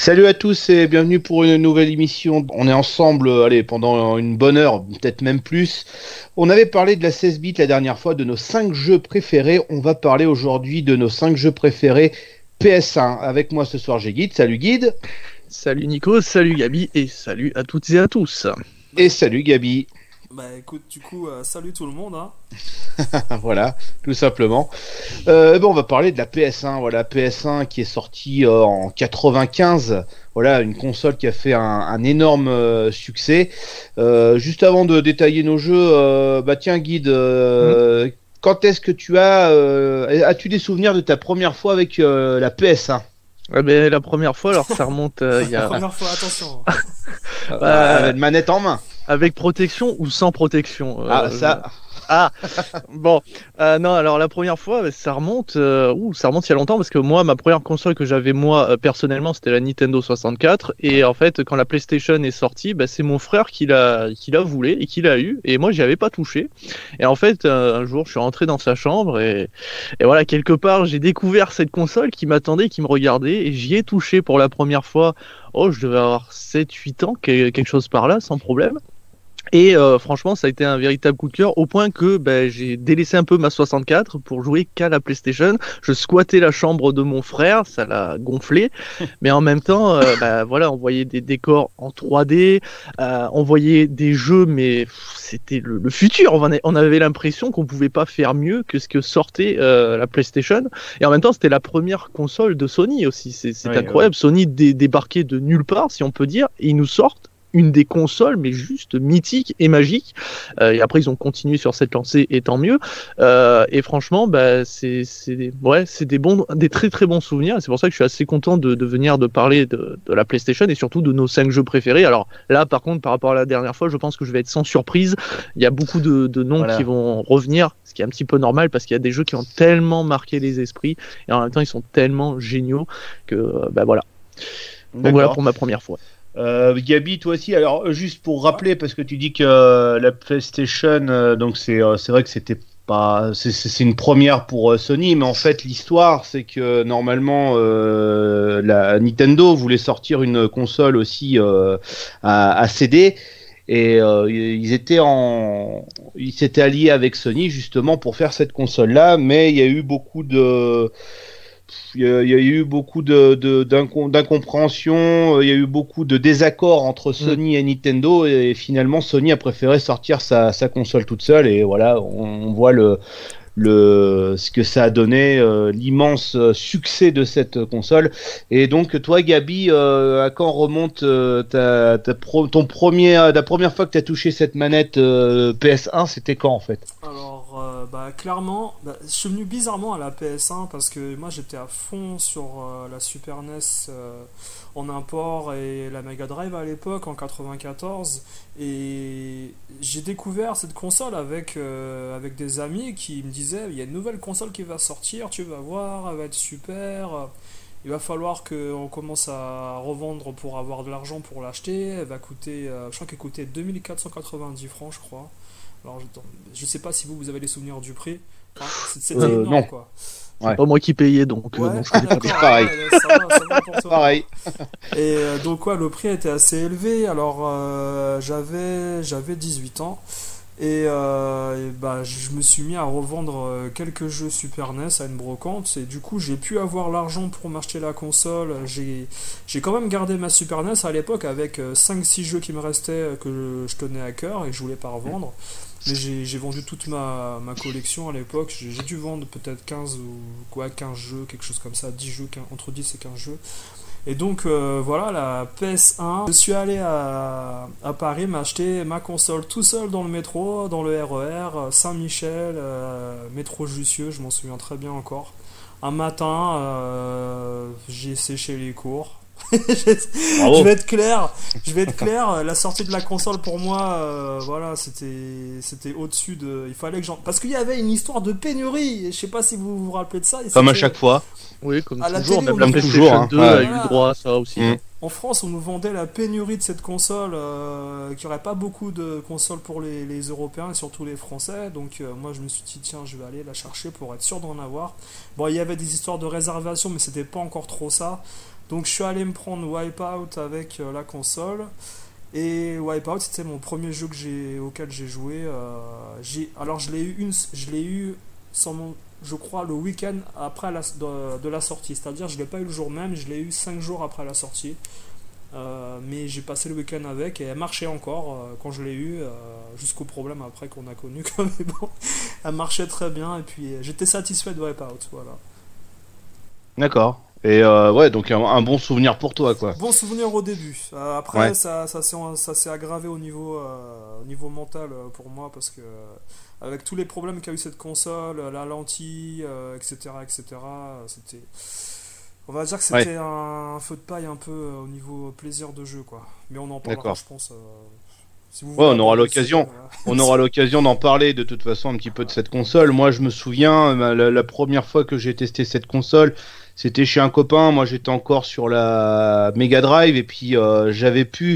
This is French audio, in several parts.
Salut à tous et bienvenue pour une nouvelle émission. On est ensemble, allez, pendant une bonne heure, peut-être même plus. On avait parlé de la 16 bits la dernière fois, de nos 5 jeux préférés. On va parler aujourd'hui de nos 5 jeux préférés PS1. Avec moi ce soir, j'ai Guide. Salut Guide. Salut Nico, salut Gabi et salut à toutes et à tous. Et salut Gabi. Écoute, salut tout le monde, hein. Voilà, tout simplement. On va parler de la PS1. Voilà, PS1 qui est sortie en 95. Voilà, une console qui a fait un énorme succès. Juste avant de détailler nos jeux, tiens Guide, quand est-ce que as-tu des souvenirs de ta première fois avec la PS1? La première fois, alors ça remonte il y La a... première fois, attention. Avec manette en main. Avec protection ou sans protection Ça. Ah bon, non, alors la première fois, ça remonte il y a longtemps parce que moi, ma première console que j'avais personnellement, c'était la Nintendo 64 et en fait, quand la PlayStation est sortie, c'est mon frère qui l'a voulu et qui l'a eu et moi, j'y avais pas touché. Et en fait, un jour, je suis rentré dans sa chambre et voilà, quelque part, j'ai découvert cette console qui m'attendait, qui me regardait et j'y ai touché pour la première fois. Oh, je devais avoir 7-8 ans, quelque chose par là, sans problème. Et franchement, ça a été un véritable coup de cœur au point que j'ai délaissé un peu ma 64 pour jouer qu'à la PlayStation. Je squattais la chambre de mon frère, ça l'a gonflé, mais en même temps, voilà, on voyait des décors en 3D, on voyait des jeux, mais c'était le futur. On avait l'impression qu'on pouvait pas faire mieux que ce que sortait la PlayStation. Et en même temps, c'était la première console de Sony aussi. C'est Oui, incroyable. Ouais. Sony débarquait de nulle part, si on peut dire, et ils nous sortent une des consoles, mais juste mythique et magique. Et après, ils ont continué sur cette lancée, et tant mieux. Et franchement, c'est des très très bons souvenirs. Et c'est pour ça que je suis assez content de venir de parler de la PlayStation et surtout de nos 5 jeux préférés. Alors là, par contre, par rapport à la dernière fois, je pense que je vais être sans surprise. Il y a beaucoup de noms qui vont revenir, ce qui est un petit peu normal parce qu'il y a des jeux qui ont tellement marqué les esprits et en même temps, ils sont tellement géniaux que voilà. Donc voilà pour ma première fois. Gabi, toi aussi. Alors, juste pour rappeler, parce que tu dis que la PlayStation, donc c'est vrai que c'était pas, c'est une première pour Sony, mais en fait l'histoire, c'est que normalement la Nintendo voulait sortir une console aussi à CD. Et ils s'étaient alliés avec Sony justement pour faire cette console-là, mais il y a eu beaucoup d'incompréhension, il y a eu beaucoup de désaccords entre Sony et Nintendo, et finalement Sony a préféré sortir sa console toute seule, et voilà, on voit ce que ça a donné, l'immense succès de cette console. Et donc toi Gabi, à quand remonte la première fois que tu as touché cette manette PS1, c'était quand en fait? Alors, clairement, je suis venu bizarrement à la PS1 parce que moi j'étais à fond sur la Super NES en import et la Mega Drive à l'époque en 94, et j'ai découvert cette console avec des amis qui me disaient il y a une nouvelle console qui va sortir, tu vas voir, elle va être super. Il va falloir qu'on commence à revendre pour avoir de l'argent pour l'acheter. Elle va coûter, je crois qu'elle coûtait 2490 francs, je crois. Alors, je sais pas si vous avez les souvenirs du prix. Enfin, c'était énorme, non. quoi. C'est pas moi qui payais, donc Ouais, non, je connais pas. d'accord, Pareil. ouais, ça va pour toi. Pareil. Et donc, ouais, le prix était assez élevé. Alors, j'avais 18 ans. Je me suis mis à revendre quelques jeux Super NES à une brocante, et du coup j'ai pu avoir l'argent pour m'acheter la console. J'ai quand même gardé ma Super NES à l'époque avec 5-6 jeux qui me restaient, que je tenais à cœur et que je voulais pas revendre. Mais j'ai vendu toute ma collection à l'époque. J'ai dû vendre peut-être 15 jeux, quelque chose comme ça, 10 jeux, entre 10 et 15 jeux. Et donc voilà, la PS1, je suis allé à Paris m'acheter ma console tout seul dans le métro, dans le RER, Saint-Michel, métro Jussieu, je m'en souviens très bien encore. Un matin, j'ai séché les cours. Je vais être clair, la sortie de la console pour moi, voilà, c'était au-dessus de. Il fallait que j'en. Parce qu'il y avait une histoire de pénurie, je sais pas si vous vous rappelez de ça. Comme à chaque fois. Oui, comme à la toujours, télé, même la PlayStation toujours, 2 ouais. a eu le droit à ça aussi. En France, on nous vendait la pénurie de cette console, qu'il n'y aurait pas beaucoup de consoles pour les Européens et surtout les Français. Donc moi, je me suis dit, tiens, je vais aller la chercher pour être sûr d'en avoir. Bon, il y avait des histoires de réservation, mais c'était pas encore trop ça. Donc je suis allé me prendre Wipeout avec la console. Et Wipeout, c'était mon premier jeu auquel j'ai joué. Alors je l'ai eu je crois le week-end après de la sortie. C'est-à-dire je l'ai pas eu le jour même, je l'ai eu 5 jours après la sortie. Mais j'ai passé le week-end avec et elle marchait encore quand je l'ai eu, jusqu'au problème après qu'on a connu. Mais bon, elle marchait très bien et puis j'étais satisfait de Wipeout. Voilà. D'accord. Et ouais, donc un bon souvenir pour toi, quoi. Bon souvenir au début. Après, ouais. ça s'est aggravé au niveau mental pour moi parce que avec tous les problèmes qu'a eu cette console, la lentille, etc., c'était. On va dire que c'était un feu de paille un peu au niveau plaisir de jeu, quoi. Mais on en parlera, je pense. Si vous on aura l'occasion. On aura l'occasion d'en parler de toute façon un petit peu de cette console. Moi, je me souviens la première fois que j'ai testé cette console. C'était chez un copain, moi j'étais encore sur la Mega Drive et puis j'avais pu,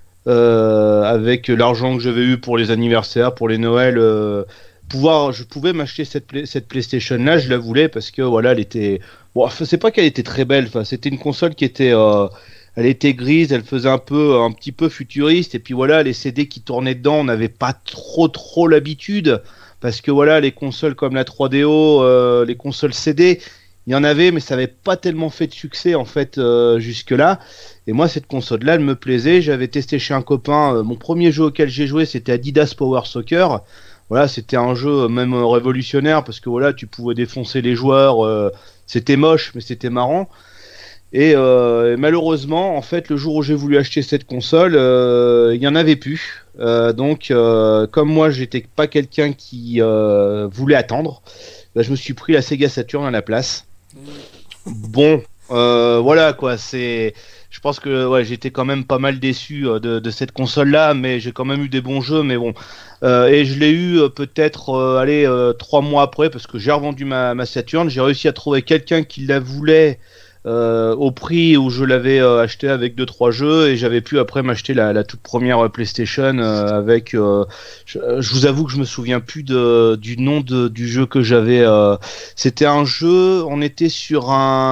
avec l'argent que j'avais eu pour les anniversaires, pour les Noëls, je pouvais m'acheter cette PlayStation là, je la voulais parce que voilà, elle était, bon, c'est pas qu'elle était très belle, enfin c'était une console qui était, elle était grise, elle faisait un petit peu futuriste et puis voilà, les CD qui tournaient dedans, on n'avait pas trop l'habitude parce que voilà, les consoles comme la 3DO, les consoles CD. Il y en avait, mais ça n'avait pas tellement fait de succès en fait jusque-là. Et moi, cette console-là, elle me plaisait. J'avais testé chez un copain. Mon premier jeu auquel j'ai joué, c'était Adidas Power Soccer. Voilà, c'était un jeu même révolutionnaire parce que voilà, tu pouvais défoncer les joueurs. C'était moche, mais c'était marrant. Et malheureusement, en fait, le jour où j'ai voulu acheter cette console, il y en avait plus. Donc, comme moi, j'étais pas quelqu'un qui voulait attendre, je me suis pris la Sega Saturn à la place. Bon, voilà quoi, je pense que ouais, j'étais quand même pas mal déçu de cette console-là, mais j'ai quand même eu des bons jeux, mais bon. Et je l'ai eu peut-être 3 mois après, parce que j'ai revendu ma Saturn, j'ai réussi à trouver quelqu'un qui la voulait au prix où je l'avais acheté avec 2-3 jeux, et j'avais pu après m'acheter la toute première PlayStation avec... je vous avoue que je me souviens plus du nom du jeu que j'avais. C'était un jeu, on était sur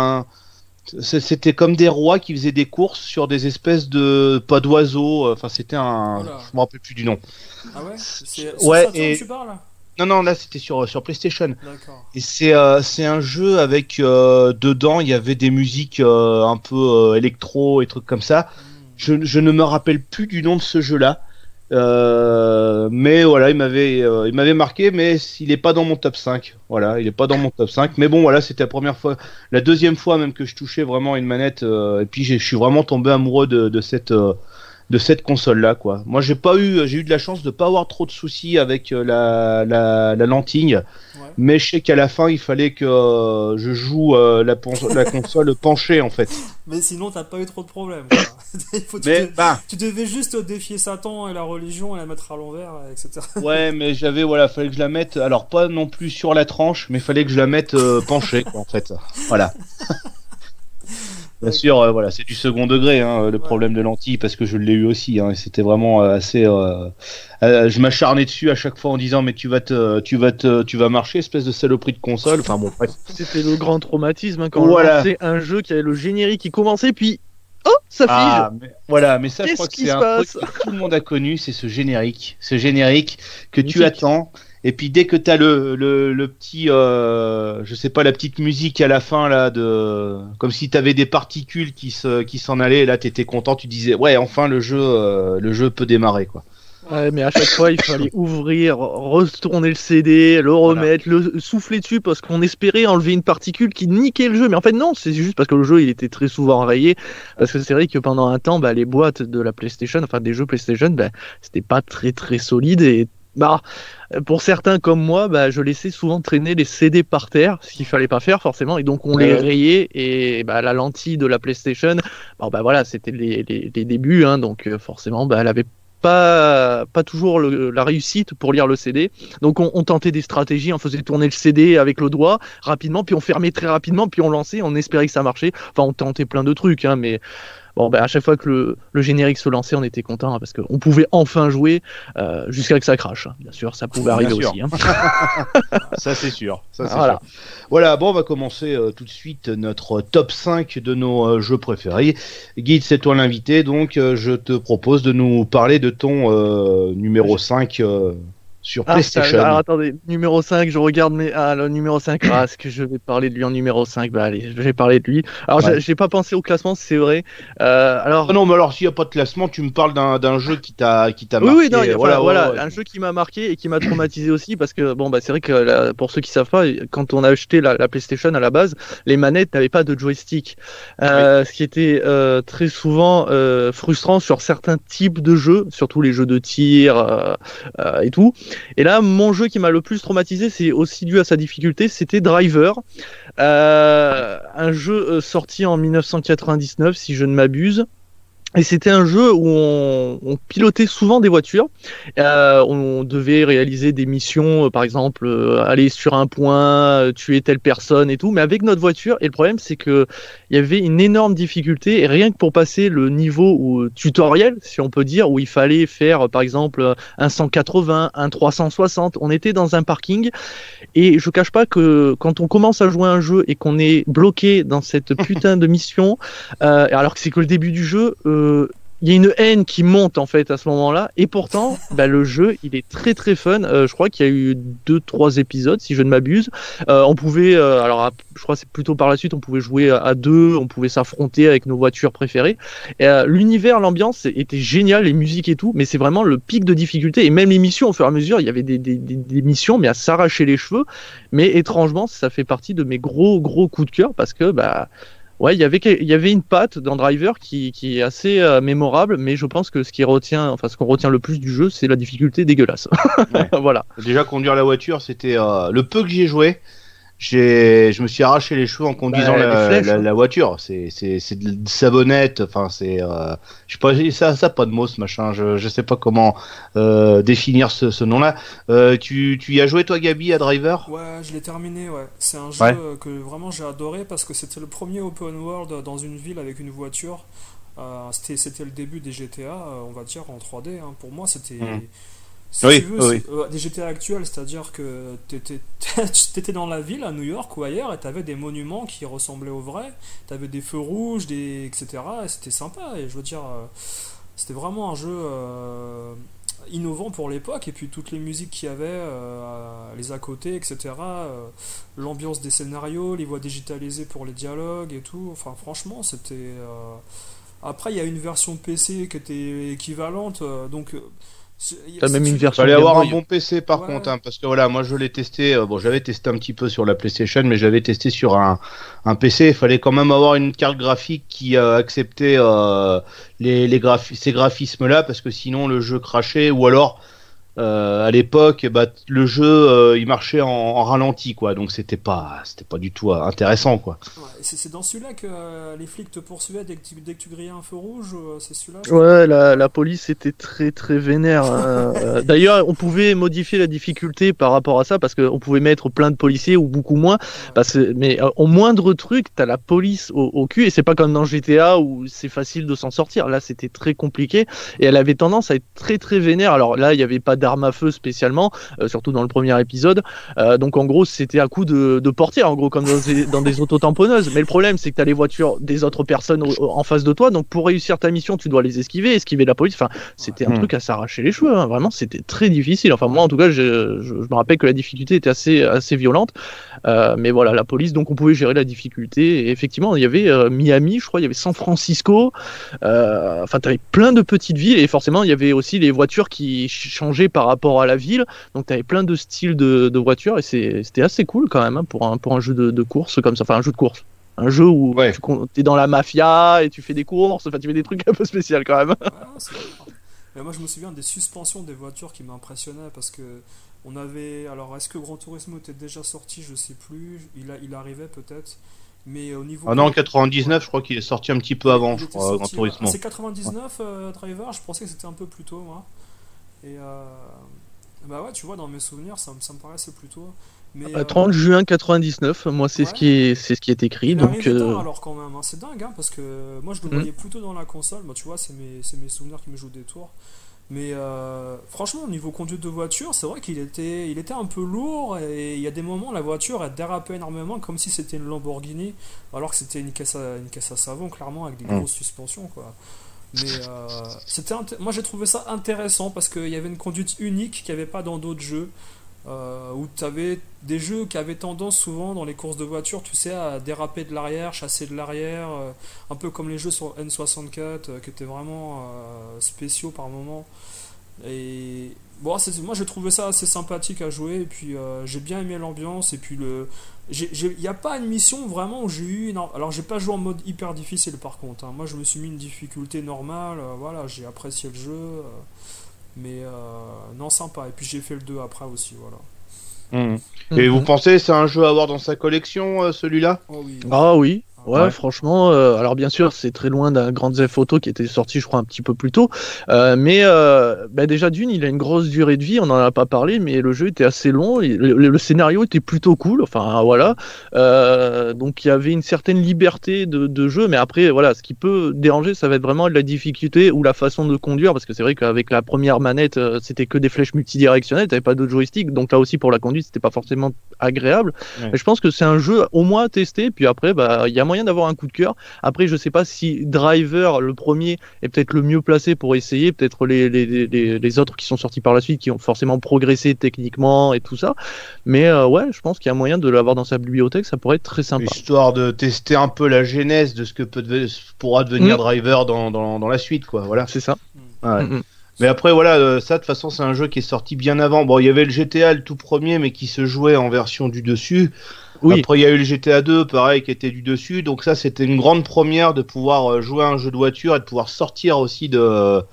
c'était comme des rois qui faisaient des courses sur des espèces de... pas d'oiseaux, enfin c'était Voilà. Je me rappelle plus du nom. Ah ouais, c'est ouais, Saturn tu parles? Non, là c'était sur PlayStation. D'accord. Et c'est un jeu avec dedans il y avait des musiques un peu électro et trucs comme ça. Je ne me rappelle plus du nom de ce jeu-là. Mais voilà, il m'avait marqué, mais il est pas dans mon top 5. Voilà, il est pas dans mon top 5. Mais bon, voilà, c'était la deuxième fois même que je touchais vraiment une manette. Et puis je suis vraiment tombé amoureux de cette console-là, quoi. Moi, j'ai eu de la chance de pas avoir trop de soucis avec la lentille. Ouais. Mais je sais qu'à la fin, il fallait que je joue la console penchée, en fait. Mais sinon, t'as pas eu trop de problèmes. Tu devais juste défier Satan et la religion et la mettre à l'envers, etc. Ouais, mais fallait que je la mette, alors pas non plus sur la tranche, mais fallait que je la mette penchée, quoi, en fait. Voilà. Bien sûr, voilà, c'est du second degré, hein, le problème de lentille, parce que je l'ai eu aussi, hein, et c'était vraiment assez. Je m'acharnais dessus à chaque fois en disant mais tu vas marcher, espèce de saloperie de console. Enfin bon, bref. C'était le grand traumatisme quand on lançait un jeu qui avait le générique qui commençait, puis ça fige. Mais ça, je crois que c'est un truc que tout le monde a connu, c'est ce générique que tu attends. Et puis dès que t'as le petit, je sais pas, la petite musique à la fin là, comme si t'avais des particules qui s'en allaient, et là t'étais content, tu disais ouais, enfin le jeu peut démarrer, quoi. Ouais, mais à chaque fois il fallait ouvrir, retourner le CD, le remettre, le souffler dessus parce qu'on espérait enlever une particule qui niquait le jeu, mais en fait non, c'est juste parce que le jeu il était très souvent rayé, parce que c'est vrai que pendant un temps les boîtes de la PlayStation, enfin des jeux PlayStation, c'était pas très très solide, et pour certains comme moi, je laissais souvent traîner les CD par terre, ce qu'il fallait pas faire forcément, et donc on les rayait, et la lentille de la PlayStation, voilà, c'était les débuts, hein, donc forcément, elle avait pas toujours la réussite pour lire le CD, donc on tentait des stratégies, on faisait tourner le CD avec le doigt rapidement, puis on fermait très rapidement, puis on lançait, on espérait que ça marchait, enfin on tentait plein de trucs, hein, mais Bon, à chaque fois que le générique se lançait, on était content, hein, parce qu'on pouvait enfin jouer jusqu'à que ça crache. Hein. Bien sûr, ça pouvait arriver aussi. Hein. Ça c'est sûr. Voilà. Voilà, bon, on va commencer tout de suite notre top 5 de nos jeux préférés. Guide, c'est toi l'invité, donc je te propose de nous parler de ton numéro 5 sur PlayStation. Alors attendez, numéro 5, je regarde le numéro 5, est-ce que je vais parler de lui en numéro 5 ? Bah allez, je vais parler de lui. Alors j'ai pas pensé au classement, c'est vrai. Non, mais alors s'il n'y a pas de classement, tu me parles d'un jeu qui t'a marqué. Oui, non, voilà, un jeu qui m'a marqué et qui m'a traumatisé aussi, parce que c'est vrai que pour ceux qui savent pas, quand on a acheté la PlayStation à la base, les manettes n'avaient pas de joystick. Ce qui était très souvent frustrant sur certains types de jeux, surtout les jeux de tir et tout. Et là, mon jeu qui m'a le plus traumatisé, c'est aussi dû à sa difficulté, c'était Driver, un jeu sorti en 1999, si je ne m'abuse. Et c'était un jeu où on pilotait souvent des voitures. On devait réaliser des missions, par exemple, aller sur un point, tuer telle personne et tout, mais avec notre voiture. Et le problème, c'est que il y avait une énorme difficulté. Et rien que pour passer le niveau tutoriel, si on peut dire, où il fallait faire, par exemple, un 180, un 360, on était dans un parking. Et je cache pas que quand on commence à jouer à un jeu et qu'on est bloqué dans cette putain de mission, alors que c'est que le début du jeu, il y a une haine qui monte en fait à ce moment-là, et pourtant le jeu il est très très fun. Je crois qu'il y a eu 2-3 épisodes si je ne m'abuse. On pouvait je crois que c'est plutôt par la suite, on pouvait jouer à deux, on pouvait s'affronter avec nos voitures préférées. L'univers, l'ambiance était génial, les musiques et tout, mais c'est vraiment le pic de difficulté. Et même les missions, au fur et à mesure, il y avait des missions mais à s'arracher les cheveux. Mais étrangement, ça fait partie de mes gros coups de cœur, parce que ouais, il y avait une patte dans Driver qui est assez mémorable, mais je pense que ce qu'on retient le plus du jeu, c'est la difficulté dégueulasse. Ouais. Voilà. Déjà, conduire la voiture, c'était le peu que j'y ai joué. Je me suis arraché les cheveux en conduisant la voiture. C'est de savonnette. Enfin, je sais pas, ça pas de mots ce machin. Je sais pas comment définir ce nom-là. Tu y as joué toi, Gabi, à Driver? Ouais, je l'ai terminé. Ouais, c'est un jeu que vraiment j'ai adoré, parce que c'était le premier open world dans une ville avec une voiture. C'était le début des GTA, on va dire en 3D. Hein. Pour moi, c'était. Si tu veux, des GTA actuels, c'est-à-dire que t'étais dans la ville à New York ou ailleurs et t'avais des monuments qui ressemblaient aux vrais, t'avais des feux rouges, etc. Et c'était sympa. Et je veux dire, c'était vraiment un jeu innovant pour l'époque. Et puis toutes les musiques qu'il y avait, les à côté, etc. L'ambiance des scénarios, les voix digitalisées pour les dialogues et tout. Enfin, franchement, c'était. Après, il y a une version PC qui était équivalente, donc. T'as même une version. Fallait avoir un bon PC par contre, hein, parce que voilà, moi je l'ai testé. J'avais testé un petit peu sur la PlayStation, mais j'avais testé sur un PC. Il fallait quand même avoir une carte graphique qui acceptait ces graphismes-là, parce que sinon le jeu crachait, ou alors à l'époque, le jeu il marchait en ralenti, quoi. Donc c'était pas du tout intéressant, quoi. Ouais, c'est dans celui-là que les flics te poursuivaient dès que tu grillais un feu rouge. C'est celui-là. Ouais, la police était très très vénère. D'ailleurs, on pouvait modifier la difficulté par rapport à ça, parce qu'on pouvait mettre plein de policiers ou beaucoup moins. Mais au moindre truc, t'as la police au cul, et c'est pas comme dans GTA où c'est facile de s'en sortir. Là, c'était très compliqué, et elle avait tendance à être très très vénère. Alors là, il y avait pas d'armes à feu spécialement, surtout dans le premier épisode. Donc en gros, c'était à coup de portière, en gros, comme dans des auto-tamponneuses. Mais le problème, c'est que t'as les voitures des autres personnes en face de toi, donc pour réussir ta mission, tu dois les esquiver la police. Enfin, c'était un truc à s'arracher les cheveux, hein. Vraiment, c'était très difficile. Enfin, moi, en tout cas, je me rappelle que la difficulté était assez violente. Mais voilà, la police, donc on pouvait gérer la difficulté. Et effectivement, il y avait Miami, je crois, il y avait San Francisco. Enfin, t'avais plein de petites villes, et forcément, il y avait aussi les voitures qui changeaient par rapport à la ville. Donc, t'avais plein de styles de voitures, et c'était assez cool quand même, hein, pour un jeu de course comme ça. Enfin, un jeu de course. Un jeu où tu es dans la mafia et tu fais des courses, enfin tu fais des trucs un peu spéciaux quand même. Mais moi je me souviens des suspensions des voitures qui m'impressionnaient, parce que on avait. Alors est-ce que Gran Turismo était déjà sorti? Je sais plus. Il arrivait peut-être. Mais au niveau. Ah non, en 99, je crois qu'il est sorti un petit peu avant, je crois, Gran Turismo. C'est 99 Driver, je pensais que c'était un peu plus tôt, moi. Et Bah ouais, tu vois, dans mes souvenirs, ça me paraissait plutôt. Mais 30 juin 99, moi c'est ouais, ce qui est écrit. il est Donc arrivé tard alors quand même, hein. C'est dingue, hein, parce que moi je le mm, voyais plutôt dans la console. Moi, tu vois, c'est mes souvenirs qui me jouent des tours. Mais franchement, au niveau conduite de voiture, c'est vrai qu'il était un peu lourd et il y a des moments la voiture elle dérapait énormément comme si c'était une Lamborghini alors que c'était une caisse à savon clairement avec des grosses suspensions quoi. Mais moi j'ai trouvé ça intéressant parce qu'il y avait une conduite unique qu'il n'y avait pas dans d'autres jeux. Où tu avais des jeux qui avaient tendance souvent dans les courses de voiture, tu sais, à déraper de l'arrière, chasser de l'arrière, un peu comme les jeux sur N64 qui étaient vraiment spéciaux par moment. Et bon, moi j'ai trouvé ça assez sympathique à jouer et puis j'ai bien aimé l'ambiance et puis il n'y a pas une mission vraiment où j'ai eu alors j'ai pas joué en mode hyper difficile par contre, hein. Moi je me suis mis une difficulté normale, voilà, j'ai apprécié le jeu. Mais non, sympa. Et puis j'ai fait le 2 après aussi, voilà. Et vous pensez c'est un jeu à avoir dans sa collection, celui-là? Oh oui. Ah oui, ouais, Ouais. franchement, alors bien sûr, c'est très loin d'un Grand Theft Auto qui était sorti, je crois, un petit peu plus tôt. Mais bah déjà d'une, il a une grosse durée de vie, on en a pas parlé, mais le jeu était assez long, le scénario était plutôt cool, enfin voilà. Donc il y avait une certaine liberté de jeu, mais après, voilà, ce qui peut déranger, ça va être vraiment la difficulté ou la façon de conduire, parce que c'est vrai qu'avec la première manette, c'était que des flèches multidirectionnelles, t'avais pas d'autres joysticks, donc là aussi pour la conduite, c'était pas forcément agréable. Ouais. Mais je pense que c'est un jeu au moins à tester, puis après, bah, il y a moyen d'avoir un coup de cœur. Après, je sais pas si Driver, le premier, est peut-être le mieux placé pour essayer, peut-être les autres qui sont sortis par la suite, qui ont forcément progressé techniquement et tout ça. Mais ouais, je pense qu'il y a moyen de l'avoir dans sa bibliothèque, ça pourrait être très sympa. Histoire de tester un peu la genèse de ce que pourra devenir Driver dans la suite, quoi. Voilà. C'est ça. Ouais. Mais après, voilà, ça, de toute façon, c'est un jeu qui est sorti bien avant. Bon, il y avait le GTA, le tout premier, mais qui se jouait en version du dessus. Oui. Après, il y a eu le GTA 2, pareil, qui était du dessus. Donc ça, c'était une grande première de pouvoir jouer à un jeu de voiture et de pouvoir sortir aussi de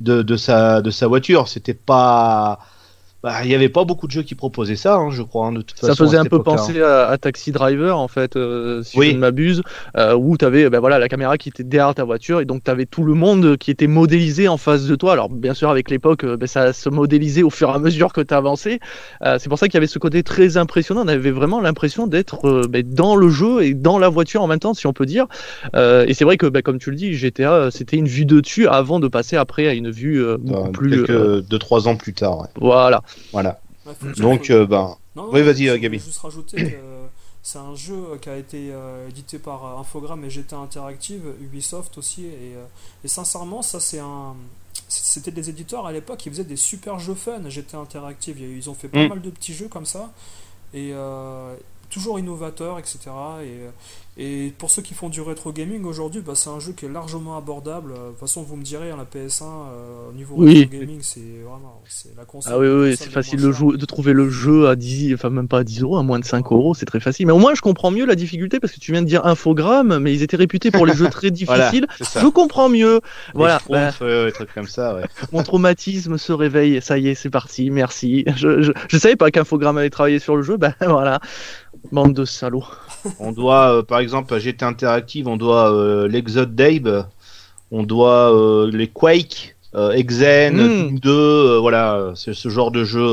sa voiture. C'était pas... Bah, il y avait pas beaucoup de jeux qui proposaient ça, hein, je crois, hein, de toute façon. Ça faisait à un cette peu époque-là, penser à Taxi Driver, en fait, si Oui. je ne m'abuse, où tu avais voilà, la caméra qui était derrière ta voiture, et donc tu avais tout le monde qui était modélisé en face de toi. Alors, bien sûr, avec l'époque, ça se modélisait au fur et à mesure que tu avançais. C'est pour ça qu'il y avait ce côté très impressionnant. On avait vraiment l'impression d'être dans le jeu et dans la voiture en même temps, si on peut dire. Et c'est vrai que, comme tu le dis, GTA, c'était une vue de dessus avant de passer après à une vue beaucoup plus... Quelques 2-3 ans plus tard, ouais. Voilà. Ouais, faut dire Donc, que- ben... Non, Oui, non, vas-y, je Gabi. voulais juste rajouter que c'est un jeu qui a été édité par Infogrames et GTA Interactive, Ubisoft aussi. Et sincèrement, ça c'était des éditeurs à l'époque qui faisaient des super jeux fun, GTA Interactive. Ils ont fait pas mal de petits jeux comme ça. Et toujours innovateur, etc. Et pour ceux qui font du rétro gaming aujourd'hui, bah, c'est un jeu qui est largement abordable. De toute façon, vous me direz, hein, la PS1, au niveau Oui. rétro gaming, c'est la console. Ah oui, la oui, console c'est la facile moins chère. de trouver le jeu à 10, enfin même pas à 10 euros, à moins de 5 euros, c'est très facile. Mais au moins, je comprends mieux la difficulté parce que tu viens de dire Infogrames, mais ils étaient réputés pour les jeux très Voilà, difficiles. c'est ça. Je comprends mieux. Les Voilà, Schtroumpfs, des trucs comme ça, ouais. mon traumatisme se réveille. Ça y est, c'est parti, merci. Je savais pas qu'Infogrames avait travaillé sur le jeu, ben voilà. Bande de salauds. On doit, par exemple, à GT Interactive, on doit l'Exode d'Abe, on doit les Quake, Exen, Doom 2, voilà, c'est ce genre de jeu.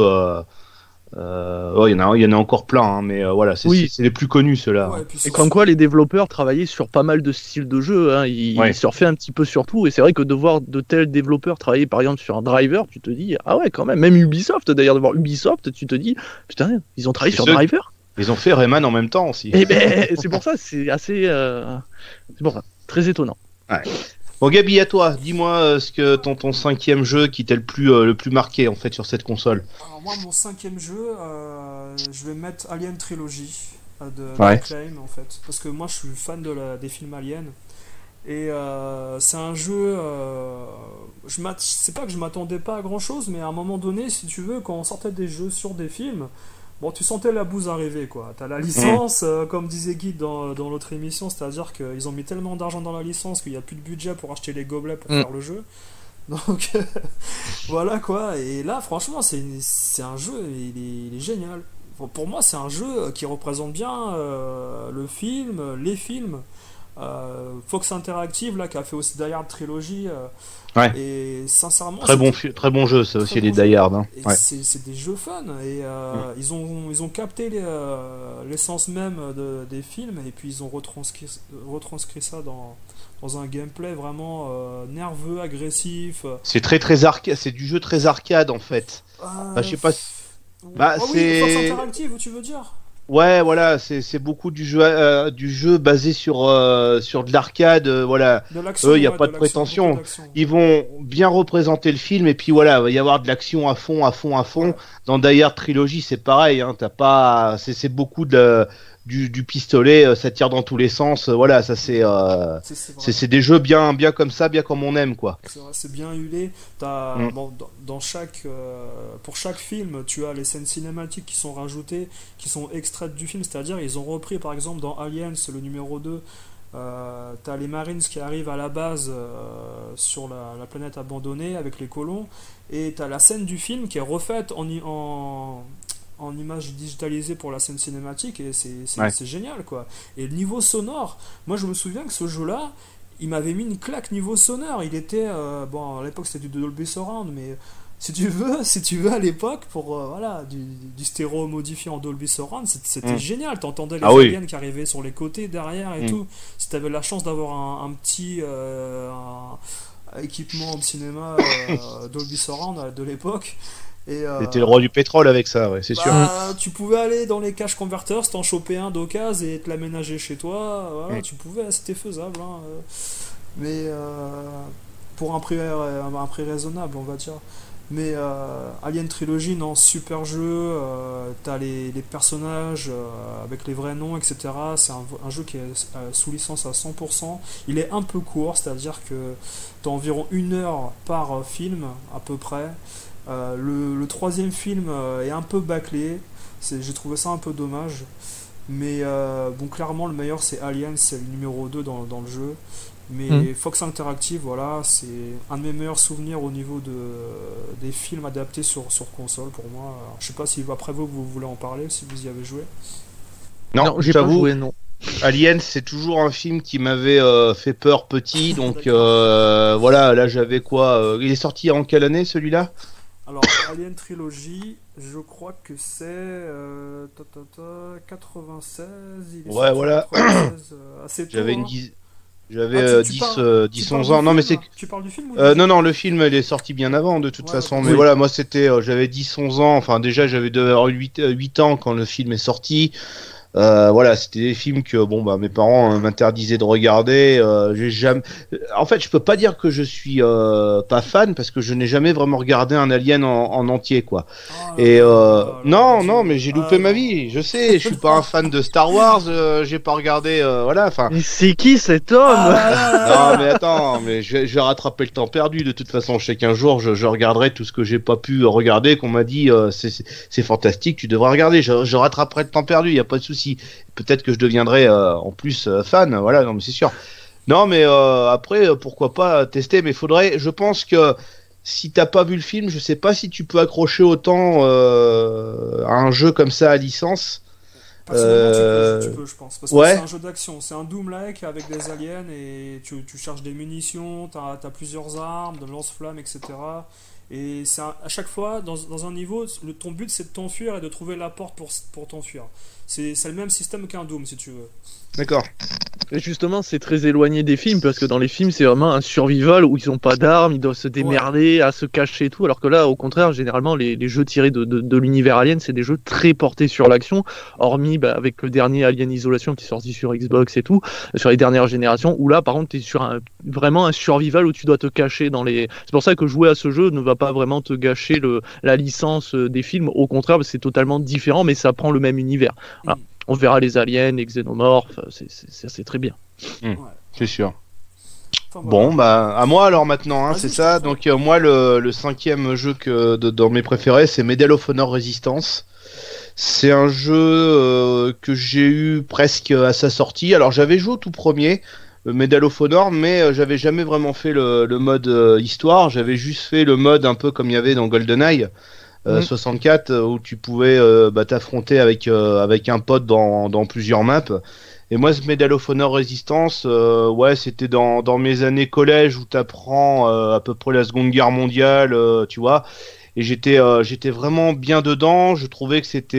Il y en a encore plein, hein, mais voilà, c'est les plus connus ceux-là. Ouais, Hein. et puis Et c'est comme quoi, les développeurs travaillaient sur pas mal de styles de jeu. Hein. Ils surfaient un petit peu sur tout. Et c'est vrai que de voir de tels développeurs travailler, par exemple, sur un driver, tu te dis, ah ouais, quand même. Même Ubisoft, d'ailleurs, de voir Ubisoft, tu te dis, putain, ils ont travaillé sur driver. Ils ont fait Rayman en même temps aussi. Et ben, c'est pour ça, c'est assez. C'est pour ça, très étonnant. Ouais. Bon, Gabi, à toi, dis-moi ce que ton 5e jeu qui t'est le plus marqué en fait sur cette console. Alors moi, mon 5e jeu, je vais mettre Alien Trilogy de Ouais. Acclaim en fait, parce que moi je suis fan des films Alien et c'est un jeu. C'est pas que je m'attendais pas à grand chose, mais à un moment donné, si tu veux, quand on sortait des jeux sur des films, bon, tu sentais la bouse arriver quoi. T'as la licence, comme disait Guy dans l'autre émission, c'est-à-dire qu'ils ont mis tellement d'argent dans la licence qu'il n'y a plus de budget pour acheter les gobelets pour faire le jeu. Donc voilà quoi, et là franchement c'est un jeu, il est génial. Pour moi c'est un jeu qui représente bien le film, les films. Fox Interactive là qui a fait aussi Die Hard Trilogy. Ouais. Et sincèrement, très bon jeu, ça aussi, les Die Hard. Hein. Ouais. C'est des jeux fun et ils ont capté l'essence même des films et puis ils ont retranscrit ça dans un gameplay vraiment nerveux, agressif. C'est très arcade, c'est du jeu très arcade en fait. Je sais pas. Oui, Fox Interactive, tu veux dire? Ouais, voilà, c'est beaucoup du jeu basé sur de l'arcade, voilà. Eux, il y a pas de prétention. Ils vont bien représenter le film et puis voilà, il va y avoir de l'action à fond. Ouais. Dans Die Hard Trilogy, c'est pareil, hein, c'est beaucoup du pistolet, ça tire dans tous les sens, voilà, ça c'est des jeux bien comme ça, bien comme on aime quoi. C'est vrai, c'est bien huilé. Dans pour chaque film, tu as les scènes cinématiques qui sont rajoutées, qui sont extraites du film, c'est-à-dire ils ont repris par exemple dans Aliens le numéro 2, t'as les Marines qui arrivent à la base sur la planète abandonnée avec les colons, et t'as la scène du film qui est refaite en images digitalisées pour la scène cinématique, et c'est génial quoi. Et le niveau sonore, moi je me souviens que ce jeu là il m'avait mis une claque niveau sonore. Il était à l'époque c'était du Dolby Surround, mais si tu veux à l'époque pour du stéréo modifié en Dolby Surround, c'était génial. T'entendais les aliens qui arrivaient sur les côtés, derrière et tout. Si t'avais la chance d'avoir un petit équipement de cinéma Dolby Surround de l'époque. T'étais le roi du pétrole avec ça, ouais, c'est sûr. Tu pouvais aller dans les cache converters, t'en choper un d'occasion et te l'aménager chez toi. Tu pouvais, c'était faisable. Hein. Mais pour un prix raisonnable, on va dire. Mais Alien Trilogy, non, super jeu. T'as les personnages avec les vrais noms, etc. C'est un jeu qui est sous licence à 100%. Il est un peu court, c'est-à-dire que t'as environ 1 heure par film, à peu près. Le troisième film est un peu bâclé, j'ai trouvé ça un peu dommage, mais clairement le meilleur c'est Alien, c'est le numéro 2 dans le jeu, mais Fox Interactive, voilà, c'est un de mes meilleurs souvenirs au niveau des films adaptés sur console pour moi. Alors, je sais pas si après vous voulez en parler, si vous y avez joué. Non, j'ai pas joué, non. Alien, c'est toujours un film qui m'avait fait peur petit, donc voilà, là j'avais quoi il est sorti en quelle année celui-là? Alors, Alien Trilogy, je crois que c'est 96. Ouais, voilà. 96, assez tôt, j'avais hein. J'avais 10-11 ans. Non, mais c'est... Tu parles du film ou non, le film il est sorti bien avant de toute façon. Mais voilà, moi c'était, j'avais 10-11 ans. Enfin, déjà j'avais 8 ans quand le film est sorti. Voilà, c'était des films que mes parents m'interdisaient de regarder. J'ai jamais. En fait, je peux pas dire que je suis pas fan parce que je n'ai jamais vraiment regardé un Alien en entier, quoi. Non, mais j'ai loupé ma vie. Je sais, je suis pas un fan de Star Wars. J'ai pas regardé. Voilà, enfin. Mais c'est qui cet homme? Non, mais attends, mais je vais rattraper le temps perdu. De toute façon, je sais qu'un jour je regarderai tout ce que j'ai pas pu regarder. Qu'on m'a dit c'est fantastique, tu devrais regarder. Je rattraperai le temps perdu. Y a pas de souci. Peut-être que je deviendrai en plus fan, voilà, non mais c'est sûr. Non mais après pourquoi pas tester, mais je pense que si t'as pas vu le film, je sais pas si tu peux accrocher autant à un jeu comme ça à licence. Personnellement, tu peux, je pense, parce que c'est un jeu d'action, c'est un Doom-like avec des aliens et tu charges des munitions, t'as plusieurs armes, de lance-flammes, etc. Et c'est à chaque fois, dans un niveau, ton but c'est de t'enfuir et de trouver la porte pour t'enfuir. C'est le même système qu'un Doom, si tu veux. D'accord. Et justement, c'est très éloigné des films, parce que dans les films, c'est vraiment un survival où ils n'ont pas d'armes, ils doivent se démerder, à se cacher et tout, alors que là, au contraire, généralement, les jeux tirés de l'univers Alien, c'est des jeux très portés sur l'action, hormis avec le dernier Alien Isolation qui est sorti sur Xbox et tout, sur les dernières générations, où là, par contre, tu es sur vraiment un survival où tu dois te cacher dans les... C'est pour ça que jouer à ce jeu ne va pas vraiment te gâcher la licence des films, au contraire, c'est totalement différent, mais ça prend le même univers. Voilà. On verra les aliens, les xénomorphes, c'est très bien. C'est sûr. Enfin, voilà. Bon, à moi alors maintenant, c'est ça. Donc moi, le cinquième jeu dans mes préférés, c'est Medal of Honor Resistance. C'est un jeu que j'ai eu presque à sa sortie. Alors j'avais joué au tout premier, Medal of Honor, mais j'avais jamais vraiment fait le mode histoire. J'avais juste fait le mode un peu comme il y avait dans GoldenEye. 64 où tu pouvais t'affronter avec un pote dans plusieurs maps Et moi, ce Medal of Honor Resistance, ouais, c'était dans mes années collège où t'apprends à peu près la Seconde Guerre mondiale, tu vois. Et j'étais vraiment bien dedans. Je trouvais que c'était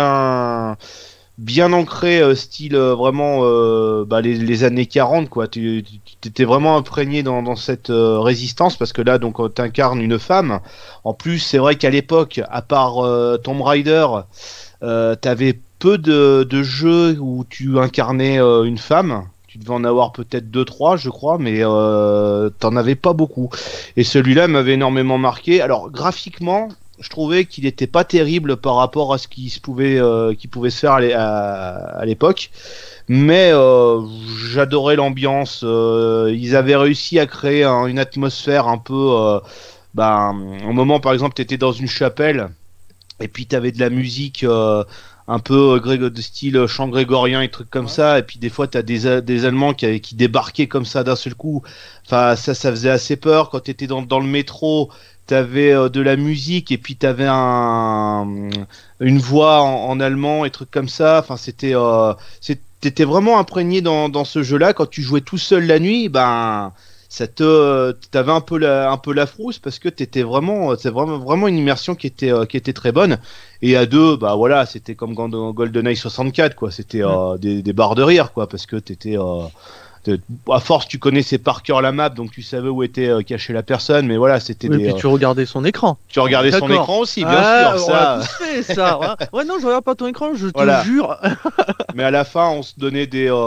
bien ancré, style vraiment les années 40, quoi. Tu t'étais vraiment imprégné dans cette résistance parce que là, donc, t'incarnes une femme. En plus, c'est vrai qu'à l'époque, à part Tomb Raider, t'avais peu de jeux où tu incarnais une femme. Tu devais en avoir peut-être 2-3, je crois, mais t'en avais pas beaucoup. Et celui-là m'avait énormément marqué. Alors, graphiquement, je trouvais qu'il était pas terrible par rapport à ce qui pouvait se faire à l'époque. Mais j'adorais l'ambiance. Ils avaient réussi à créer une atmosphère un peu... un moment, par exemple, t'étais dans une chapelle et puis t'avais de la musique... un peu de style chant grégorien et trucs comme ça, et puis des fois t'as des Allemands qui débarquaient comme ça d'un seul coup. Enfin, ça faisait assez peur. Quand t'étais dans le métro, t'avais de la musique et puis t'avais une voix en allemand et trucs comme ça. Enfin, t'étais vraiment imprégné dans ce jeu-là. Quand tu jouais tout seul la nuit, t'avais un peu la frousse parce que c'est vraiment une immersion qui était très bonne. Et à deux, voilà, c'était comme GoldenEye 64, quoi. C'était des barres de rire, quoi, parce que à force, tu connaissais par cœur la map, donc tu savais où était cachée la personne, mais voilà, c'était et puis tu regardais son écran. Tu regardais son écran aussi, bien sûr. Ça. Ça. Ouais, non, je regarde pas ton écran, je te jure. Mais à la fin, on se donnait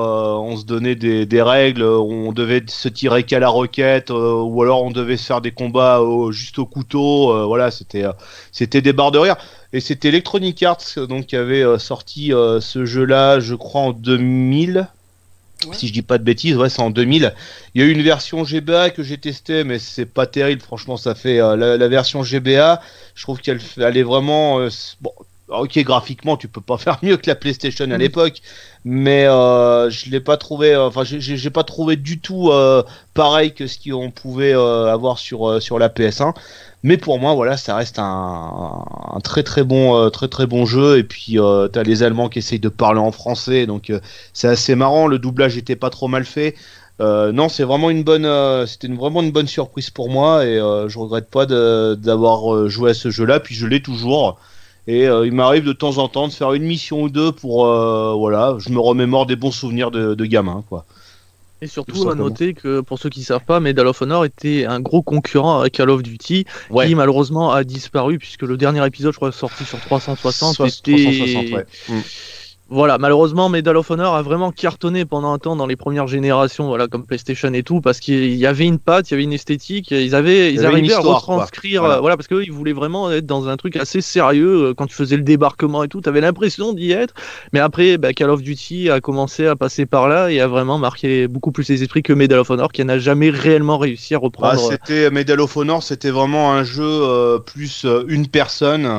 des règles. On devait se tirer qu'à la roquette, ou alors on devait se faire des combats juste au couteau. Voilà, c'était des barres de rire. Et c'était Electronic Arts donc qui avait sorti ce jeu-là, je crois en 2000. Ouais. Si je dis pas de bêtises, ouais, c'est en 2000. Il y a eu une version GBA que j'ai testée, mais c'est pas terrible. Franchement, ça fait la version GBA. Je trouve qu'elle est vraiment bon. Ok, graphiquement, tu peux pas faire mieux que la PlayStation à l'époque, mais je l'ai pas trouvé. Enfin, j'ai pas trouvé du tout pareil que ce qu'on pouvait avoir sur la PS1. Mais pour moi, voilà, ça reste un très très bon jeu. Et puis t'as les Allemands qui essayent de parler en français, donc c'est assez marrant. Le doublage était pas trop mal fait. Non, c'est vraiment vraiment une bonne surprise pour moi, et je regrette pas d'avoir joué à ce jeu-là. Puis je l'ai toujours. Et il m'arrive de temps en temps de faire une mission ou deux pour voilà, je me remémore des bons souvenirs de gamin, quoi. Et surtout à noter que pour ceux qui savent pas, Medal of Honor était un gros concurrent à Call of Duty, qui malheureusement a disparu puisque le dernier épisode, je crois, sorti sur 360. 360, ouais. Voilà, malheureusement, Medal of Honor a vraiment cartonné pendant un temps dans les premières générations, voilà, comme PlayStation et tout, parce qu'il y avait une patte, il y avait une esthétique, ils arrivaient à retranscrire, voilà, parce qu'ils voulaient vraiment être dans un truc assez sérieux. Quand tu faisais le débarquement et tout, t'avais l'impression d'y être, mais après, Call of Duty a commencé à passer par là et a vraiment marqué beaucoup plus les esprits que Medal of Honor, qui n'a jamais réellement réussi à reprendre. Medal of Honor, c'était vraiment un jeu plus une personne.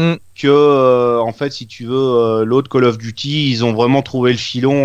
Que en fait, si tu veux, l'autre Call of Duty, ils ont vraiment trouvé le filon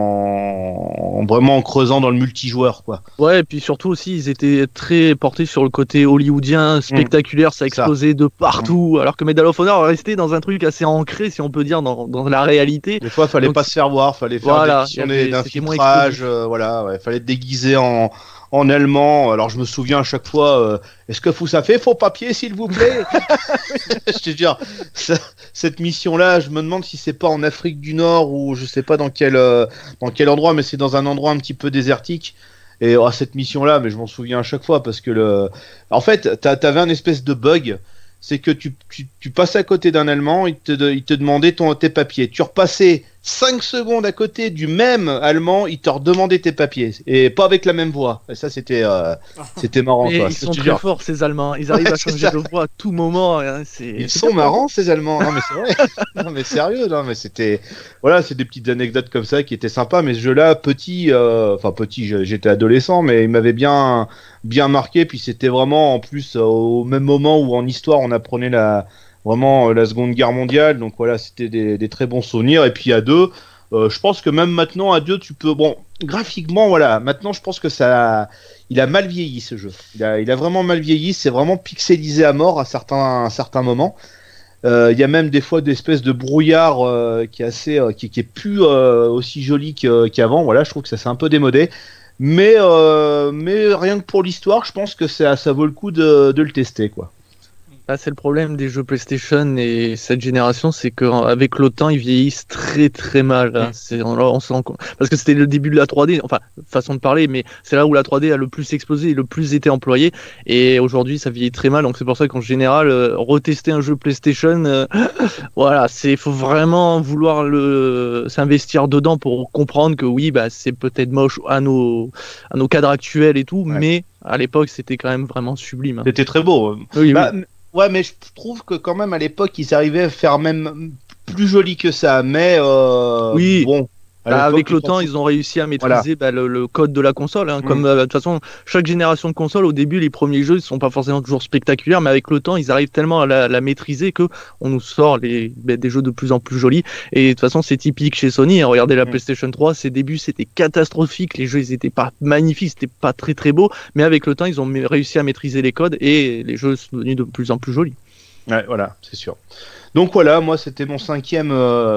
en creusant dans le multijoueur, quoi. Ouais, et puis surtout aussi, ils étaient très portés sur le côté hollywoodien, spectaculaire, ça explosait de partout, alors que Medal of Honor restait dans un truc assez ancré, si on peut dire, dans la réalité. Des fois, fallait pas se faire voir, fallait faire des d'infiltrage, fallait te déguiser en allemand. Alors je me souviens à chaque fois, est-ce que vous savez faux papier, s'il vous plaît? Je te jure, cette mission-là, je me demande si c'est pas en Afrique du Nord ou je sais pas dans quel endroit, mais c'est dans un endroit un petit peu désertique. Et cette mission-là, mais je m'en souviens à chaque fois parce que en fait, t'avais un espèce de bug. C'est que tu passais à côté d'un Allemand, il te demandait tes papiers. Tu repassais 5 secondes à côté du même Allemand, il te redemandait tes papiers. Et pas avec la même voix. Et ça, c'était marrant. Mais ils sont très forts, ces Allemands. Ils arrivent à changer de voix à tout moment. Hein. Ils sont marrants, ces Allemands. Non, mais c'est vrai. Non, mais sérieux. Non, mais c'était... Voilà, c'est des petites anecdotes comme ça qui étaient sympas. Mais ce jeu-là, petit, j'étais adolescent, mais il m'avait bien marqué. Puis c'était vraiment, en plus, au même moment où en histoire, on apprenait la Seconde Guerre mondiale. Donc voilà, c'était des très bons souvenirs. Et puis à deux, je pense que même maintenant à deux, tu peux... Bon, graphiquement, voilà, maintenant je pense que il a mal vieilli, ce jeu. Il a vraiment mal vieilli. C'est vraiment pixelisé à mort à certains moments. Il y a même des fois des espèces de brouillard qui est assez, qui est plus aussi joli qu'avant. Voilà, je trouve que ça s'est un peu démodé. Mais rien que pour l'histoire, je pense que ça vaut le coup de le tester, quoi. Là, c'est le problème des jeux PlayStation et cette génération, c'est qu'avec le temps, ils vieillissent très très mal. Hein. On se rend compte. Parce que c'était le début de la 3D, enfin, façon de parler, mais c'est là où la 3D a le plus explosé et le plus été employée. Et aujourd'hui, ça vieillit très mal. Donc c'est pour ça qu'en général, retester un jeu PlayStation, voilà, faut vraiment vouloir s'investir dedans pour comprendre que oui, bah, c'est peut-être moche à nos cadres actuels et tout, mais à l'époque, c'était quand même vraiment sublime. Hein. C'était très beau. Oui. Ouais, mais je trouve que quand même à l'époque, ils arrivaient à faire même plus joli que ça. Mais oui. bon. Avec le temps, ils ont réussi à maîtriser le code de la console. Hein. Comme de toute façon, chaque génération de console, au début, les premiers jeux, ils sont pas forcément toujours spectaculaires, mais avec le temps, ils arrivent tellement à la maîtriser que on nous sort des jeux de plus en plus jolis. Et de toute façon, c'est typique chez Sony. Hein. Regardez la PlayStation 3, ses débuts, c'était catastrophique. Les jeux, ils étaient pas magnifiques, c'était pas très très beau, mais avec le temps, ils ont réussi à maîtriser les codes et les jeux sont devenus de plus en plus jolis. Ouais, voilà, c'est sûr. Donc voilà, moi c'était mon cinquième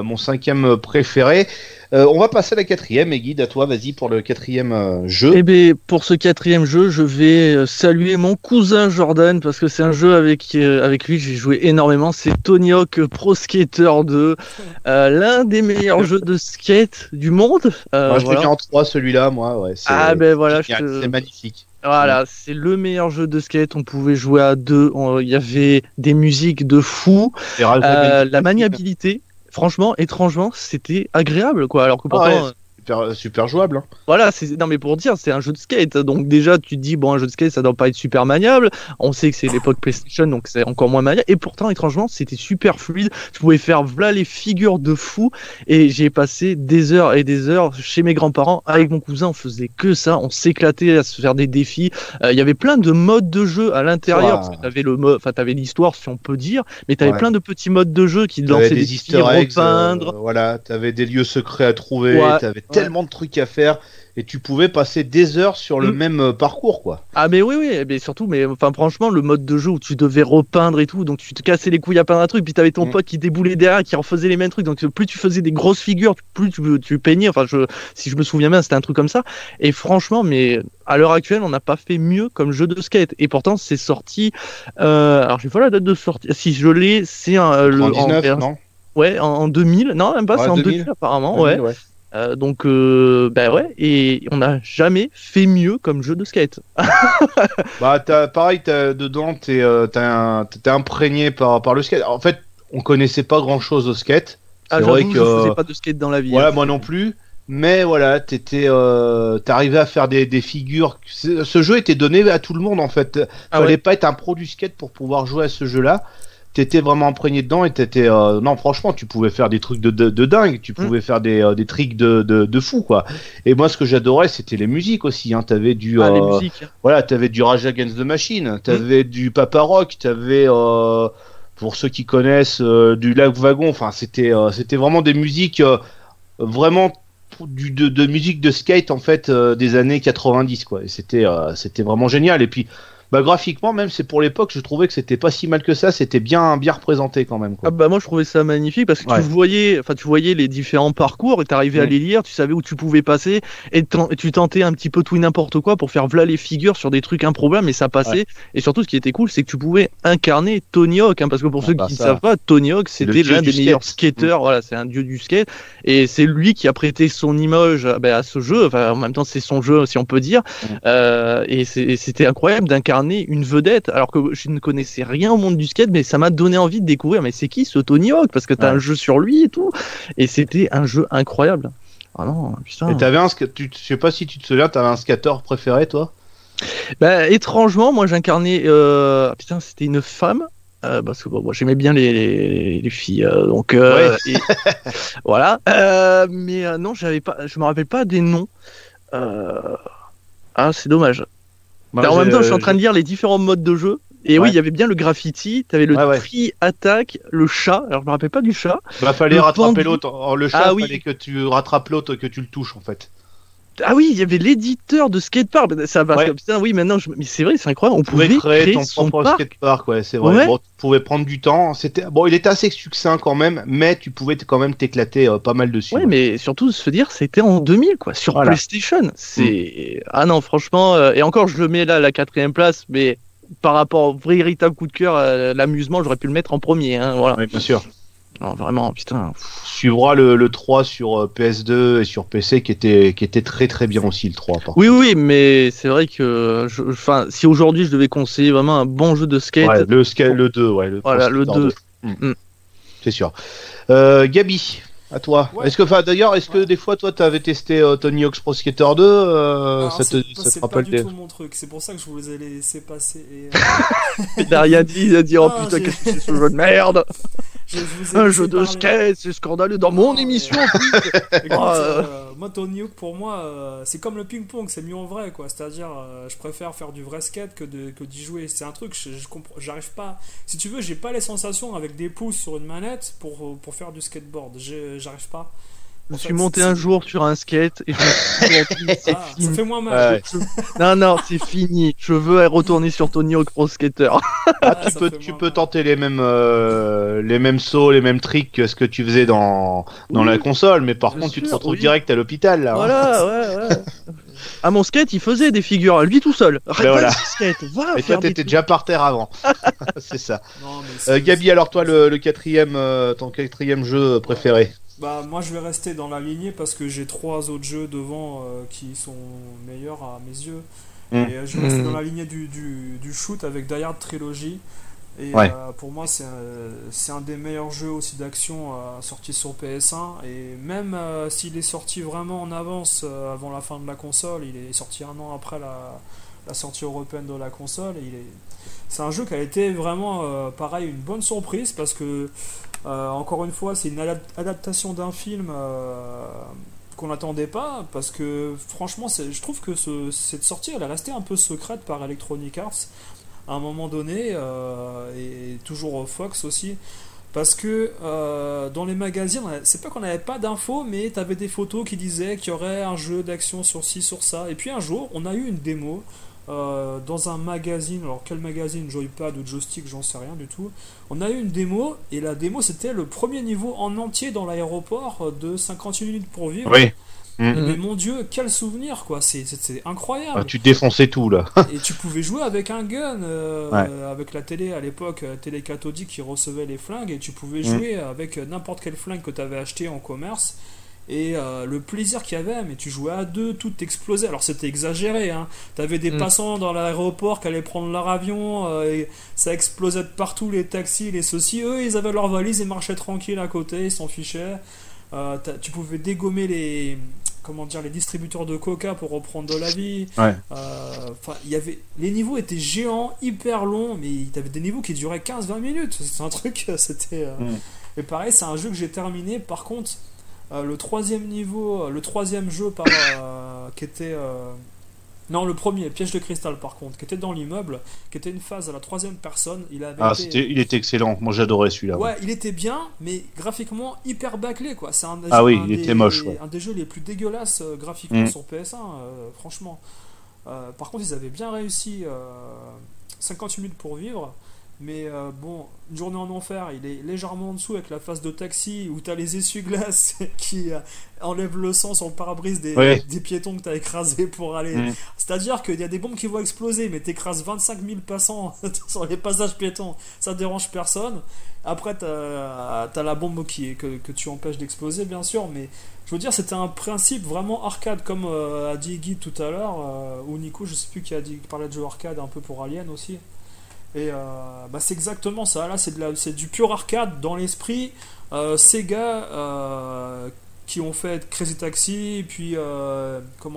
préféré. On va passer à la quatrième, et Guide, à toi, vas-y pour le quatrième jeu. Eh bien, pour ce quatrième jeu, je vais saluer mon cousin Jordan, parce que c'est un jeu avec lui j'ai joué énormément, c'est Tony Hawk Pro Skater 2, l'un des meilleurs jeux de skate du monde. Moi je l'ai mis en 3 celui-là, moi, ouais. C'est magnifique. Voilà, c'est le meilleur jeu de skate. On pouvait jouer à deux. Il y avait des musiques de fou. La maniabilité, franchement, étrangement, c'était agréable, quoi. Alors que pourtant, super jouable. Hein. Voilà, non mais pour dire, c'est un jeu de skate. Donc déjà, tu te dis bon, un jeu de skate, ça doit pas être super maniable. On sait que c'est l'époque PlayStation, donc c'est encore moins maniable. Et pourtant, étrangement, c'était super fluide. Tu pouvais faire voilà les figures de fou. Et j'ai passé des heures et des heures chez mes grands-parents avec mon cousin. On faisait que ça. On s'éclatait à se faire des défis. Il y avait plein de modes de jeu à l'intérieur. Parce que t'avais l'histoire, si on peut dire, mais t'avais plein de petits modes de jeu qui te lançaient des défis, repeindre. Voilà, t'avais des lieux secrets à trouver. T'avais tellement de trucs à faire et tu pouvais passer des heures sur le même parcours, quoi. Ah mais oui, mais surtout, franchement, le mode de jeu où tu devais repeindre et tout, donc tu te cassais les couilles à peindre un truc, puis t'avais ton pote qui déboulait derrière, qui refaisait les mêmes trucs, donc plus tu faisais des grosses figures, plus tu peignais, si je me souviens bien, c'était un truc comme ça, et franchement, mais à l'heure actuelle, on n'a pas fait mieux comme jeu de skate, et pourtant c'est sorti, alors j'ai pas la date de sortie, si je l'ai, c'est en 19, non? Ouais, en 2000, non même pas, c'est en 2000 apparemment, 2000, ouais. Donc, et on n'a jamais fait mieux comme jeu de skate. Dedans, t'es imprégné par le skate. En fait, on connaissait pas grand chose au skate. C'est vrai que je faisais pas de skate dans la vie. Voilà, moi non plus. Mais voilà, t'arrivais à faire des figures. Ce jeu était donné à tout le monde en fait. Fallait pas être un pro du skate pour pouvoir jouer à ce jeu-là. T'étais vraiment imprégné dedans et non, franchement, tu pouvais faire des trucs de dingue, tu pouvais faire des tricks de fou, quoi. Et moi, ce que j'adorais, c'était les musiques aussi, hein. T'avais du les musiques. Voilà, t'avais du Rage Against the Machine, t'avais du Papa Rock, t'avais pour ceux qui connaissent du Lac Wagon. Enfin, c'était vraiment des musiques vraiment de musique de skate en fait des années 90, quoi. Et c'était vraiment génial. Et puis graphiquement, même c'est pour l'époque, je trouvais que c'était pas si mal que ça, c'était bien représenté quand même, quoi. Moi je trouvais ça magnifique parce que tu voyais les différents parcours et t'arrivais à les lire, tu savais où tu pouvais passer et tu tentais un petit peu tout et n'importe quoi pour faire les figures sur des trucs improbables, mais ça passait. Et surtout ce qui était cool, c'est que tu pouvais incarner Tony Hawk, hein, parce que pour ceux qui ne savent pas, Tony Hawk c'était l'un des meilleurs skateurs, voilà, c'est un dieu du skate et c'est lui qui a prêté son image à ce jeu, enfin en même temps c'est son jeu si on peut dire, et c'était incroyable d'incarner une vedette alors que je ne connaissais rien au monde du skate, mais ça m'a donné envie de découvrir mais c'est qui ce Tony Hawk, parce que t'as un jeu sur lui et tout, et c'était un jeu incroyable. Ah non, putain. Et je sais pas si tu te souviens, t'avais un skateur préféré, toi? Étrangement, moi j'incarnais c'était une femme. Parce que moi j'aimais bien les filles, donc voilà. Mais non, je me rappelle pas des noms. C'est dommage. En même temps, je suis en train de lire les différents modes de jeu. Et oui, il y avait bien le graffiti, t'avais le tri-attaque, le chat. Alors, je me rappelle pas du chat. Fallait rattraper l'autre. Le chat, fallait que tu rattrapes l'autre, que tu le touches, en fait. Ah oui, il y avait l'éditeur de skatepark. Ça va comme ça. Oui, maintenant, mais c'est vrai, c'est incroyable. On pouvait créer ton son propre parc. skatepark, ouais, c'est vrai. Ouais. Bon, tu pouvais prendre du temps. Il était assez succinct quand même, mais tu pouvais quand même t'éclater pas mal dessus. Ouais, mais surtout se dire, c'était en 2000, quoi, sur PlayStation. Ah non, franchement, et encore, je le mets là à la 4e place, mais par rapport au véritable coup de cœur, l'amusement, j'aurais pu le mettre en premier, hein, voilà. Oui, bien sûr. Non, vraiment, putain. Suivra le 3 sur PS2 et sur PC qui était très très bien aussi, le 3. Oui, mais c'est vrai que si aujourd'hui je devais conseiller vraiment un bon jeu de skate. Ouais, le 2, ouais. Le 2. C'est sûr. Gabi, à toi. Ouais. Est-ce que des fois, toi, t'avais testé Tony Hawk's Pro Skater 2 ça te rappelle pas du tout mon truc, c'est pour ça que je vous ai laissé passer. Il n'a rien dit, il a dit, oh putain, qu'est-ce que c'est ce jeu de merde. Un jeu de skate, c'est scandaleux dans mon émission. Moi, Tony Hawk, pour moi, c'est comme le ping-pong, c'est mieux en vrai, quoi. C'est-à-dire, je préfère faire du vrai skate que d'y jouer. C'est un truc, j'arrive pas. Si tu veux, j'ai pas les sensations avec des pouces sur une manette pour faire du skateboard. J'arrive pas. Je suis monté un jour sur un skate et c'est fini. Ça fait moins mal. Non, c'est fini. Je veux retourner sur Tony Hawk Pro Skater. Tu peux tenter les mêmes sauts, les mêmes tricks que ce que tu faisais dans la console, mais par contre, tu te retrouves direct à l'hôpital, là. Voilà, ouais. À mon skate, il faisait des figures, lui tout seul. Voilà. Skate, et toi, t'étais déjà par terre avant. C'est ça. Non, Gabi, alors toi, ton 4e jeu préféré? Bah moi je vais rester dans la lignée parce que j'ai 3 autres jeux devant qui sont meilleurs à mes yeux. Et je vais rester dans la lignée du shoot avec Die Hard Trilogy. Et pour moi c'est un des meilleurs jeux aussi d'action sortis sur PS1. Et même s'il est sorti vraiment en avance avant la fin de la console, il est sorti un an après la sortie européenne de la console. C'est un jeu qui a été vraiment pareil une bonne surprise parce que encore une fois, c'est une adaptation d'un film qu'on n'attendait pas, parce que franchement, je trouve que cette sortie, elle est restée un peu secrète par Electronic Arts à un moment donné, et toujours Fox aussi, parce que dans les magazines, c'est pas qu'on n'avait pas d'infos, mais tu avais des photos qui disaient qu'il y aurait un jeu d'action sur ci, sur ça, et puis un jour, on a eu une démo dans un magazine, alors quel magazine, Joypad ou Joystick, j'en sais rien du tout. On a eu une démo, et la démo c'était le premier niveau en entier dans l'aéroport de 58 minutes pour vivre. Oui. Mais mon Dieu, quel souvenir, quoi, c'est incroyable. Tu défonçais tout là. Et tu pouvais jouer avec un gun, avec la télé à l'époque, télé cathodique qui recevait les flingues, et tu pouvais jouer avec n'importe quel flingue que tu avais acheté en commerce. Et le plaisir qu'il y avait, mais tu jouais à deux, tout explosait. Alors c'était exagéré, hein. T'avais des passants dans l'aéroport qui allaient prendre leur avion, et ça explosait de partout, les taxis, les ceci. Eux, ils avaient leur valise et marchaient tranquilles à côté, ils s'en fichaient. Tu pouvais dégommer les distributeurs de coca pour reprendre de la vie. Les niveaux étaient géants, hyper longs, mais t'avais des niveaux qui duraient 15-20 minutes. C'est un truc, c'était. Et pareil, c'est un jeu que j'ai terminé. Par contre, le 3e niveau, le 3e jeu qui était non, le premier, Piège de cristal, par contre, qui était dans l'immeuble, qui était une phase à la 3e personne. Il était excellent. Moi, j'adorais celui-là. Ouais, il était bien, mais graphiquement hyper bâclé, quoi. C'est était moche. Ouais. Un des jeux les plus dégueulasses graphiquement sur PS1, franchement. Par contre, ils avaient bien réussi 58 minutes pour vivre. Mais bon, Une journée en enfer, il est légèrement en dessous avec la phase de taxi où t'as les essuie-glaces qui enlèvent le sang sur le pare-brise des piétons que t'as écrasés pour aller. C'est-à-dire qu'il y a des bombes qui vont exploser, mais t'écrases 25 000 passants sur les passages piétons, ça dérange personne. Après, t'as la bombe que tu empêches d'exploser, bien sûr, mais je veux dire, c'était un principe vraiment arcade, comme a dit Guy tout à l'heure, ou Nico, je sais plus qui parlait de jeu arcade un peu pour Alien aussi. Et c'est exactement ça. Là, c'est du pur arcade dans l'esprit. Sega qui ont fait Crazy Taxi, et puis comment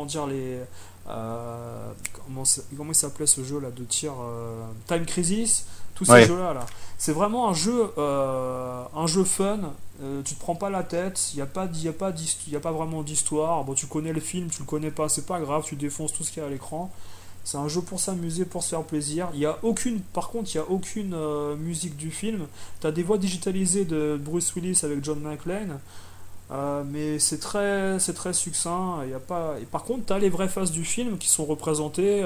il s'appelait ce jeu là de tir, Time Crisis, tous ces jeux là. C'est vraiment un jeu fun. Tu te prends pas la tête. Il y a pas vraiment d'histoire. Bon, tu connais le film, tu le connais pas, c'est pas grave. Tu défonces tout ce qu'il y a à l'écran. C'est un jeu pour s'amuser, pour se faire plaisir. Par contre, il n'y a aucune musique du film. Tu as des voix digitalisées de Bruce Willis avec John McClane. Mais c'est très succinct. Y a pas... Et par contre, tu as les vraies phases du film qui sont représentées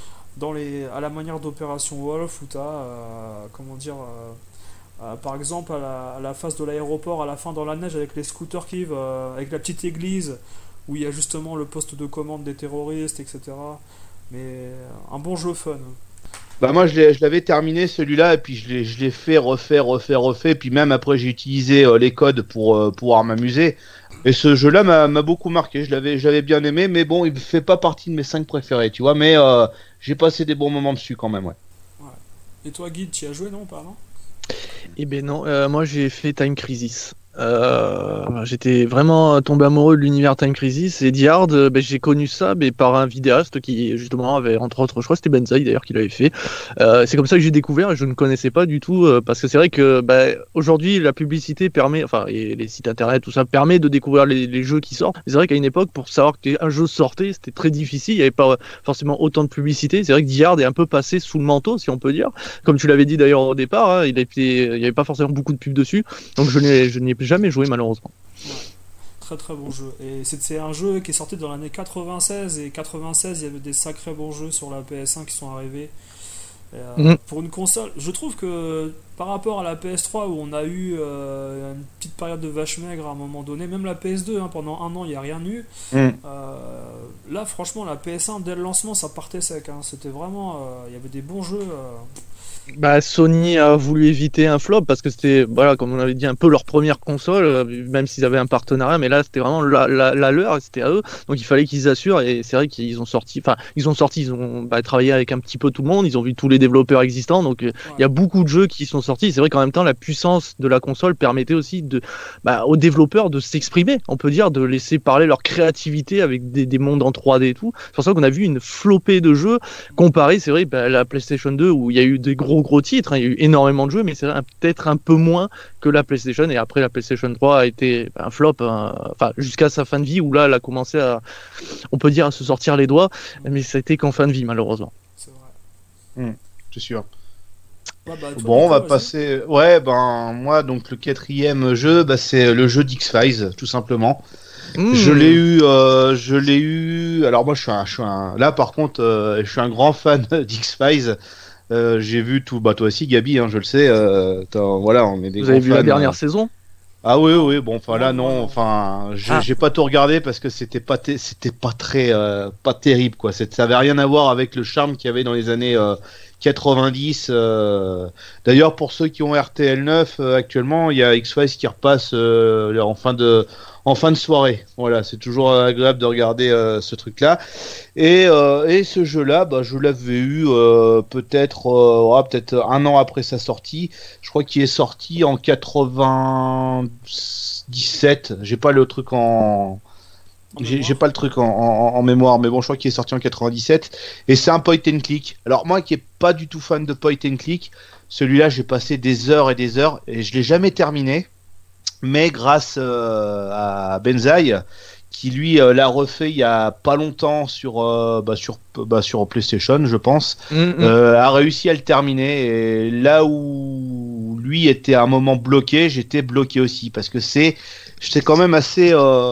à la manière d'Opération Wolf, où tu as, comment dire, par exemple, à la phase de l'aéroport, à la fin dans la neige, avec les scooters qui vivent, avec la petite église, où il y a justement le poste de commande des terroristes, etc. Mais un bon jeu fun. Bah moi je l'avais terminé celui-là et puis je l'ai fait refait puis même après j'ai utilisé les codes pour pouvoir m'amuser et ce jeu-là m'a beaucoup marqué, je l'avais bien aimé mais bon il fait pas partie de mes 5 préférés tu vois mais j'ai passé des bons moments dessus quand même ouais. Ouais. Et toi Guide, tu y as joué non pas non? Eh ben non, moi j'ai fait Time Crisis. J'étais vraiment tombé amoureux de l'univers Time Crisis et Die Hard, j'ai connu ça mais par un vidéaste qui justement avait entre autres, je crois que c'était Benzaï d'ailleurs qui l'avait fait. C'est comme ça que j'ai découvert et je ne connaissais pas du tout parce que c'est vrai que aujourd'hui la publicité permet, enfin et les sites internet tout ça permet de découvrir les jeux qui sortent. Mais c'est vrai qu'à une époque pour savoir qu'un jeu sortait c'était très difficile, il n'y avait pas forcément autant de publicité. C'est vrai que Die Hard est un peu passé sous le manteau si on peut dire. Comme tu l'avais dit d'ailleurs au départ, hein, il n'y avait pas forcément beaucoup de pubs dessus, donc je n'y ai jamais joué malheureusement. Ouais. Très très bon jeu. Et c'est un jeu qui est sorti dans l'année 96 et 96 il y avait des sacrés bons jeux sur la PS1 qui sont arrivés. Et, pour une console, je trouve que par rapport à la PS3 où on a eu une petite période de vache maigre à un moment donné, même la PS2 hein, pendant un an il n'y a rien eu. Là franchement la PS1 dès le lancement ça partait sec. Hein. C'était vraiment, il y avait des bons jeux. Sony a voulu éviter un flop parce que c'était, voilà, comme on avait dit, un peu leur première console, même s'ils avaient un partenariat, mais là c'était vraiment la leur, c'était à eux, donc il fallait qu'ils assurent, et c'est vrai qu'ils ont sorti, ils ont travaillé avec un petit peu tout le monde, ils ont vu tous les développeurs existants, donc il y a beaucoup de jeux qui sont sortis. C'est vrai qu'en même temps la puissance de la console permettait aussi aux développeurs de s'exprimer, on peut dire, de laisser parler leur créativité avec des mondes en 3D et tout. C'est pour ça qu'on a vu une flopée de jeux comparé, c'est vrai, à la PlayStation 2 où il y a eu des gros titres, hein. Il y a eu énormément de jeux, mais c'est peut-être un peu moins que la PlayStation, et après la PlayStation 3 a été un flop, jusqu'à sa fin de vie où là elle a commencé on peut dire, à se sortir les doigts, mais ça a été qu'en fin de vie malheureusement. C'est vrai. C'est sûr. Ouais, bon, on va passer. Ouais, moi, donc le 4e jeu, c'est le jeu d'X-Files, tout simplement. Je l'ai eu. Alors moi, là, par contre, je suis un grand fan d'X-Files. J'ai vu tout, toi aussi, Gabi, hein, je le sais. Voilà, on est des. Vous avez vu la dernière saison? Ah oui, bon, là non, j'ai pas tout regardé parce que c'était pas très, pas terrible quoi. Ça avait rien à voir avec le charme qu'il y avait dans les années 90. D'ailleurs, pour ceux qui ont RTL 9 actuellement, il y a X-Files qui repasse en fin de soirée. Voilà, c'est toujours agréable de regarder ce truc-là. Et ce jeu-là, je l'avais eu peut-être un an après sa sortie. Je crois qu'il est sorti en 97. J'ai pas le truc j'ai pas le truc en mémoire, mais bon, je crois qu'il est sorti en 97. Et c'est un point and click. Alors moi, qui est pas du tout fan de point and click, celui-là, j'ai passé des heures et des heures et je l'ai jamais terminé. Mais grâce à Benzaï, qui lui l'a refait il y a pas longtemps sur PlayStation, je pense, a réussi à le terminer. Et là où lui était à un moment bloqué, j'étais bloqué aussi parce que c'est quand même assez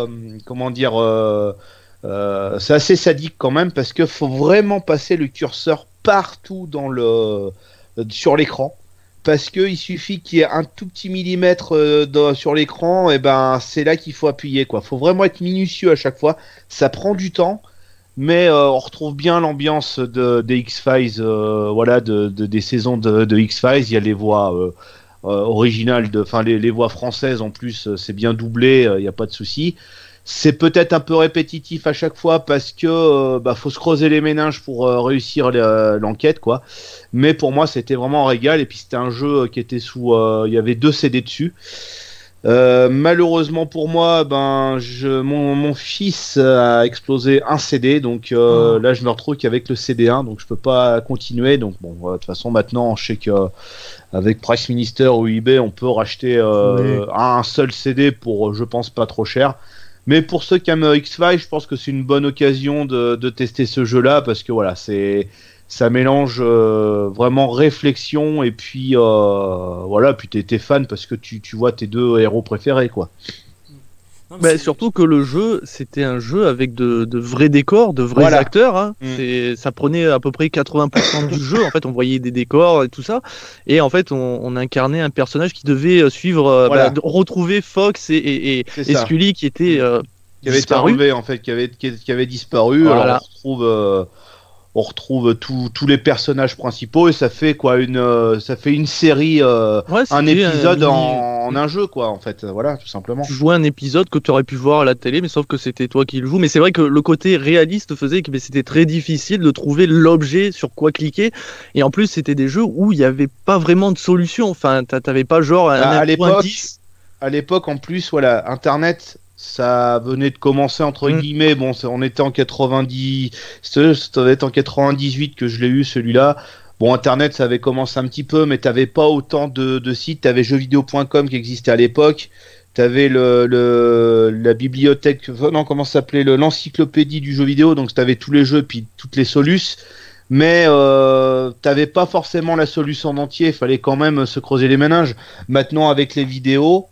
c'est assez sadique quand même parce que faut vraiment passer le curseur partout sur l'écran. Parce que il suffit qu'il y ait un tout petit millimètre sur l'écran, et c'est là qu'il faut appuyer quoi. Faut vraiment être minutieux à chaque fois. Ça prend du temps, mais on retrouve bien l'ambiance des X-Files, des saisons de X-Files. Il y a les voix originales, les voix françaises en plus, c'est bien doublé, il n'y a pas de souci. C'est peut-être un peu répétitif à chaque fois parce que faut se creuser les méninges pour réussir l'enquête quoi. Mais pour moi c'était vraiment un régal et puis c'était un jeu qui était il y avait 2 CD dessus. Malheureusement pour moi, mon fils a explosé un CD, donc là je me retrouve qu'avec le CD1, donc je peux pas continuer. Donc bon, de toute façon maintenant je sais que avec Price Minister ou eBay on peut racheter un seul CD pour je pense pas trop cher. Mais pour ceux qui aiment X-Files, je pense que c'est une bonne occasion de tester ce jeu-là parce que voilà, ça mélange vraiment réflexion et puis puis t'es fan parce que tu vois tes 2 héros préférés quoi. Non, Bah, surtout que le jeu, c'était un jeu avec de vrais décors, de vrais acteurs. Hein. Ça prenait à peu près 80% du jeu. En fait, on voyait des décors et tout ça. Et en fait, on incarnait un personnage qui devait suivre, retrouver Fox et Scully qui étaient qui avait été enlevé, en fait, qui avait disparu. Voilà. Alors on retrouve tous les personnages principaux et ça fait quoi ça fait une série, un épisode en un jeu quoi en fait, voilà tout simplement. Tu jouais un épisode que tu aurais pu voir à la télé, mais sauf que c'était toi qui le joues. Mais c'est vrai que le côté réaliste faisait que c'était très difficile de trouver l'objet sur quoi cliquer. Et en plus, c'était des jeux où il n'y avait pas vraiment de solution. Enfin, t'avavais pas genre à l'époque en plus, voilà, Internet. Ça venait de commencer entre guillemets. Bon, on était en 90, ça devait être en 98 que je l'ai eu celui-là. Bon, Internet, ça avait commencé un petit peu, mais t'avais pas autant de sites. T'avais jeuxvideo.com qui existait à l'époque. T'avais la bibliothèque, non, comment ça s'appelait, l'encyclopédie du jeu vidéo. Donc t'avais tous les jeux puis toutes les solus. Mais t'avais pas forcément la solution en entier. Il fallait quand même se creuser les méninges. Maintenant, avec les vidéos.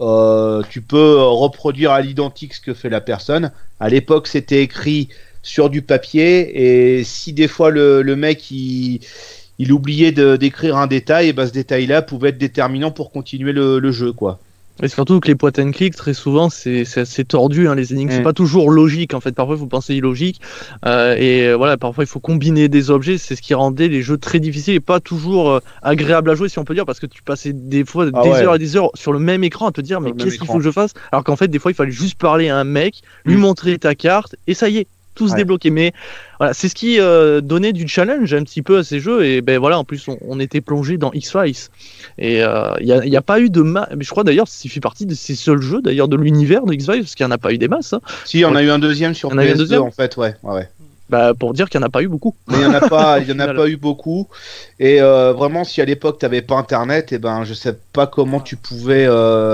Tu peux reproduire à l'identique ce que fait la personne. À l'époque, c'était écrit sur du papier, et si des fois le mec il oubliait d'écrire un détail, et ben ce détail-là pouvait être déterminant pour continuer le jeu, quoi. Et surtout que les point and click, très souvent, c'est assez tordu, hein, les énigmes. C'est pas toujours logique, en fait. Parfois, il faut penser illogique. Voilà, parfois, il faut combiner des objets. C'est ce qui rendait les jeux très difficiles et pas toujours agréables à jouer, si on peut dire, parce que tu passais des fois heures et des heures sur le même écran à te dire, mais qu'est-ce qu'il faut que je fasse? Alors qu'en fait, des fois, il fallait juste parler à un mec, lui montrer ta carte, et ça y est. Tous débloqués, mais voilà, c'est ce qui donnait du challenge un petit peu à ces jeux, et ben voilà, en plus on était plongé dans X-Files, et il y a pas eu mais je crois d'ailleurs ça fait partie de ces seuls jeux d'ailleurs de l'univers de X-Files, parce qu'il n'y en a pas eu des masses, hein. Si, il y en a eu un deuxième sur PS2 en fait, ouais. Bah, pour dire qu'il n'y en a pas eu beaucoup. Mais il y en a pas eu beaucoup, et vraiment si à l'époque t'avais pas internet, et ben je sais pas comment tu pouvais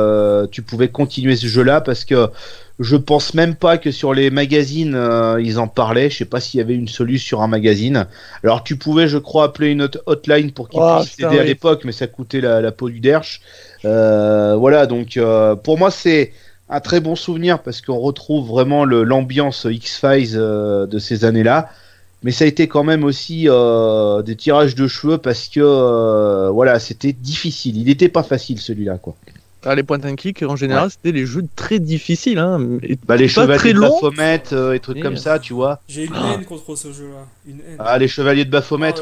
continuer ce jeu-là, parce que je pense même pas que sur les magazines ils en parlaient. Je sais pas s'il y avait une solution sur un magazine. Alors tu pouvais, je crois, appeler une hotline pour qu'ils puissent t'aider à l'époque, mais ça coûtait la peau du derche. Voilà, donc pour moi c'est un très bon souvenir, parce qu'on retrouve vraiment l'ambiance X-Files de ces années-là. Mais ça a été quand même aussi des tirages de cheveux, parce que voilà, c'était difficile. Il était pas facile celui-là, quoi. Les point and click en général, c'était les jeux très difficiles, hein. Les chevaliers de Baphomet et trucs comme ça, tu vois. J'ai une haine contre ce jeu-là. Une haine. Les chevaliers de Baphomet,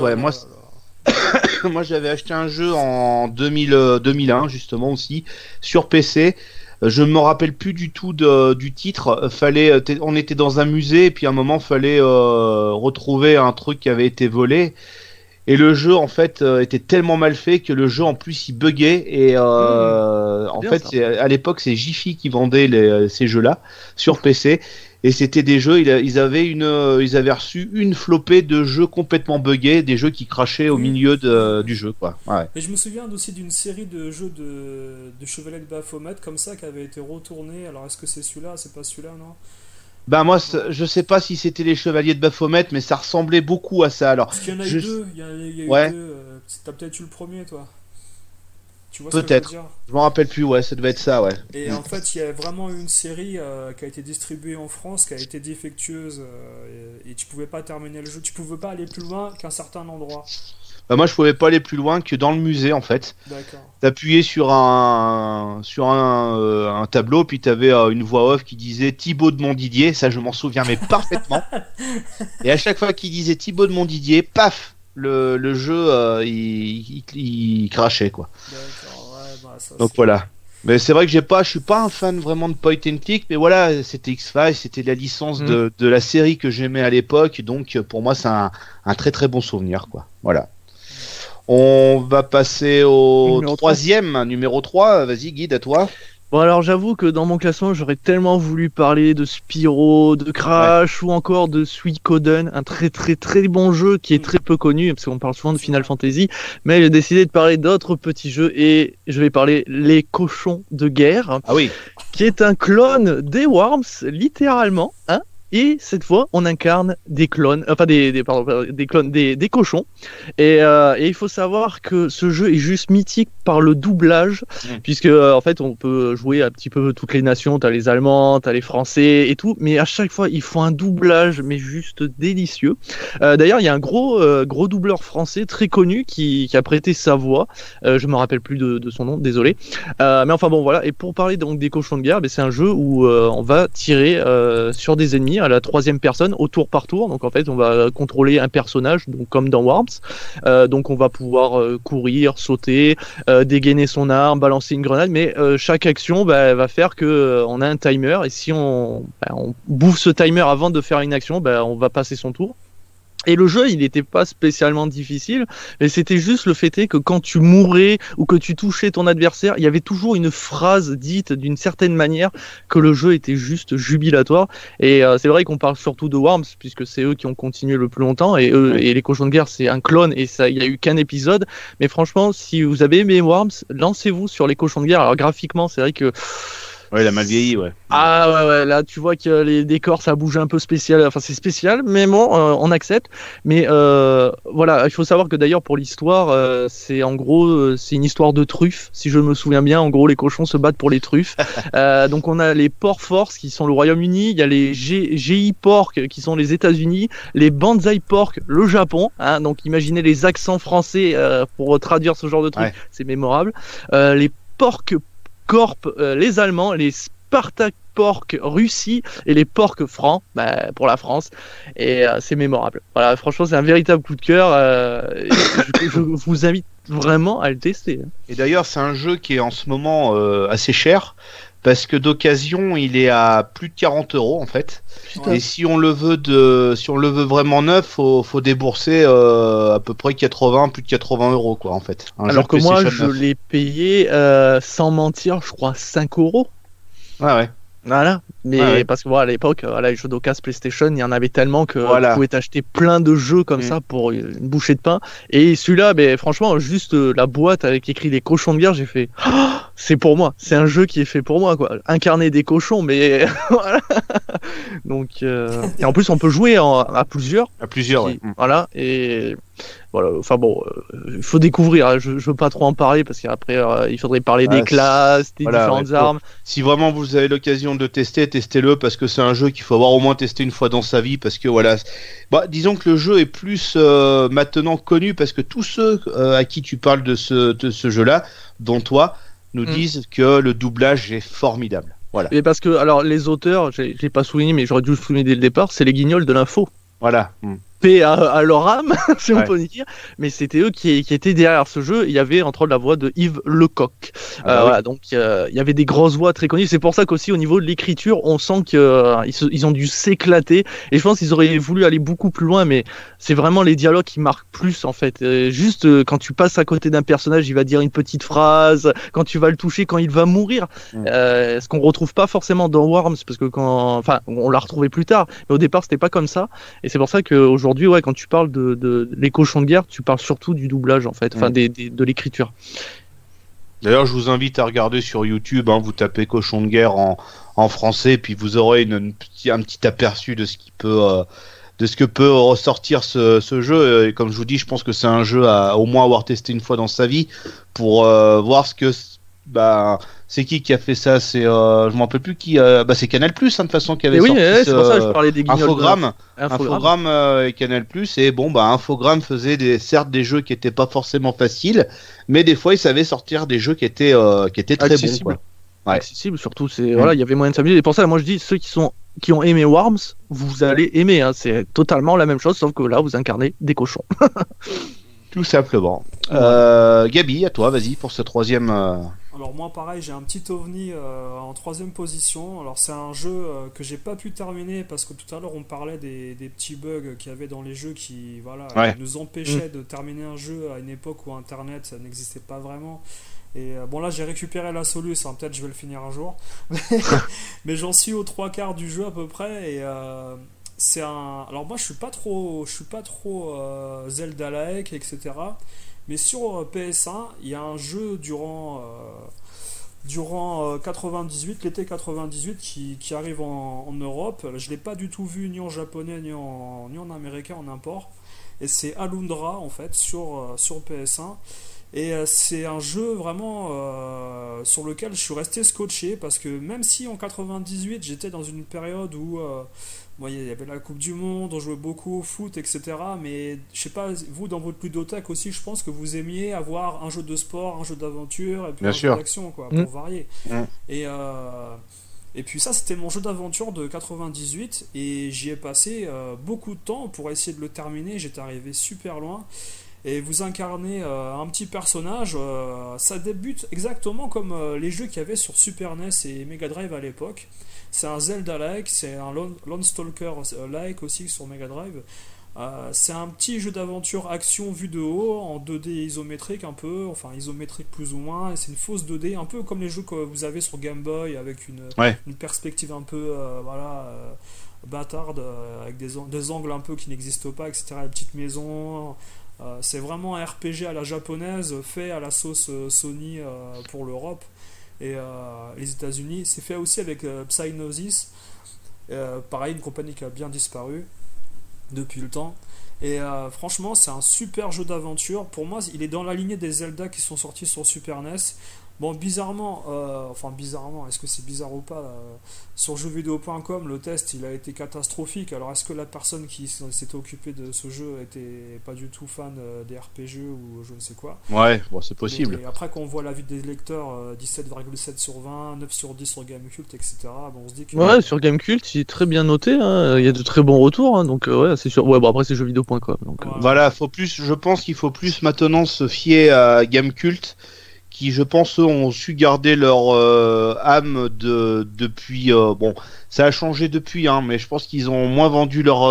moi j'avais acheté un jeu en 2001 justement aussi sur PC. Je me rappelle plus du tout du titre. On était dans un musée, et puis à un moment fallait retrouver un truc qui avait été volé. Et le jeu en fait était tellement mal fait que le jeu en plus il buguait, et en fait à l'époque c'est Jiffy qui vendait ces jeux-là sur PC, et c'était des jeux, ils avaient reçu une flopée de jeux complètement buggés, des jeux qui crachaient au milieu du jeu, quoi. Ouais. Et je me souviens aussi d'une série de jeux de Chevalier de Baphomet comme ça qui avait été retourné. Alors est-ce que c'est celui-là? C'est pas celui-là, non? Bah moi je sais pas si c'était les Chevaliers de Baphomet, mais ça ressemblait beaucoup à ça. Alors parce qu'il y en a eu deux, il y a eu deux. T'as peut-être eu le premier, toi. Tu vois peut-être. Je m'en rappelle plus, ouais, ça devait être ça, ouais. Et en fait, il y a vraiment une série qui a été distribuée en France, qui a été défectueuse, et tu pouvais pas terminer le jeu, tu pouvais pas aller plus loin qu'un certain endroit. Moi je pouvais pas aller plus loin que dans le musée en fait. D'accord. T'appuyais sur un tableau, puis t'avais une voix off qui disait Thibaut de Montdidier, ça je m'en souviens mais parfaitement. Et à chaque fois qu'il disait Thibaut de Montdidier, paf, le jeu il crachait, quoi. D'accord, ouais, ça, donc voilà. Mais c'est vrai que je suis pas un fan vraiment de point and click, mais voilà, c'était X-Files, c'était la licence de la série que j'aimais à l'époque, donc pour moi c'est un très très bon souvenir, quoi. Voilà. On va passer au troisième, numéro 3. Vas-y, Guide, à toi. Bon, alors j'avoue que dans mon classement, j'aurais tellement voulu parler de Spyro, de Crash, ou encore de Suikoden, un très très très bon jeu qui est très peu connu, parce qu'on parle souvent de Final Fantasy, mais j'ai décidé de parler d'autres petits jeux, et je vais parler Les Cochons de Guerre, qui est un clone des Worms, littéralement, hein. Et cette fois, on incarne des clones, enfin des clones, des cochons. Et il faut savoir que ce jeu est juste mythique par le doublage, puisque en fait, on peut jouer un petit peu toutes les nations. T'as les Allemands, t'as les Français et tout, mais à chaque fois, ils font un doublage, mais juste délicieux. D'ailleurs, il y a un gros doubleur français très connu qui a prêté sa voix. Je me rappelle plus de son nom, désolé. Mais enfin bon, voilà. Et pour parler donc des cochons de guerre, c'est un jeu où on va tirer sur des ennemis à la troisième personne au tour par tour. Donc en fait on va contrôler un personnage, donc comme dans Worms. Donc on va pouvoir courir, sauter, dégainer son arme, balancer une grenade, mais chaque action va faire que on a un timer, et si on bouffe ce timer avant de faire une action, on va passer son tour. Et le jeu, il n'était pas spécialement difficile, mais c'était juste le fait est que quand tu mourais ou que tu touchais ton adversaire, il y avait toujours une phrase dite d'une certaine manière que le jeu était juste jubilatoire. Et c'est vrai qu'on parle surtout de Worms, puisque c'est eux qui ont continué le plus longtemps, et et les cochons de guerre, c'est un clone, et ça, il y a eu qu'un épisode. Mais franchement, si vous avez aimé Worms, lancez-vous sur les cochons de guerre. Alors graphiquement, c'est vrai que ouais, il a mal vieilli, ouais. Ah ouais, là tu vois que les décors ça bouge un peu spécial, enfin c'est spécial, mais bon, on accepte. Mais voilà, il faut savoir que d'ailleurs pour l'histoire, c'est en gros, c'est une histoire de truffes, si je me souviens bien. En gros, les cochons se battent pour les truffes. Donc on a les Pork Force qui sont le Royaume-Uni, il y a les GI Pork qui sont les États-Unis, les Banzai Pork le Japon. Hein, donc imaginez les accents français pour traduire ce genre de truc, c'est mémorable. Les Pork Corp, les Allemands, les Spartak Pork Russie et les Pork francs pour la France, et c'est mémorable. Voilà, franchement c'est un véritable coup de cœur. Je vous invite vraiment à le tester. Et d'ailleurs c'est un jeu qui est en ce moment assez cher, parce que d'occasion il est à plus de 40 € en fait. Putain. Et si on le veut vraiment neuf, faut débourser à peu près plus de 80 € quoi en fait. Alors que moi je l'ai payé sans mentir, je crois 5 €. Ouais. Voilà, mais parce que voilà, à l'époque, les jeux d'occasion PlayStation, il y en avait tellement que tu pouvais t'acheter plein de jeux comme ça pour une bouchée de pain. Et celui-là, franchement, juste la boîte avec écrit des cochons de guerre, j'ai fait c'est pour moi, c'est un jeu qui est fait pour moi, quoi. Incarner des cochons, mais voilà. Donc, et en plus, on peut jouer à plusieurs. À plusieurs, ouais. Voilà, et voilà, enfin bon, il faut découvrir, hein. Je veux pas trop en parler parce qu'après il faudrait parler des classes, des différentes armes. Si vraiment vous avez l'occasion de testez-le, parce que c'est un jeu qu'il faut avoir au moins testé une fois dans sa vie, parce que voilà, disons que le jeu est plus maintenant connu, parce que tous ceux à qui tu parles de ce jeu-là, dont toi, nous disent que le doublage est formidable. Voilà. Et parce que alors les auteurs, j'ai pas souligné, mais j'aurais dû le souligner dès le départ, c'est les Guignols de l'info. Voilà. Paix à leur âme, si on peut dire, mais c'était eux qui étaient derrière ce jeu. Il y avait entre autres la voix de Yves Lecoq. Voilà, donc il y avait des grosses voix très connues. C'est pour ça qu'aussi au niveau de l'écriture, on sent qu'ils ont dû s'éclater. Et je pense qu'ils auraient voulu aller beaucoup plus loin, mais c'est vraiment les dialogues qui marquent plus en fait. Juste quand tu passes à côté d'un personnage, il va dire une petite phrase. Quand tu vas le toucher, quand il va mourir, ce qu'on retrouve pas forcément dans Worms, parce que on l'a retrouvé plus tard. Mais au départ, c'était pas comme ça. Et c'est pour ça qu'aujourd'hui, quand tu parles de les cochons de guerre, tu parles surtout du doublage en fait, de l'écriture. D'ailleurs, je vous invite à regarder sur YouTube, vous tapez cochons de guerre en français, puis vous aurez un petit aperçu de ce que peut ressortir ce jeu. Et comme je vous dis, je pense que c'est un jeu à au moins avoir testé une fois dans sa vie pour voir ce que c'est qui a fait ça. C'est je m'en rappelle plus qui. C'est Canal Plus de toute façon qui avait sorti. C'est pour ça que je parlais des Guignols. Infogrames et Canal Plus, et Infogrames faisait certes des jeux qui étaient pas forcément faciles, mais des fois ils savaient sortir des jeux qui étaient très bons, quoi. Accessible, surtout il y avait moyen de s'amuser. Et pour ça, moi je dis, ceux qui ont aimé Worms, vous allez aimer, c'est totalement la même chose, sauf que là vous incarnez des cochons. Tout simplement. Gabi, à toi, vas-y pour ce troisième. Alors moi pareil, j'ai un petit ovni en troisième position. Alors c'est un jeu que j'ai pas pu terminer parce que tout à l'heure on parlait des petits bugs qu'il y avait dans les jeux qui nous empêchaient de terminer un jeu à une époque où Internet ça n'existait pas vraiment. Et là j'ai récupéré la solution, peut-être je vais le finir un jour. Mais j'en suis aux 3/4 du jeu à peu près, et c'est un. Alors moi je suis pas trop Zelda-like, etc. Mais sur PS1, il y a un jeu durant durant 98, l'été 98 qui arrive en Europe. Je l'ai pas du tout vu ni en japonais ni en américain en import. Et c'est Alundra en fait sur PS1. Et c'est un jeu vraiment sur lequel je suis resté scotché parce que même si en 98 j'étais dans une période où il y avait la Coupe du Monde, on jouait beaucoup au foot, etc. Mais je sais pas, vous dans votre ludothèque aussi, je pense que vous aimiez avoir un jeu de sport, un jeu d'aventure et puis Bien un sûr. jeu d'action quoi, pour varier. Et puis ça, c'était mon jeu d'aventure de 98 et j'y ai passé beaucoup de temps pour essayer de le terminer. J'étais arrivé super loin. Et vous incarnez un petit personnage, ça débute exactement comme les jeux qu'il y avait sur Super NES et Mega Drive à l'époque. C'est un Zelda-like, c'est un Lone Stalker-like aussi sur Mega Drive. C'est un petit jeu d'aventure action vu de haut, en 2D isométrique un peu, enfin isométrique plus ou moins, et c'est une fausse 2D, un peu comme les jeux que vous avez sur Game Boy, avec une perspective un peu bâtarde, avec des angles un peu qui n'existent pas, etc. Les petites maisons. C'est vraiment un RPG à la japonaise fait à la sauce Sony pour l'Europe et les États-Unis. C'est fait aussi avec Psygnosis, pareil, une compagnie qui a bien disparu depuis le temps. Et franchement, c'est un super jeu d'aventure. Pour moi, il est dans la lignée des Zelda qui sont sortis sur Super NES. Bon, bizarrement, est-ce que c'est bizarre ou pas sur jeuxvideo.com, le test il a été catastrophique. Alors, est-ce que la personne qui s'était occupée de ce jeu était pas du tout fan des RPG ou je ne sais quoi? Ouais, bon, c'est possible. Et après, quand on voit l'avis des lecteurs, 17,7 sur 20, 9 sur 10 sur Gamecult, etc., bon, on se dit que. Ouais, sur Gamecult, il est très bien noté. Hein. Il y a de très bons retours. Hein, donc, ouais, c'est sûr. Ouais, bon, après, c'est jeuxvideo.com. Donc, voilà, je pense qu'il faut plus maintenant se fier à Gamecult, qui je pense eux ont su garder leur âme depuis bon, ça a changé depuis hein, mais je pense qu'ils ont moins vendu leur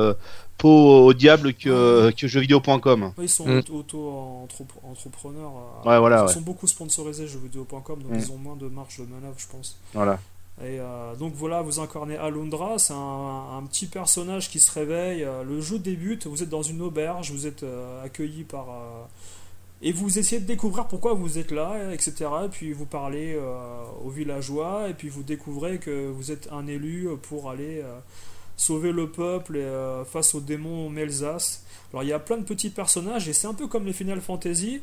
peau au diable que jeuxvideo.com. Ils sont auto-entrepreneurs, ils sont beaucoup sponsorisés jeuxvideo.com, donc ils ont moins de marge de manœuvre, je pense. Voilà. Et donc voilà, vous incarnez Alundra, c'est un petit personnage qui se réveille. Le jeu débute, vous êtes dans une auberge, vous êtes accueilli par et vous essayez de découvrir pourquoi vous êtes là, etc. Et puis vous parlez aux villageois, et puis vous découvrez que vous êtes un élu pour aller sauver le peuple face au démon Melzas. Alors il y a plein de petits personnages, et c'est un peu comme les Final Fantasy.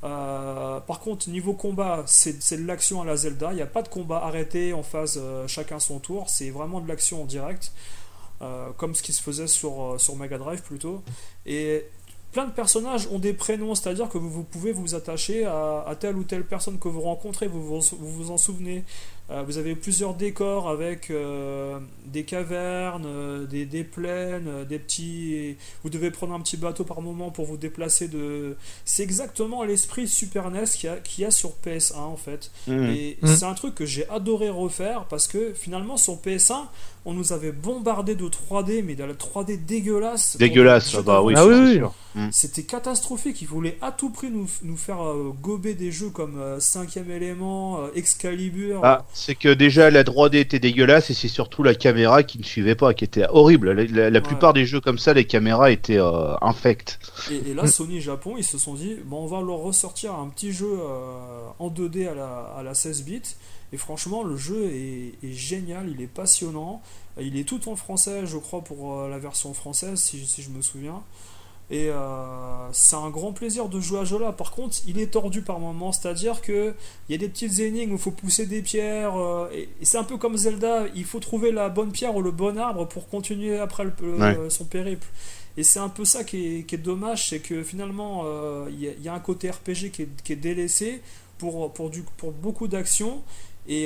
Par contre, niveau combat, c'est de l'action à la Zelda. Il n'y a pas de combat arrêté en phase chacun son tour, c'est vraiment de l'action en direct, comme ce qui se faisait sur Mega Drive plutôt. Et plein de personnages ont des prénoms, c'est-à-dire que vous pouvez vous attacher à telle ou telle personne que vous rencontrez, vous en souvenez. Vous avez plusieurs décors avec des cavernes, des plaines, des petits. Vous devez prendre un petit bateau par moment pour vous déplacer C'est exactement l'esprit Super NES qu'il y a sur PS1 en fait. Et c'est un truc que j'ai adoré refaire parce que finalement sur PS1, on nous avait bombardé de 3D, mais de la 3D dégueulasse. Dégueulasse, bah oui, c'est sûr. C'était catastrophique. Ils voulaient à tout prix nous faire gober des jeux comme 5ème élément, Excalibur. Ah, c'est que déjà la 3D était dégueulasse et c'est surtout la caméra qui ne suivait pas, qui était horrible. La plupart des jeux comme ça, les caméras étaient infectes. Et là, Sony Japon, ils se sont dit, bon, on va leur ressortir un petit jeu en 2D à la 16 bits. Et franchement, le jeu est génial, il est passionnant. Il est tout en français, je crois, pour la version française, si je me souviens. Et c'est un grand plaisir de jouer à ce jeu-là. Par contre, il est tordu par moments, c'est-à-dire qu'il y a des petites énigmes où il faut pousser des pierres. Et c'est un peu comme Zelda, il faut trouver la bonne pierre ou le bon arbre pour continuer après son périple. Et c'est un peu ça qui est dommage, c'est que finalement, il y a un côté RPG qui est délaissé pour beaucoup d'actions. Et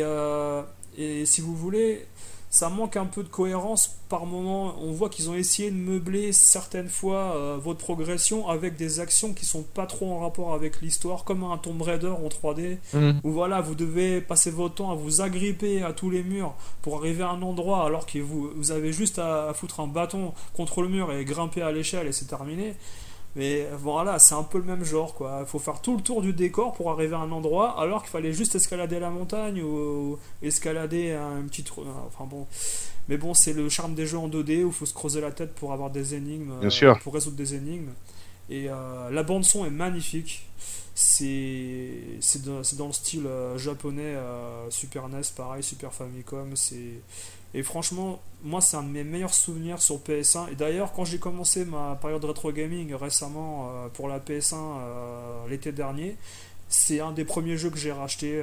si vous voulez, ça manque un peu de cohérence par moment. On voit qu'ils ont essayé de meubler certaines fois votre progression avec des actions qui sont pas trop en rapport avec l'histoire, comme un Tomb Raider en 3D, où voilà, vous devez passer votre temps à vous agripper à tous les murs pour arriver à un endroit alors que vous avez juste à foutre un bâton contre le mur et grimper à l'échelle et c'est terminé. Mais voilà, c'est un peu le même genre, quoi. Il faut faire tout le tour du décor pour arriver à un endroit, alors qu'il fallait juste escalader la montagne ou escalader un petit trou. Enfin bon. Mais bon, c'est le charme des jeux en 2D où il faut se creuser la tête pour avoir des énigmes, Bien sûr. pour résoudre des énigmes. Et la bande-son est magnifique. c'est dans le style japonais, Super NES, pareil, Super Famicom. Et franchement, moi, c'est un de mes meilleurs souvenirs sur PS1. Et d'ailleurs, quand j'ai commencé ma période rétro gaming récemment pour la PS1 l'été dernier, c'est un des premiers jeux que j'ai racheté.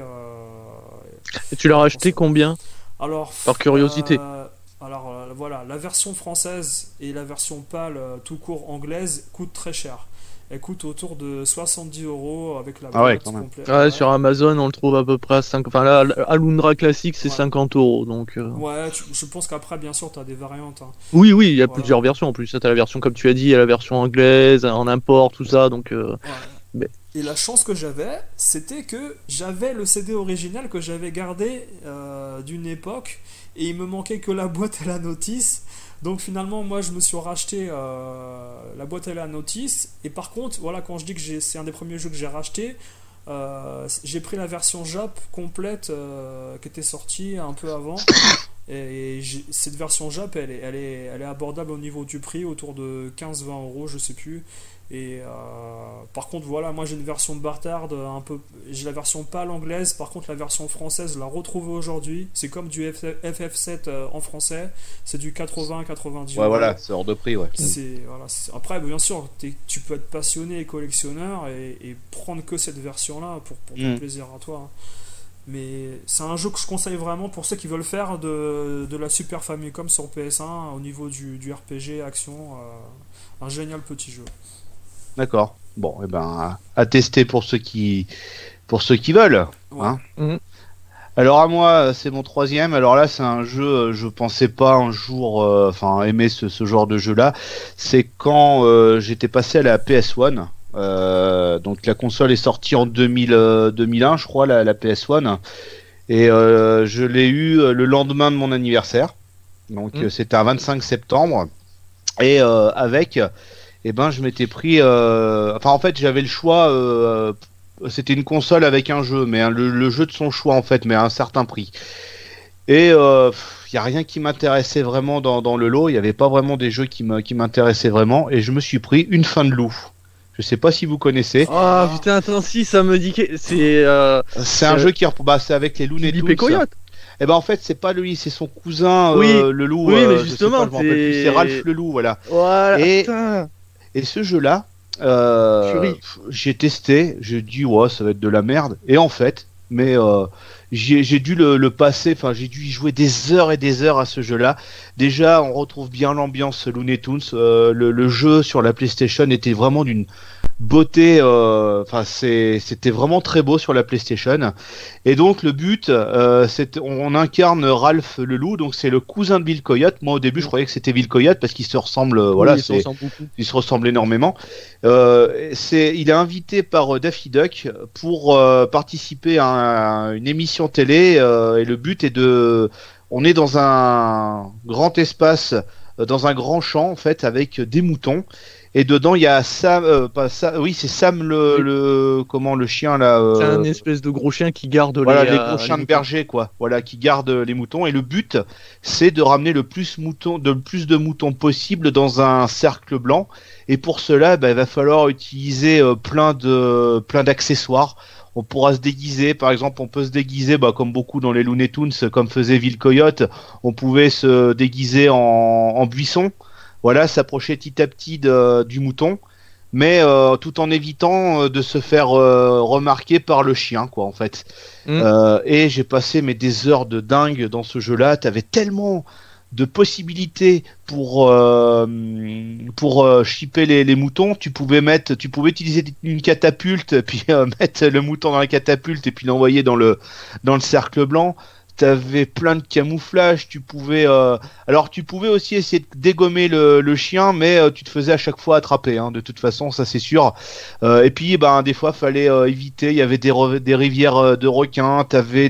Et tu l'as racheté combien? Alors, Par curiosité. Voilà, la version française et la version PAL tout court anglaise coûtent très cher. Elle coûte autour de 70 € avec la boîte complète. Ouais, sur Amazon, on le trouve à peu près à 5. Enfin, là, Alundra classique, c'est 50 €. Donc, Ouais, je pense qu'après, bien sûr, tu as des variantes. Hein. Oui, il y a plusieurs versions en plus. Tu as la version, comme tu as dit, il y a la version anglaise, en import, tout ça. Donc, ouais. Et la chance que j'avais, c'était que j'avais le CD original que j'avais gardé d'une époque, et il me manquait que la boîte et la notice. Donc finalement, moi, je me suis racheté la boîte et la notice. Et par contre, voilà, quand je dis que c'est un des premiers jeux que j'ai racheté, j'ai pris la version Jap complète qui était sortie un peu avant. Et cette version Jap, elle est abordable au niveau du prix, autour de 15-20 €, je sais plus. Et par contre, voilà, moi j'ai une version bâtarde, j'ai la version PAL anglaise. Par contre, la version française, la retrouver aujourd'hui, c'est comme du FF7 en français, c'est du 80-90 €. Ouais, voilà, c'est hors de prix, ouais. Après, bien sûr, tu peux être passionné et collectionneur et prendre que cette version-là pour ton plaisir à toi. Hein. Mais c'est un jeu que je conseille vraiment pour ceux qui veulent faire de la Super Famicom sur PS1 au niveau du RPG action. Un génial petit jeu. D'accord. Bon, et ben à tester pour ceux qui veulent. Ouais. Hein. Alors à moi, c'est mon troisième. Alors là, c'est un jeu, je pensais pas un jour, aimer ce genre de jeu-là. C'est quand j'étais passé à la PS1. Donc la console est sortie en 2001, je crois, la PS1. Et je l'ai eu le lendemain de mon anniversaire. Donc c'était un 25 septembre. Et je m'étais pris. En fait, j'avais le choix. C'était une console avec un jeu, mais le jeu de son choix en fait, mais à un certain prix. Et y a rien qui m'intéressait vraiment dans le lot. Il y avait pas vraiment des jeux qui m'intéressaient vraiment. Et je me suis pris Une fin de loup. Je sais pas si vous connaissez. Ah putain, attends, si ça me dit que c'est un jeu c'est avec les Looney Tunes. Coyote. Et ben en fait c'est pas lui, c'est son cousin le loup. Oui, mais justement, c'est Ralph le loup, voilà. Voilà. Et ce jeu-là, j'ai testé, j'ai dit ouais ça va être de la merde. Et en fait, j'ai dû le passer, j'ai dû y jouer des heures et des heures à ce jeu-là. Déjà, on retrouve bien l'ambiance Looney Tunes. Le jeu sur la PlayStation était vraiment d'une beauté. C'était vraiment très beau sur la PlayStation. Et donc le but, on incarne Ralph le loup, donc c'est le cousin de Bill Coyote. Moi au début, je croyais que c'était Bill Coyote parce qu'ils se ressemblent. Ils se ressemblent énormément. Il est invité par Daffy Duck pour participer à une émission télé et le but est on est dans un grand espace, dans un grand champ en fait avec des moutons et dedans il y a Sam, c'est Sam le chien là. C'est un espèce de gros chien qui garde les gros chiens de berger quoi. Voilà, qui garde les moutons et le but c'est de ramener le plus de moutons possible dans un cercle blanc et pour cela il va falloir utiliser plein d'accessoires. On pourra se déguiser, par exemple, on peut se déguiser, comme beaucoup dans les Looney Tunes, comme faisait Bill Coyote, on pouvait se déguiser en buisson, voilà, s'approcher petit à petit du mouton, mais tout en évitant de se faire remarquer par le chien, quoi, en fait. Et j'ai passé des heures de dingue dans ce jeu-là, t'avais tellement de possibilités pour shipper les moutons. Tu pouvais utiliser une catapulte puis mettre le mouton dans la catapulte et puis l'envoyer dans le cercle blanc. T'avais plein de camouflage. Tu pouvais aussi essayer de dégommer le chien, mais tu te faisais à chaque fois attraper. Hein, de toute façon, ça c'est sûr. Et puis des fois fallait éviter. Il y avait des rivières de requins. T'avais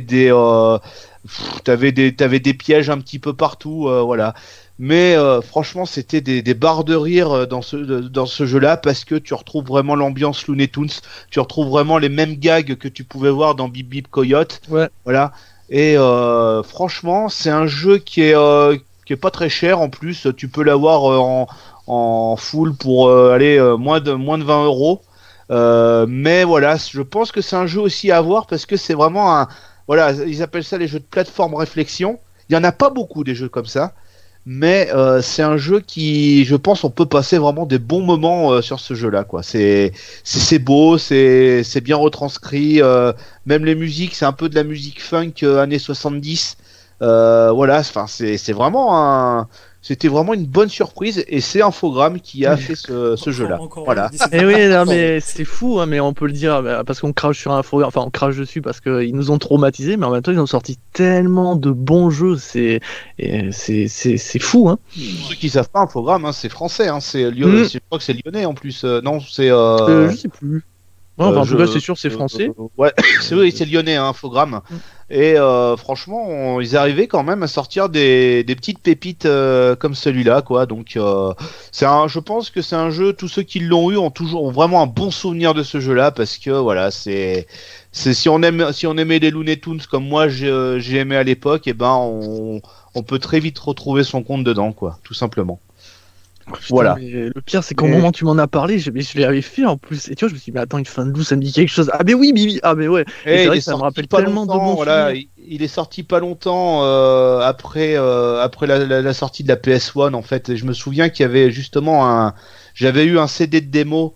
des pièges un petit peu partout, voilà. Mais franchement, c'était des barres de rire dans ce jeu-là parce que tu retrouves vraiment l'ambiance Looney Tunes, tu retrouves vraiment les mêmes gags que tu pouvais voir dans Bip Bip Coyote, voilà. Et franchement, c'est un jeu qui est pas très cher en plus. Tu peux l'avoir en full pour aller moins de 20 €. Mais voilà, je pense que c'est un jeu aussi à voir parce que c'est vraiment un, voilà, ils appellent ça les jeux de plateforme réflexion. Il y en a pas beaucoup des jeux comme ça, mais c'est un jeu qui, je pense, on peut passer vraiment des bons moments sur ce jeu-là, quoi. C'est beau, c'est bien retranscrit. Même les musiques, c'est un peu de la musique funk années 70. Voilà, enfin, c'était vraiment une bonne surprise et c'est Infogrames qui a fait ce jeu-là. Voilà. Et oui, non, mais c'est fou, hein, mais on peut le dire parce qu'on crache sur Infogrames, enfin on crache dessus parce qu'ils nous ont traumatisés, mais en même temps ils ont sorti tellement de bons jeux, c'est fou, hein. Pour ceux qui savent pas, Infogrames, hein, c'est français, hein, c'est Lyon, je crois que c'est lyonnais en plus. Non, c'est. Je sais plus. Ouais, en tout cas, c'est sûr, c'est français. Ouais, c'est lyonnais, hein, Infogrames. Et franchement, ils arrivaient quand même à sortir des petites pépites comme celui-là, quoi. Donc, je pense que c'est un jeu. Tous ceux qui l'ont eu ont vraiment un bon souvenir de ce jeu-là parce que voilà, si on aimait les Looney Tunes comme moi j'ai aimé à l'époque, et ben on peut très vite retrouver son compte dedans, quoi, tout simplement. Oh, putain, voilà. Le pire, c'est qu'au moment où tu m'en as parlé, je l'avais fait en plus. Et tu vois, je me suis dit, mais attends, une fin de loup, ça me dit quelque chose. Ah, mais oui, Bibi. Ah, mais ouais. Et c'est vrai que ça me rappelle tellement de bons voilà, il est sorti pas longtemps après la sortie de la PS1, en fait. Et je me souviens qu'il y avait justement j'avais eu un CD de démo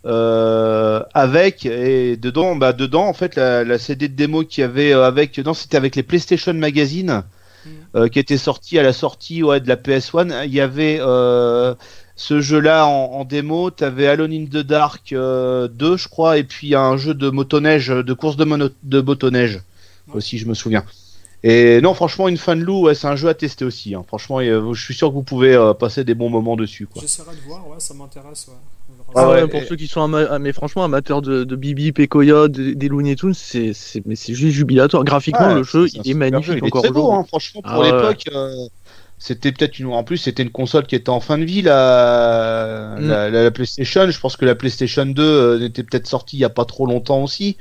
avec, et dedans, en fait, la CD de démo qu'il y avait c'était avec les PlayStation Magazine. Qui était sorti à la sortie de la PS1, il y avait ce jeu-là en démo, t'avais Alone in the Dark 2, je crois, et puis un jeu de motoneige, de course de motoneige, aussi, je me souviens. Et non, franchement, une fan loup, ouais, c'est un jeu à tester aussi, hein. Franchement, je suis sûr que vous pouvez passer des bons moments dessus, quoi. J'essaierai de voir, ouais, ça m'intéresse, ouais. Pour ceux qui sont mais franchement amateurs de Bibi, Pécoya, des Looney Tunes, c'est juste jubilatoire. Graphiquement, le jeu, il est magnifique. Il est très beau, hein, franchement, pour l'époque. C'était peut-être en plus, c'était une console qui était en fin de vie, la PlayStation. Je pense que la PlayStation 2 était peut-être sortie il y a pas trop longtemps aussi.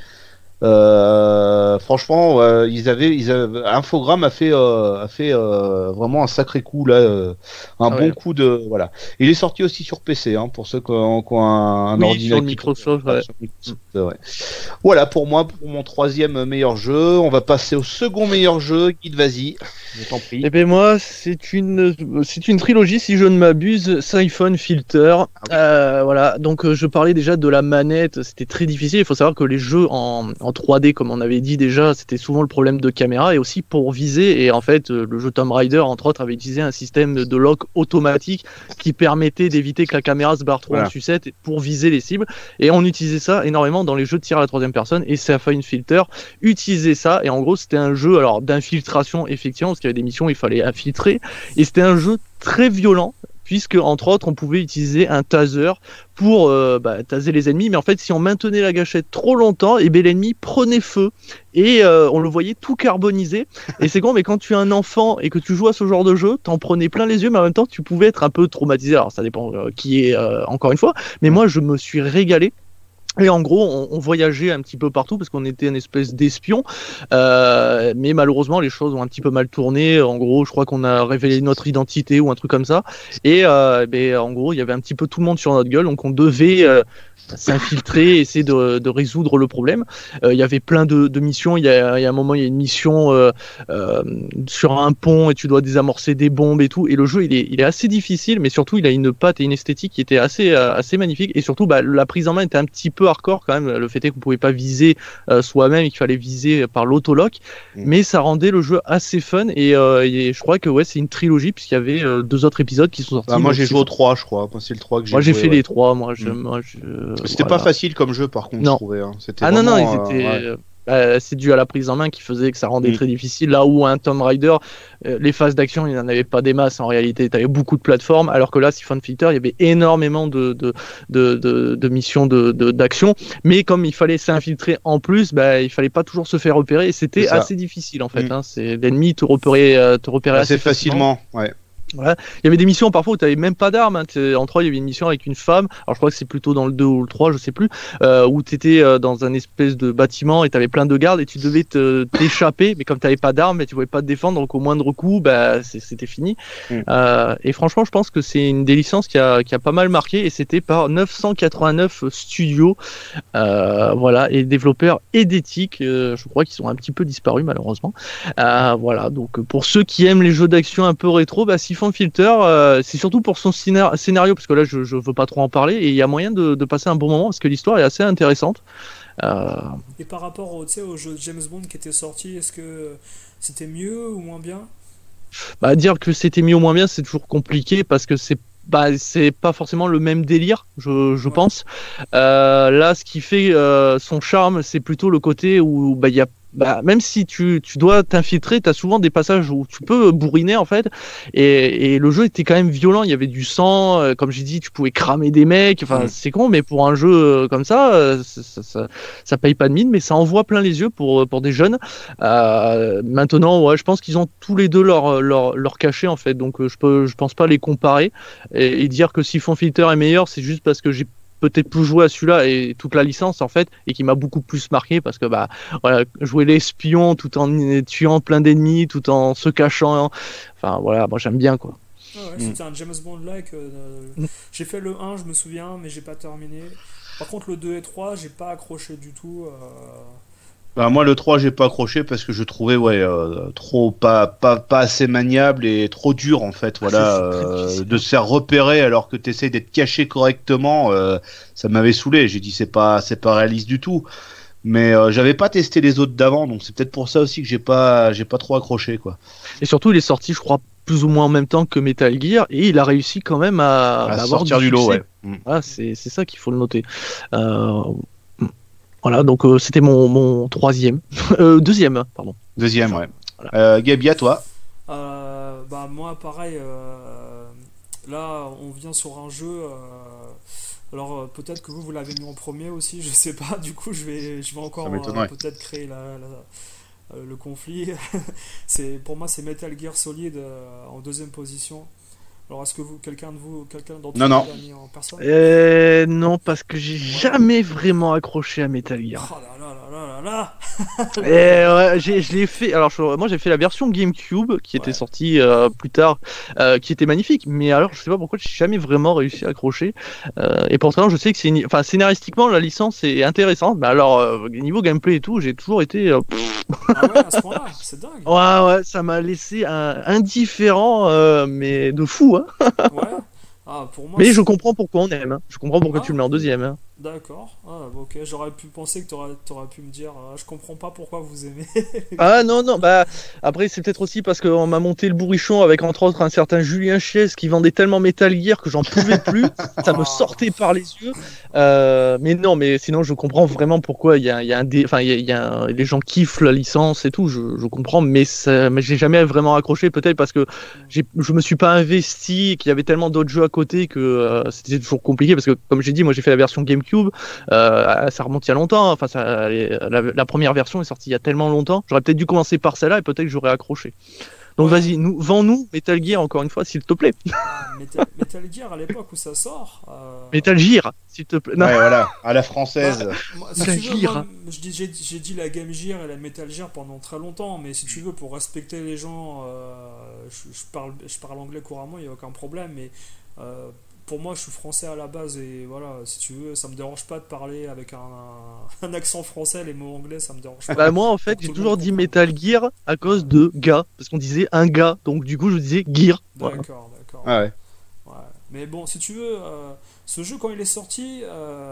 Franchement, Infogrames a fait vraiment un sacré coup là, bon coup de voilà. Il est sorti aussi sur PC, hein, pour ceux qui ont un ordinateur sur Microsoft. Ouais. Voilà pour moi, pour mon troisième meilleur jeu. On va passer au second meilleur jeu. Guide, vas-y, je t'en prie. Et ben moi, c'est une trilogie, si je ne m'abuse, Siphon Filter. Voilà, donc je parlais déjà de la manette, c'était très difficile. Il faut savoir que les jeux en 3D, comme on avait dit déjà, c'était souvent le problème de caméra et aussi pour viser. Et en fait, le jeu Tomb Raider, entre autres, avait utilisé un système de lock automatique qui permettait d'éviter que la caméra se barre trop en sucette pour viser les cibles. Et on utilisait ça énormément dans les jeux de tir à la troisième personne. Et Siphon Filter utilisait ça. Et en gros, c'était un jeu d'infiltration, effectivement, parce qu'il y avait des missions où il fallait infiltrer. Et c'était un jeu très violent, puisque entre autres on pouvait utiliser un taser pour taser les ennemis, mais en fait si on maintenait la gâchette trop longtemps, et l'ennemi prenait feu et on le voyait tout carbonisé. Et c'est con, mais quand tu es un enfant et que tu joues à ce genre de jeu, t'en prenais plein les yeux, mais en même temps tu pouvais être un peu traumatisé. Alors ça dépend qui est encore une fois, mais moi je me suis régalé. Et en gros, on voyageait un petit peu partout parce qu'on était une espèce d'espion, mais malheureusement les choses ont un petit peu mal tourné. En gros, je crois qu'on a révélé notre identité ou un truc comme ça. Et en gros, il y avait un petit peu tout le monde sur notre gueule, donc on devait s'infiltrer, essayer de résoudre le problème. Il y avait plein de missions. Il y a un moment, il y a une mission sur un pont et tu dois désamorcer des bombes et tout. Et le jeu, il est assez difficile, mais surtout il a une patte et une esthétique qui était assez magnifique. Et surtout, la prise en main était un petit peu hardcore quand même. Le fait est qu'on pouvait pas viser soi-même et qu'il fallait viser par l'autolock, mais ça rendait le jeu assez fun. Et je crois que c'est une trilogie puisqu'il y avait 2 autres épisodes qui sont sortis. Moi j'ai joué au 3, je crois. C'est le 3 que j'ai joué. Moi j'ai fait les 3. C'était pas facile comme jeu par contre, non. Je trouvais. Hein. C'est dû à la prise en main qui faisait que ça rendait très difficile. Là où un Tomb Raider, les phases d'action, il n'y en avait pas des masses en réalité. Tu avais beaucoup de plateformes, alors que là, Siphon Filter, il y avait énormément de missions d'action. Mais comme il fallait s'infiltrer en plus, il fallait pas toujours se faire repérer. Et c'était assez difficile en fait. L'ennemi te repérait assez facilement. Ouais. Ouais. Il y avait des missions parfois où tu n'avais même pas d'armes. Hein. En 3, il y avait une mission avec une femme. Alors je crois que c'est plutôt dans le 2 ou le 3, je sais plus, où tu étais dans un espèce de bâtiment et tu avais plein de gardes et tu devais t'échapper. Mais comme tu n'avais pas d'armes et tu pouvais pas te défendre, donc au moindre coup, bah, c'était fini. Et franchement, je pense que c'est une des licences qui a pas mal marqué et c'était par 989 Studios. Voilà, et développeurs et d'éthique. Je crois qu'ils sont un petit peu disparus malheureusement. Voilà, donc pour ceux qui aiment les jeux d'action un peu rétro, bah, Siphon Filter, c'est surtout pour son scénario, parce que là je veux pas trop en parler, et il y a moyen de passer un bon moment parce que l'histoire est assez intéressante. Et par rapport au jeu de James Bond qui était sorti, est-ce que c'était mieux ou moins bien? Bah, dire que c'était mieux ou moins bien, c'est toujours compliqué parce que c'est pas forcément le même délire, je pense. Là, ce qui fait son charme, c'est plutôt le côté où bah, il y a même si tu dois t'infiltrer, t'as souvent des passages où tu peux bourriner en fait, et le jeu était quand même violent. Il y avait du sang, comme j'ai dit, tu pouvais cramer des mecs. Enfin, c'est con, mais pour un jeu comme ça, ça paye pas de mine, mais ça envoie plein les yeux pour des jeunes. Maintenant, ouais, je pense qu'ils ont tous les deux leur cachet en fait, donc je pense pas les comparer et dire que Siphon Filter est meilleur, c'est juste parce que j'ai peut-être plus joué à celui-là et toute la licence en fait, et qui m'a beaucoup plus marqué parce que bah voilà, jouer l'espion tout en tuant plein d'ennemis, tout en se cachant, enfin voilà, moi j'aime bien quoi. Ah ouais, c'était un James Bond-like. J'ai fait le 1, je me souviens, mais j'ai pas terminé. Par contre, le 2 et 3, j'ai pas accroché du tout. Bah, moi, le 3 j'ai pas accroché parce que je trouvais trop pas assez maniable et trop dur en fait. Voilà, de se faire repérer alors que tu essaies d'être caché correctement, ça m'avait saoulé. J'ai dit c'est pas réaliste du tout. Mais j'avais pas testé les autres d'avant, donc c'est peut-être pour ça aussi que j'ai pas trop accroché quoi. Et surtout, il est sorti, je crois, plus ou moins en même temps que Metal Gear, et il a réussi quand même à avoir sortir du lot, ouais. Ah, c'est ça qu'il faut le noter. Voilà, donc c'était mon troisième, deuxième, pardon. Deuxième, ouais. Voilà. Gabi, à toi. Bah moi, pareil. Là, on vient sur un jeu. Alors peut-être que vous l'avez mis en premier aussi, je sais pas. Du coup, je vais encore peut-être créer le conflit. Pour moi, c'est Metal Gear Solid en deuxième position. Alors, est-ce que quelqu'un d'entre vous l'a mis en personne? Non, parce que j'ai jamais vraiment accroché à Metal Gear. Oh là là là là là ouais, je l'ai fait. Alors, moi, j'ai fait la version GameCube qui était sortie plus tard, qui était magnifique. Mais alors, je sais pas pourquoi j'ai jamais vraiment réussi à accrocher. Et pourtant, je sais que scénaristiquement, la licence est intéressante. Mais alors, niveau gameplay et tout, j'ai toujours été. Ah ouais, à ce point-là, c'est dingue. Ouais, ça m'a laissé indifférent, mais de fou, hein. Ouais. Ah, pour moi, mais je comprends pourquoi on aime. Hein. Je comprends pourquoi tu le mets en deuxième. Hein. D'accord. Ah, ok. J'aurais pu penser que t'aurais pu me dire, je comprends pas pourquoi vous aimez. Ah non, bah après c'est peut-être aussi parce qu'on m'a monté le bourrichon avec entre autres un certain Julien Chies qui vendait tellement Metal Gear que j'en pouvais plus. Ça me sortait par les yeux. Mais non, mais sinon je comprends vraiment pourquoi il y a les gens kiffent la licence et tout. Je comprends, mais j'ai jamais vraiment accroché. Peut-être parce que je me suis pas investi, qu'il y avait tellement d'autres jeux à côté que c'était toujours compliqué. Parce que comme j'ai dit, moi j'ai fait la version GameCube. Ça remonte il y a longtemps. Enfin, la première version est sortie il y a tellement longtemps. J'aurais peut-être dû commencer par celle-là et peut-être que j'aurais accroché. Donc vas-y, vends-nous Metal Gear encore une fois, s'il te plaît. Metal Gear à l'époque où ça sort. Metal Gear, s'il te plaît. Non. Ouais, voilà, à la française. J'ai dit la Game Gear et la Metal Gear pendant très longtemps, mais si tu veux, pour respecter les gens, je parle anglais couramment, il n'y a aucun problème, mais pour moi, je suis français à la base et voilà, si tu veux, ça me dérange pas de parler avec un accent français, les mots anglais, ça me dérange pas. Bah moi, en fait, j'ai toujours dit Metal Gear à cause de gars, parce qu'on disait un gars, donc du coup, je disais Gear. D'accord. Ah ouais. Mais bon, si tu veux, ce jeu, quand il est sorti,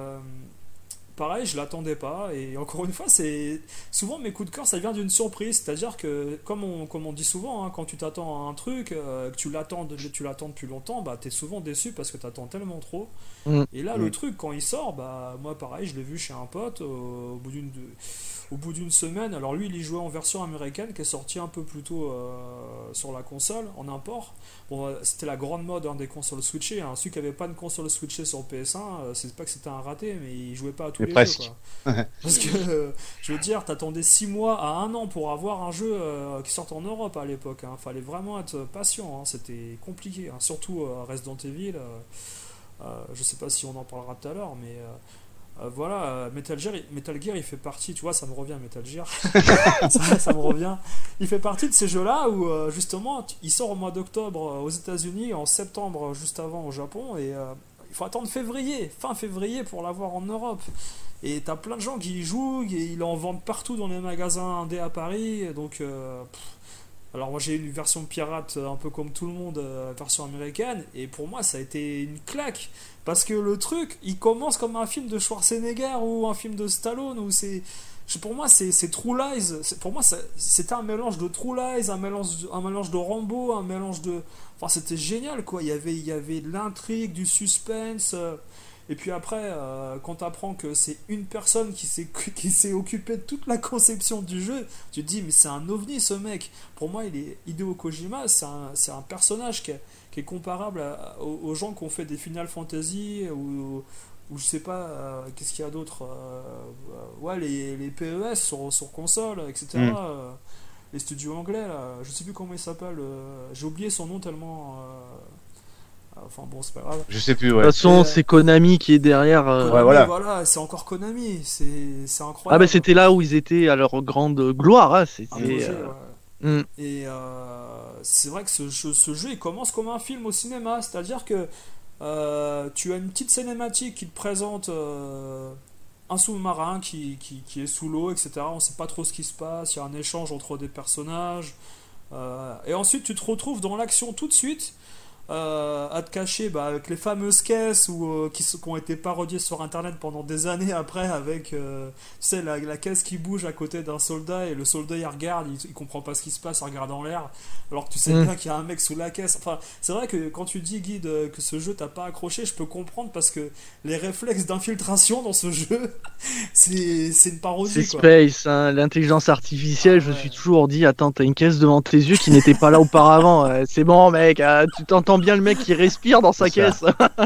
pareil, je l'attendais pas. Et encore une fois, c'est souvent mes coups de cœur, ça vient d'une surprise. C'est-à-dire que, comme on dit souvent, hein, quand tu t'attends à un truc, que tu l'attends depuis longtemps, bah t'es souvent déçu parce que t'attends tellement trop. Et là, le truc, quand il sort, bah moi, pareil, je l'ai vu chez un pote au bout au bout d'une semaine, alors lui il y jouait en version américaine qui est sortie un peu plus tôt sur la console en import. Bon, c'était la grande mode des consoles switchées, hein. Celui qui avait pas de console switchée sur PS1, c'est pas que c'était un raté, mais il jouait pas à tous les presque. jeux, quoi. Parce que je veux dire, t'attendais 6 mois à 1 an pour avoir un jeu qui sorte en Europe à l'époque, hein. Fallait vraiment être patient, hein. C'était compliqué, hein. Surtout Resident Evil. Je sais pas si on en parlera tout à l'heure, mais voilà, Metal Gear il fait partie, tu vois, ça me revient Metal Gear. ça me revient. Il fait partie de ces jeux-là où justement il sort au mois d'octobre aux États-Unis, en septembre juste avant au Japon, et il faut attendre fin février pour l'avoir en Europe. Et t'as plein de gens qui y jouent, et ils en vendent partout dans les magasins indés à Paris, donc alors moi j'ai une version pirate un peu comme tout le monde, version américaine, et pour moi ça a été une claque, parce que le truc il commence comme un film de Schwarzenegger ou un film de Stallone, où pour moi c'est True Lies, pour moi c'était un mélange de True Lies, un mélange de Rambo, un mélange de... Enfin c'était génial quoi, il y avait de l'intrigue, du suspense... Et puis après, quand tu apprends que c'est une personne qui s'est occupée de toute la conception du jeu, tu te dis, mais c'est un ovni ce mec. Pour moi, Hideo Kojima, c'est un personnage qui est comparable aux gens qui ont fait des Final Fantasy ou je sais pas, qu'est-ce qu'il y a d'autre, ouais, les PES sur console, etc. Les studios anglais, là, je sais plus comment il s'appelle, j'ai oublié son nom tellement... Enfin bon, c'est pas grave. Je sais plus, ouais. De toute façon, c'est Konami qui est derrière. Konami, voilà, c'est encore Konami, c'est incroyable. Ah bah c'était là où ils étaient à leur grande gloire, hein. C'était. Et c'est vrai que ce jeu il commence comme un film au cinéma, c'est-à-dire que tu as une petite cinématique qui te présente un sous-marin qui est sous l'eau, etc. On sait pas trop ce qui se passe, il y a un échange entre des personnages, et ensuite tu te retrouves dans l'action tout de suite. À te cacher avec les fameuses caisses qui ont été parodiées sur internet pendant des années après, avec tu sais, la caisse qui bouge à côté d'un soldat, et le soldat il regarde, il comprend pas ce qui se passe, il regarde en l'air alors que tu sais bien qu'il y a un mec sous la caisse. Enfin, c'est vrai que quand tu dis, Guide, que ce jeu t'a pas accroché, je peux comprendre, parce que les réflexes d'infiltration dans ce jeu c'est une parodie, c'est quoi. Space, hein, l'intelligence artificielle. Je me suis toujours dit, attends, t'as une caisse devant tes yeux qui n'était pas là auparavant. C'est bon mec, tu t'entends bien le mec qui respire dans sa caisse.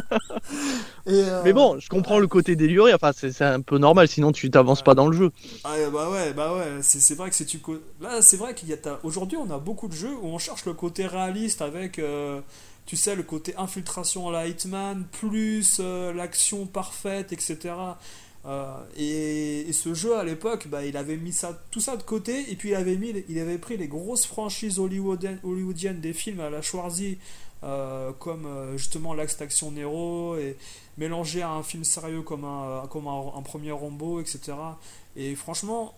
Mais bon, je comprends le côté déluré, enfin c'est un peu normal, sinon tu t'avances pas dans le jeu. Bah ouais, c'est vrai que là c'est vrai aujourd'hui on a beaucoup de jeux où on cherche le côté réaliste avec tu sais, le côté infiltration à la Hitman plus l'action parfaite, etc. Et ce jeu à l'époque, il avait mis tout ça de côté, et puis il avait pris les grosses franchises hollywoodiennes des films à la Schwarzy, comme justement l'Axe Action Nero, et mélangé à un film sérieux comme un premier Rambo, etc. Et franchement,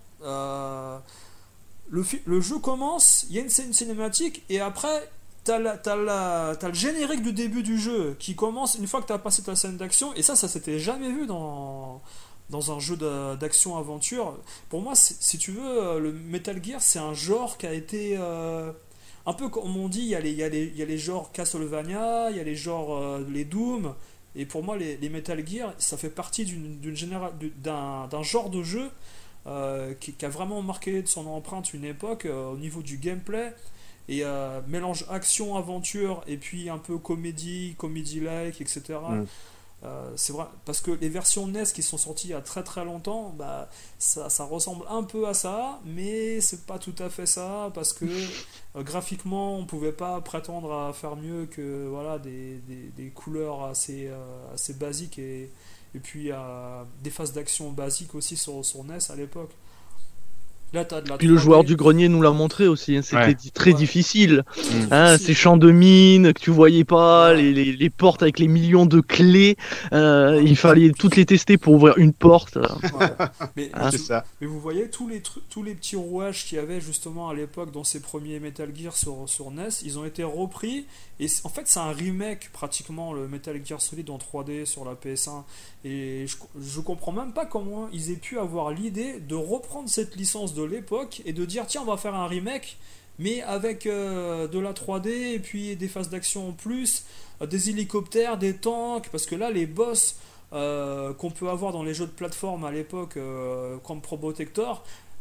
le jeu commence, il y a une scène cinématique, et après t'as le générique du début du jeu qui commence une fois que t'as passé ta scène d'action, et ça s'était jamais vu dans un jeu d'action-aventure. Pour moi, si tu veux, le Metal Gear, c'est un genre qui a été... un peu comme on dit, il y a les genres Castlevania, il y a les genres les Doom, et pour moi, les Metal Gear, ça fait partie d'un genre de jeu qui a vraiment marqué de son empreinte une époque au niveau du gameplay, et mélange action-aventure, et puis un peu comédie-like, etc. C'est vrai, parce que les versions NES qui sont sorties il y a très très longtemps, ça ressemble un peu à ça, mais c'est pas tout à fait ça, parce que graphiquement on pouvait pas prétendre à faire mieux que voilà, des couleurs assez basiques, et puis des phases d'action basiques aussi sur NES à l'époque. Là, puis le joueur du grenier nous l'a montré aussi, hein, c'était très difficile. Difficile. Ces champs de mines que tu voyais pas, les portes avec les millions de clés, il fallait toutes les tester pour ouvrir une porte. Mais vous voyez tous les petits rouages qu'il y avait justement à l'époque dans ces premiers Metal Gear sur NES, ils ont été repris, et en fait c'est un remake pratiquement, le Metal Gear Solid en 3D sur la PS1, et je comprends même pas comment ils aient pu avoir l'idée de reprendre cette licence de l'époque et de dire tiens, on va faire un remake, mais avec de la 3D, et puis des phases d'action en plus, des hélicoptères, des tanks, parce que là les boss qu'on peut avoir dans les jeux de plateforme à l'époque, comme Probotector,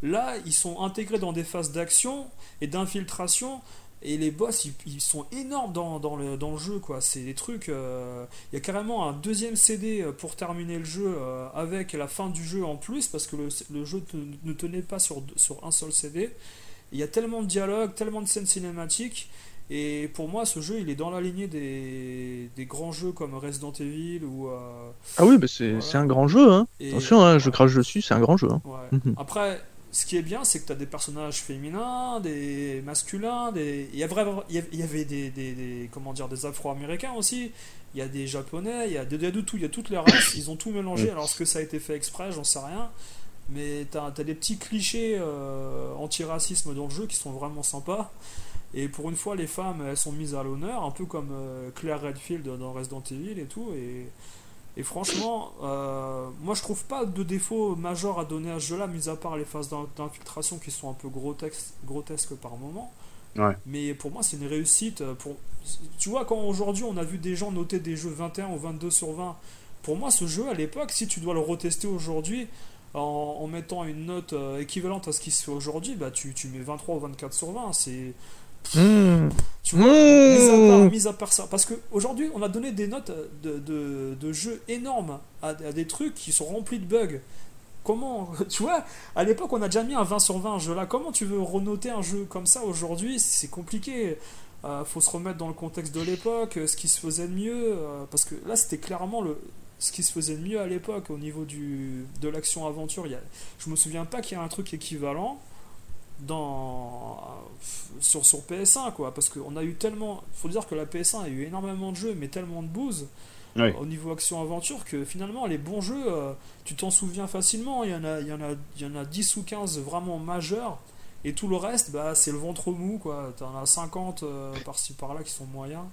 Là, ils sont intégrés dans des phases d'action et d'infiltration. Et les boss, ils sont énormes dans le jeu, quoi. C'est des trucs. Il y a carrément un deuxième CD pour terminer le jeu avec la fin du jeu en plus, parce que le jeu ne tenait pas sur un seul CD. Il y a tellement de dialogues, tellement de scènes cinématiques. Et pour moi, ce jeu, il est dans la lignée des grands jeux comme Resident Evil ou. Ah oui, c'est un grand jeu, hein. Attention, hein, je crache dessus, c'est un grand jeu. Hein. Ouais. Après. Ce qui est bien, c'est que tu as des personnages féminins, des masculins, il y avait des Afro-Américains aussi, il y a des Japonais, il y a de tout, il y a toutes les races, ils ont tout mélangé. Alors est-ce que ça a été fait exprès, j'en sais rien, mais tu as des petits clichés anti-racisme dans le jeu qui sont vraiment sympas. Et pour une fois, les femmes, elles sont mises à l'honneur, un peu comme Claire Redfield dans Resident Evil et tout. Et franchement, moi je trouve pas de défaut majeur à donner à ce jeu-là, mis à part les phases d'infiltration qui sont un peu grotesques par moment. Ouais. Mais pour moi, c'est une réussite. Tu vois, quand aujourd'hui on a vu des gens noter des jeux 21 ou 22 sur 20, pour moi, ce jeu à l'époque, si tu dois le retester aujourd'hui en mettant une note équivalente à ce qui se fait aujourd'hui, bah tu mets 23 ou 24 sur 20. C'est. Tu vois, mis à part ça, parce qu'aujourd'hui on a donné des notes de jeux énormes à des trucs qui sont remplis de bugs. Comment, tu vois, à l'époque on a déjà mis un 20 sur 20 jeu là, comment tu veux renoter un jeu comme ça aujourd'hui? C'est compliqué. Faut se remettre dans le contexte de l'époque, ce qui se faisait de mieux, parce que là c'était clairement ce qui se faisait de mieux à l'époque au niveau de l'action aventure. Je me souviens pas qu'il y a un truc équivalent sur PS1, quoi, parce qu'on a eu tellement, faut dire que la PS1 a eu énormément de jeux mais tellement de bouse au niveau action aventure que finalement les bons jeux tu t'en souviens facilement. Il y en a 10 ou 15 vraiment majeurs et tout le reste bah c'est le ventre mou, quoi. T'en as 50 par-ci par-là qui sont moyens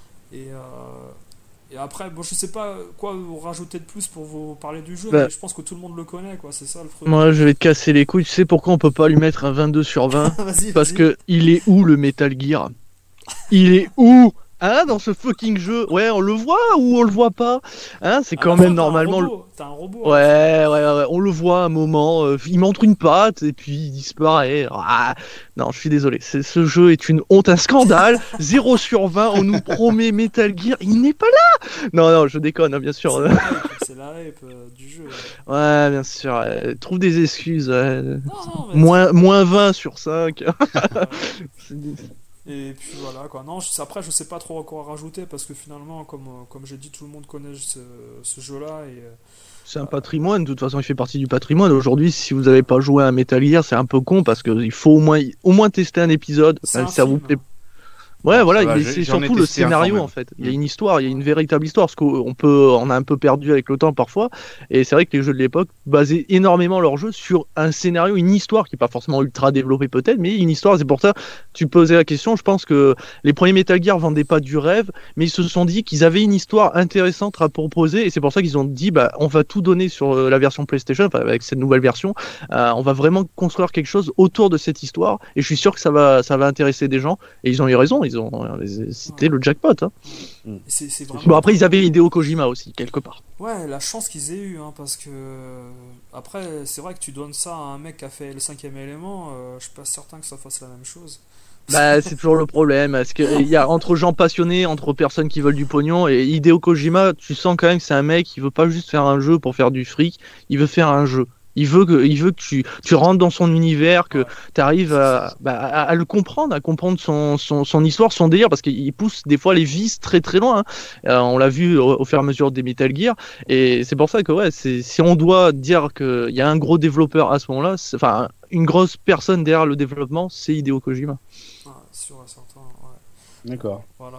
et après, bon, je sais pas quoi vous rajouter de plus pour vous parler du jeu, mais je pense que tout le monde le connaît, quoi. C'est ça le truc. Moi, je vais te casser les couilles. Tu sais pourquoi on peut pas lui mettre un 22 sur 20? Parce que il est où le Metal Gear? Il est où? Hein, dans ce fucking jeu? Ouais, on le voit ou on le voit pas? Hein, c'est quand même normalement. T'as un robot. Ouais, on le voit à un moment. Il montre une patte et puis il disparaît. Ah, non, je suis désolé. Ce jeu est une honte, un scandale. 0 sur 20. On nous promet Metal Gear. Il n'est pas là. Non, je déconne, hein, bien sûr. C'est la hype du jeu. Ouais, bien sûr. Trouve des excuses. Non, moins 20 sur 5. Et puis voilà, quoi. Non, après je sais pas trop quoi rajouter parce que finalement comme j'ai dit, tout le monde connaît ce jeu là et c'est un patrimoine, de toute façon il fait partie du patrimoine. Aujourd'hui, si vous n'avez pas joué à Metal Gear, c'est un peu con parce qu'il faut au moins tester un épisode. Ça vous plaît. Ouais, voilà, c'est surtout le scénario en fait. Il y a une histoire, il y a une véritable histoire, parce on a un peu perdu avec le temps parfois. Et c'est vrai que les jeux de l'époque basaient énormément leur jeu sur un scénario, une histoire qui est pas forcément ultra développée peut-être, mais une histoire. C'est pour ça tu posais la question. Je pense que les premiers Metal Gear vendaient pas du rêve, mais ils se sont dit qu'ils avaient une histoire intéressante à proposer, et c'est pour ça qu'ils ont dit on va tout donner sur la version PlayStation, enfin, avec cette nouvelle version. On va vraiment construire quelque chose autour de cette histoire, et je suis sûr que ça va intéresser des gens. Et ils ont eu raison. C'était le jackpot. Hein. C'est vraiment... Bon, après, ils avaient Hideo Kojima aussi, quelque part. Ouais, la chance qu'ils aient eu, hein, parce que après, c'est vrai que tu donnes ça à un mec qui a fait le 5e élément, je suis pas certain que ça fasse la même chose. C'est toujours le problème. Parce qu'il y a entre gens passionnés, entre personnes qui veulent du pognon, et Hideo Kojima, tu sens quand même que c'est un mec qui veut pas juste faire un jeu pour faire du fric, il veut faire un jeu. Il veut que tu rentres dans son univers, que tu arrives à le comprendre, à comprendre son histoire, son délire, parce qu'il pousse des fois les vices très très loin. Hein. On l'a vu au fur et à mesure des Metal Gear, et c'est pour ça que si on doit dire qu'il y a un gros développeur à ce moment-là, enfin une grosse personne derrière le développement, c'est Hideo Kojima. Sûr et certain, ouais. D'accord. Voilà.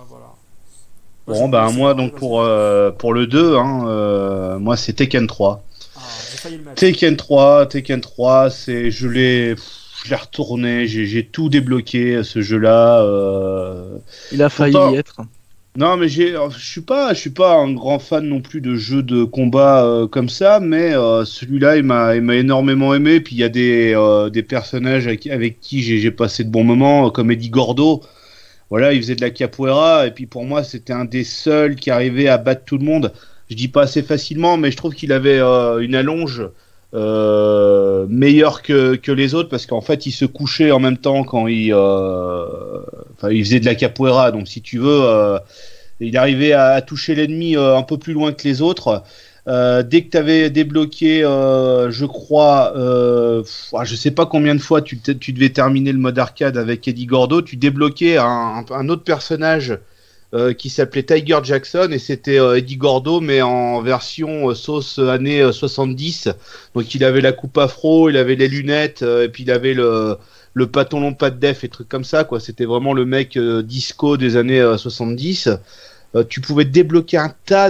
Bon, moi donc pour le 2, hein, moi c'est Tekken 3. J'ai failli le mettre. Tekken 3, je l'ai retourné, j'ai tout débloqué ce jeu-là. Il a failli y être. Non, mais je suis pas un grand fan non plus de jeux de combat comme ça, mais celui-là il m'a énormément aimé. Puis il y a des personnages avec qui j'ai passé de bons moments, comme Eddie Gordo. Voilà, il faisait de la capoeira, et puis pour moi c'était un des seuls qui arrivait à battre tout le monde. Je dis pas assez facilement, mais je trouve qu'il avait une allonge meilleur que les autres parce qu'en fait il se couchait en même temps quand il faisait de la capoeira, donc si tu veux il arrivait à toucher l'ennemi un peu plus loin que les autres. Dès que tu avais débloqué je crois je sais pas combien de fois tu devais terminer le mode arcade avec Eddie Gordo, tu débloquais un autre personnage qui s'appelait Tiger Jackson, et c'était Eddie Gordo mais en version sauce années 70. Donc il avait la coupe afro, il avait les lunettes, et puis il avait le pantalon pas de def et trucs comme ça quoi. C'était vraiment le mec disco des années 70. Tu pouvais débloquer un tas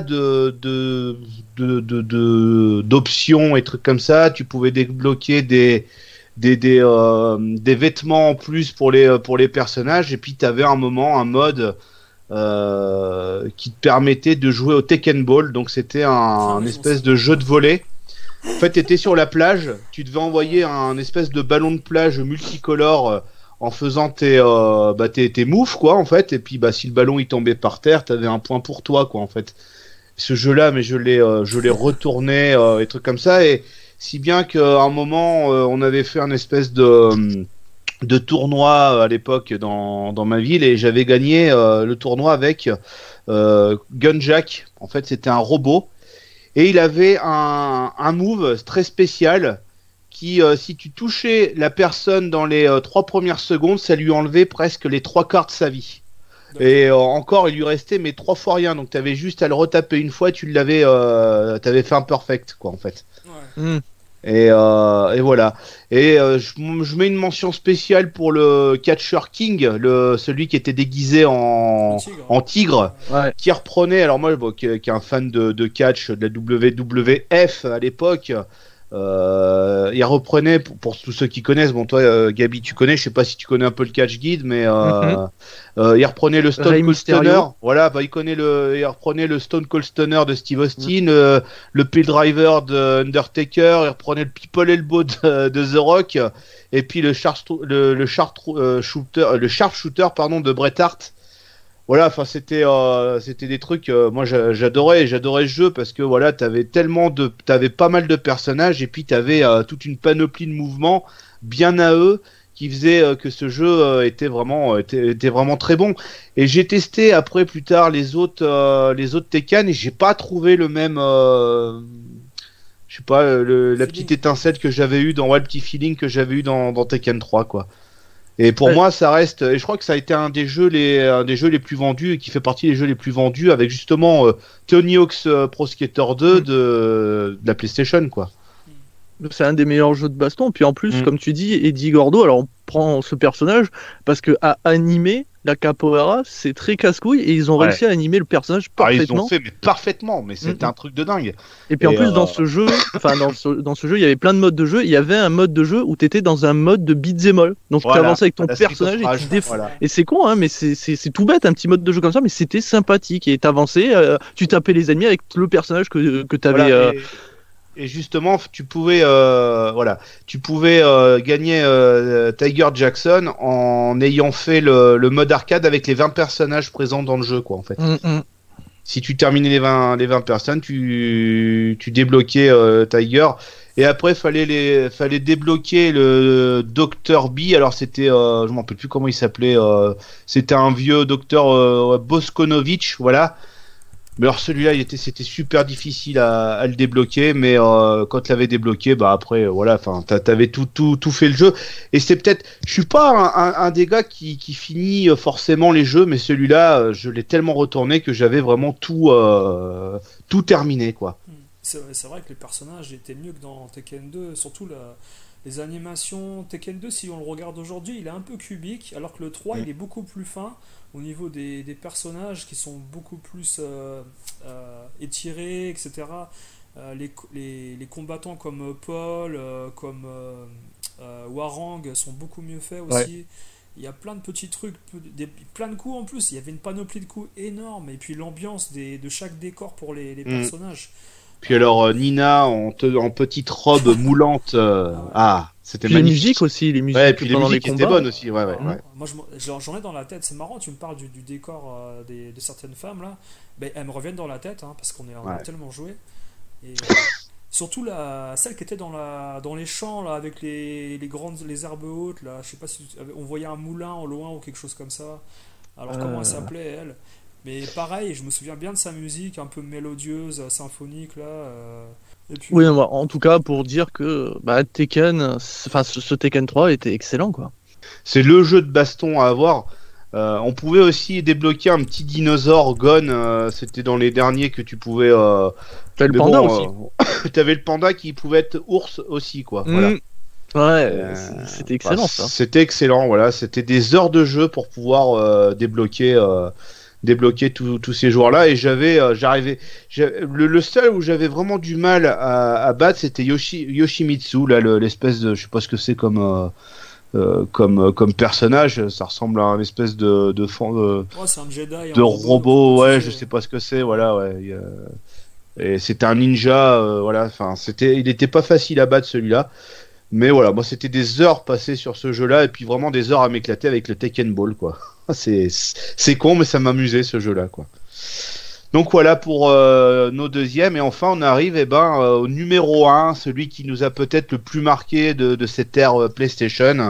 d'options et trucs comme ça. Tu pouvais débloquer des vêtements en plus pour les personnages, et puis tu avais un mode qui te permettait de jouer au Tekken Ball. Donc c'était un espèce de jeu de volley. En fait, t'étais sur la plage, tu devais envoyer un espèce de ballon de plage multicolore en faisant tes moves quoi en fait, et puis si le ballon il tombait par terre, t'avais un point pour toi quoi en fait. Ce jeu-là, mais je l'ai retourné et trucs comme ça, et si bien qu'à un moment on avait fait un espèce de tournoi à l'époque dans ma ville, et j'avais gagné le tournoi avec Gunjack. En fait, c'était un robot, et il avait un move très spécial qui, si tu touchais la personne dans les 3 premières secondes, ça lui enlevait presque les 3 quarts de sa vie. D'accord. Et encore, il lui restait mais 3 fois rien. Donc t'avais juste à le retaper une fois, t'avais fait un perfect quoi en fait. Ouais. Et voilà. Et je mets une mention spéciale pour le Catcher King, celui qui était déguisé en tigre, ouais. Qui reprenait. Alors moi, qui est un fan de catch de la WWF à l'époque. Il reprenait, pour tous ceux qui connaissent, bon toi Gabi tu connais, je sais pas si tu connais un peu le Catch Guide, mais il reprenait le Stone Cold Stunner, voilà, il reprenait le Stone Cold Stunner de Steve Austin, le Pile Driver de Undertaker, il reprenait le People Elbow de The Rock, et puis le Sharpshooter de Bret Hart. Voilà, enfin c'était des trucs. Moi, j'adorais ce jeu parce que voilà, t'avais pas mal de personnages, et puis t'avais toute une panoplie de mouvements bien à eux qui faisaient que ce jeu était vraiment très bon. Et j'ai testé après plus tard les autres Tekken, et j'ai pas trouvé le même. Je sais pas, la petite étincelle que j'avais eu le petit feeling que j'avais eu dans Tekken 3 quoi. Et pour moi, ça reste, et je crois que ça a été un des jeux les plus vendus, et qui fait partie des jeux les plus vendus, avec justement Tony Hawk's Pro Skater 2 de la PlayStation, quoi. C'est un des meilleurs jeux de baston. Puis en plus, comme tu dis, Eddie Gordo, alors on prend ce personnage parce que à animer la capoeira, c'est très casse-couille, et ils ont réussi à animer le personnage parfaitement. Ils ont fait parfaitement, mais c'était un truc de dingue. Et puis en plus, dans ce jeu, dans ce jeu, il y avait plein de modes de jeu. Il y avait un mode de jeu où tu étais dans un mode de beat'em all. Donc tu avançais avec ton personnage et tu défends. Voilà. Et c'est con, hein, mais c'est tout bête, un petit mode de jeu comme ça, mais c'était sympathique. Et t'avançais, tu tapais les ennemis avec le personnage que t'avais. Voilà, et justement, tu pouvais gagner Tiger Jackson en ayant fait le mode arcade avec les 20 personnages présents dans le jeu, quoi, en fait. Si tu terminais les 20 personnes, tu débloquais Tiger. Et après, fallait débloquer le Dr. B. Alors c'était, je m'en rappelle plus comment il s'appelait. C'était un vieux docteur Boskonovitch, voilà. Mais alors celui-là, c'était super difficile à le débloquer, mais quand tu l'avais débloqué, après, voilà, enfin, t'avais tout fait le jeu. Et c'est peut-être, je suis pas un des gars qui finit forcément les jeux, mais celui-là, je l'ai tellement retourné que j'avais vraiment tout terminé, quoi. C'est vrai que les personnages étaient mieux que dans Tekken 2, surtout les animations. Tekken 2, si on le regarde aujourd'hui, il est un peu cubique, alors que le 3, il est beaucoup plus fin au niveau des personnages qui sont beaucoup plus étirés, etc. Les combattants comme Paul, comme Warang sont beaucoup mieux faits aussi. Ouais. Il y a plein de petits trucs, plein de coups en plus. Il y avait une panoplie de coups énorme, et puis l'ambiance de chaque décor pour les personnages. Puis alors Nina en petite robe moulante, c'était puis magnifique. Les musiques aussi, les musiques. Ouais, et puis les musiques étaient bonnes aussi, ouais. Moi j'en ai dans la tête, c'est marrant, tu me parles du décor de certaines femmes là, elles me reviennent dans la tête, hein, parce qu'on a tellement joué. Et Surtout celle qui était dans les champs là, avec les herbes hautes là. Je sais pas si on voyait un moulin au loin ou quelque chose comme ça. Alors comment elle s'appelait elle? Mais pareil, je me souviens bien de sa musique un peu mélodieuse, symphonique là. Et puis... Oui, en tout cas pour dire que Tekken, enfin ce Tekken 3 était excellent quoi. C'est le jeu de baston à avoir. On pouvait aussi débloquer un petit dinosaure Gon, c'était dans les derniers que tu pouvais. T'avais le panda aussi. T'avais le panda qui pouvait être ours aussi, quoi. Voilà. Ouais, c'était excellent ça. C'était excellent, voilà. C'était des heures de jeu pour pouvoir débloquer tous ces joueurs-là. Et j'arrivais. Le seul où j'avais vraiment du mal à battre, c'était Yoshimitsu, là, l'espèce de, je sais pas ce que c'est comme personnage, ça ressemble à un espèce de c'est un Jedi, de robot, ouais, je sais pas ce que c'est, voilà, ouais. Et c'était un ninja, voilà, enfin, il était pas facile à battre celui-là, mais voilà, moi c'était des heures passées sur ce jeu-là et puis vraiment des heures à m'éclater avec le Tekken Ball, quoi. C'est con, mais ça m'amusait ce jeu-là, quoi. Donc voilà pour nos deuxièmes, et enfin on arrive au numéro 1, celui qui nous a peut-être le plus marqué de cette ère PlayStation.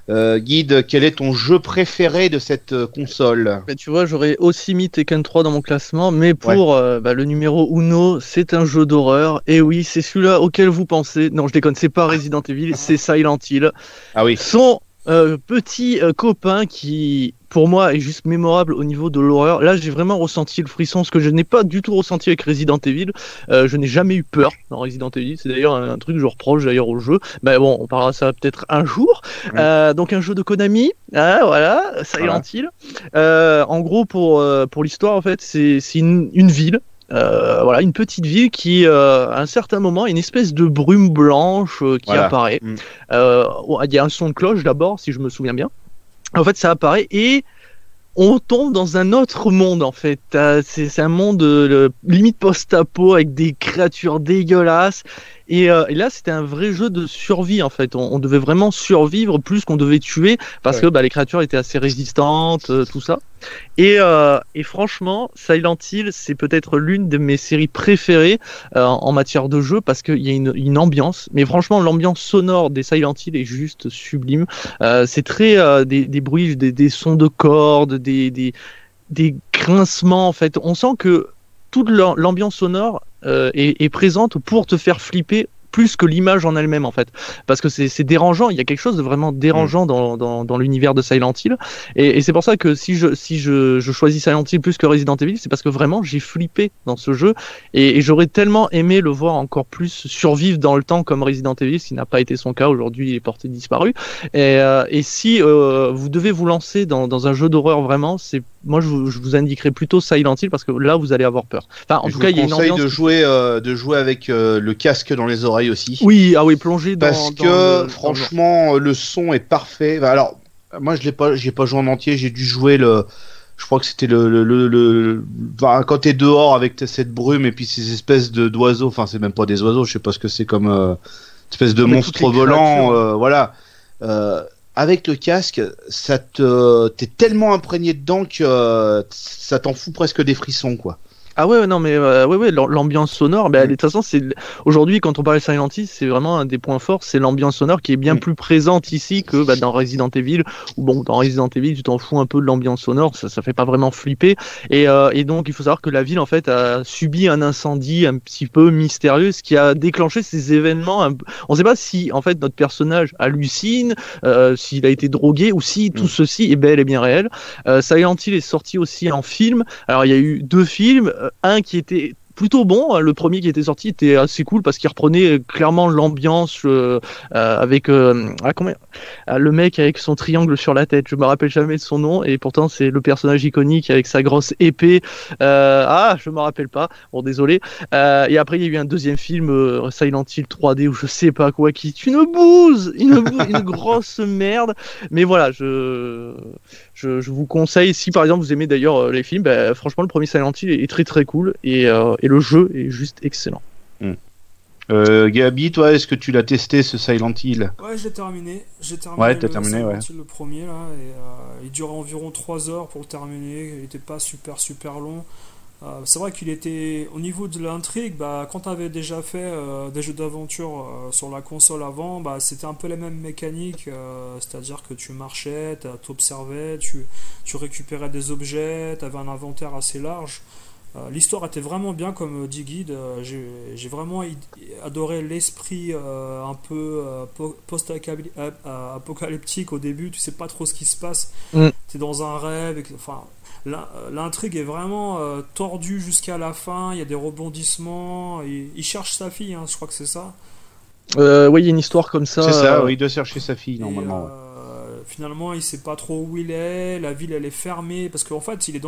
Guide, quel est ton jeu préféré de cette console? Tu vois, j'aurais aussi mis Tekken 3 dans mon classement, mais pour le numéro uno, c'est un jeu d'horreur, et oui, c'est celui-là auquel vous pensez. Non, je déconne, c'est pas Resident Evil, c'est Silent Hill. Ah oui. Son petit copain qui, pour moi, est juste mémorable au niveau de l'horreur. Là, j'ai vraiment ressenti le frisson, ce que je n'ai pas du tout ressenti avec Resident Evil. Je n'ai jamais eu peur dans Resident Evil. C'est d'ailleurs un truc que je reproche d'ailleurs au jeu. Mais bon, on parlera de ça peut-être un jour. Donc un jeu de Konami. Voilà, Silent Hill. En gros, pour l'histoire, en fait, c'est une ville. Voilà, une petite ville qui, à un certain moment, une espèce de brume blanche qui apparaît. Il y a un son de cloche d'abord, si je me souviens bien. En fait, ça apparaît et on tombe dans un autre monde, en fait. C'est un monde limite post-apo avec des créatures dégueulasses. Et là, c'était un vrai jeu de survie, en fait. On devait vraiment survivre plus qu'on devait tuer parce que les créatures étaient assez résistantes, tout ça. Et franchement, Silent Hill, c'est peut-être l'une de mes séries préférées en matière de jeu parce qu'il y a une ambiance. Mais franchement, l'ambiance sonore des Silent Hill est juste sublime. C'est très des bruits, des sons de cordes, des grincements, en fait. On sent que toute l'ambiance sonore est présente pour te faire flipper plus que l'image en elle-même, en fait, parce que c'est dérangeant. Il y a quelque chose de vraiment dérangeant dans l'univers de Silent Hill, et c'est pour ça que si je choisis Silent Hill plus que Resident Evil, c'est parce que vraiment j'ai flippé dans ce jeu, et j'aurais tellement aimé le voir encore plus survivre dans le temps comme Resident Evil, ce qui n'a pas été son cas. Aujourd'hui, il est porté disparu. Et si vous devez vous lancer dans un jeu d'horreur, vraiment, moi je vous indiquerai plutôt Silent Hill parce que là vous allez avoir peur. Enfin, en tout cas, il y a une ambiance. Je vous conseille de jouer avec le casque dans les oreilles aussi. Oui, plongé dans. Parce que franchement, le son est parfait. Alors, moi j'ai pas joué en entier, j'ai dû jouer je crois que c'était quand t'es dehors avec cette brume et puis ces espèces d'oiseaux, enfin c'est même pas des oiseaux, je sais pas ce que c'est comme espèce de monstre volant, voilà. Avec le casque, t'es tellement imprégné dedans que ça t'en fout presque des frissons, quoi. Ah ouais, non mais l'ambiance sonore, de toute façon aujourd'hui quand on parle de Silent Hill, c'est vraiment un des points forts, c'est l'ambiance sonore qui est bien plus présente ici que dans Resident Evil, ou bon, dans Resident Evil tu t'en fous un peu de l'ambiance sonore, ça fait pas vraiment flipper, et donc il faut savoir que la ville en fait a subi un incendie un petit peu mystérieux, ce qui a déclenché ces événements. On sait pas si en fait notre personnage hallucine, s'il a été drogué, ou si tout ceci est bel et bien réel. Silent Hill est sorti aussi en film. Alors il y a eu 2 films, un qui était plutôt bon, le premier qui était sorti était assez cool parce qu'il reprenait clairement l'ambiance avec le mec avec son triangle sur la tête, je me rappelle jamais de son nom et pourtant c'est le personnage iconique avec sa grosse épée, je me rappelle pas, bon désolé, et après il y a eu un deuxième film, Silent Hill 3D ou je sais pas quoi, qui est une bouse, une grosse merde, mais voilà, je vous conseille, si par exemple vous aimez d'ailleurs les films, franchement le premier Silent Hill est très très cool, et le jeu est juste excellent. Gabi, toi, est-ce que tu l'as testé ce Silent Hill? Ouais, j'ai terminé. Ouais, t'as terminé, Silent Hill, le premier là, et il durait environ 3 heures pour le terminer. Il était pas super long. C'est vrai qu'il était au niveau de l'intrigue, bah, quand tu avais déjà fait des jeux d'aventure sur la console avant, bah, c'était un peu les mêmes mécaniques, c'est-à-dire que tu marchais, tu observais, tu récupérais des objets, tu avais un inventaire assez large. L'histoire était vraiment bien, comme dit Guide. J'ai vraiment adoré l'esprit un peu post-apocalyptique au début. Tu sais pas trop ce qui se passe. Mm. Tu es dans un rêve. Enfin, l'intrigue est vraiment tordue jusqu'à la fin. Il y a des rebondissements. Il cherche sa fille, hein, je crois que c'est ça. Oui, il y a une histoire comme ça. C'est ça, il doit chercher sa fille normalement. Finalement, il sait pas trop où il est. La ville, elle est fermée parce qu'en fait, il est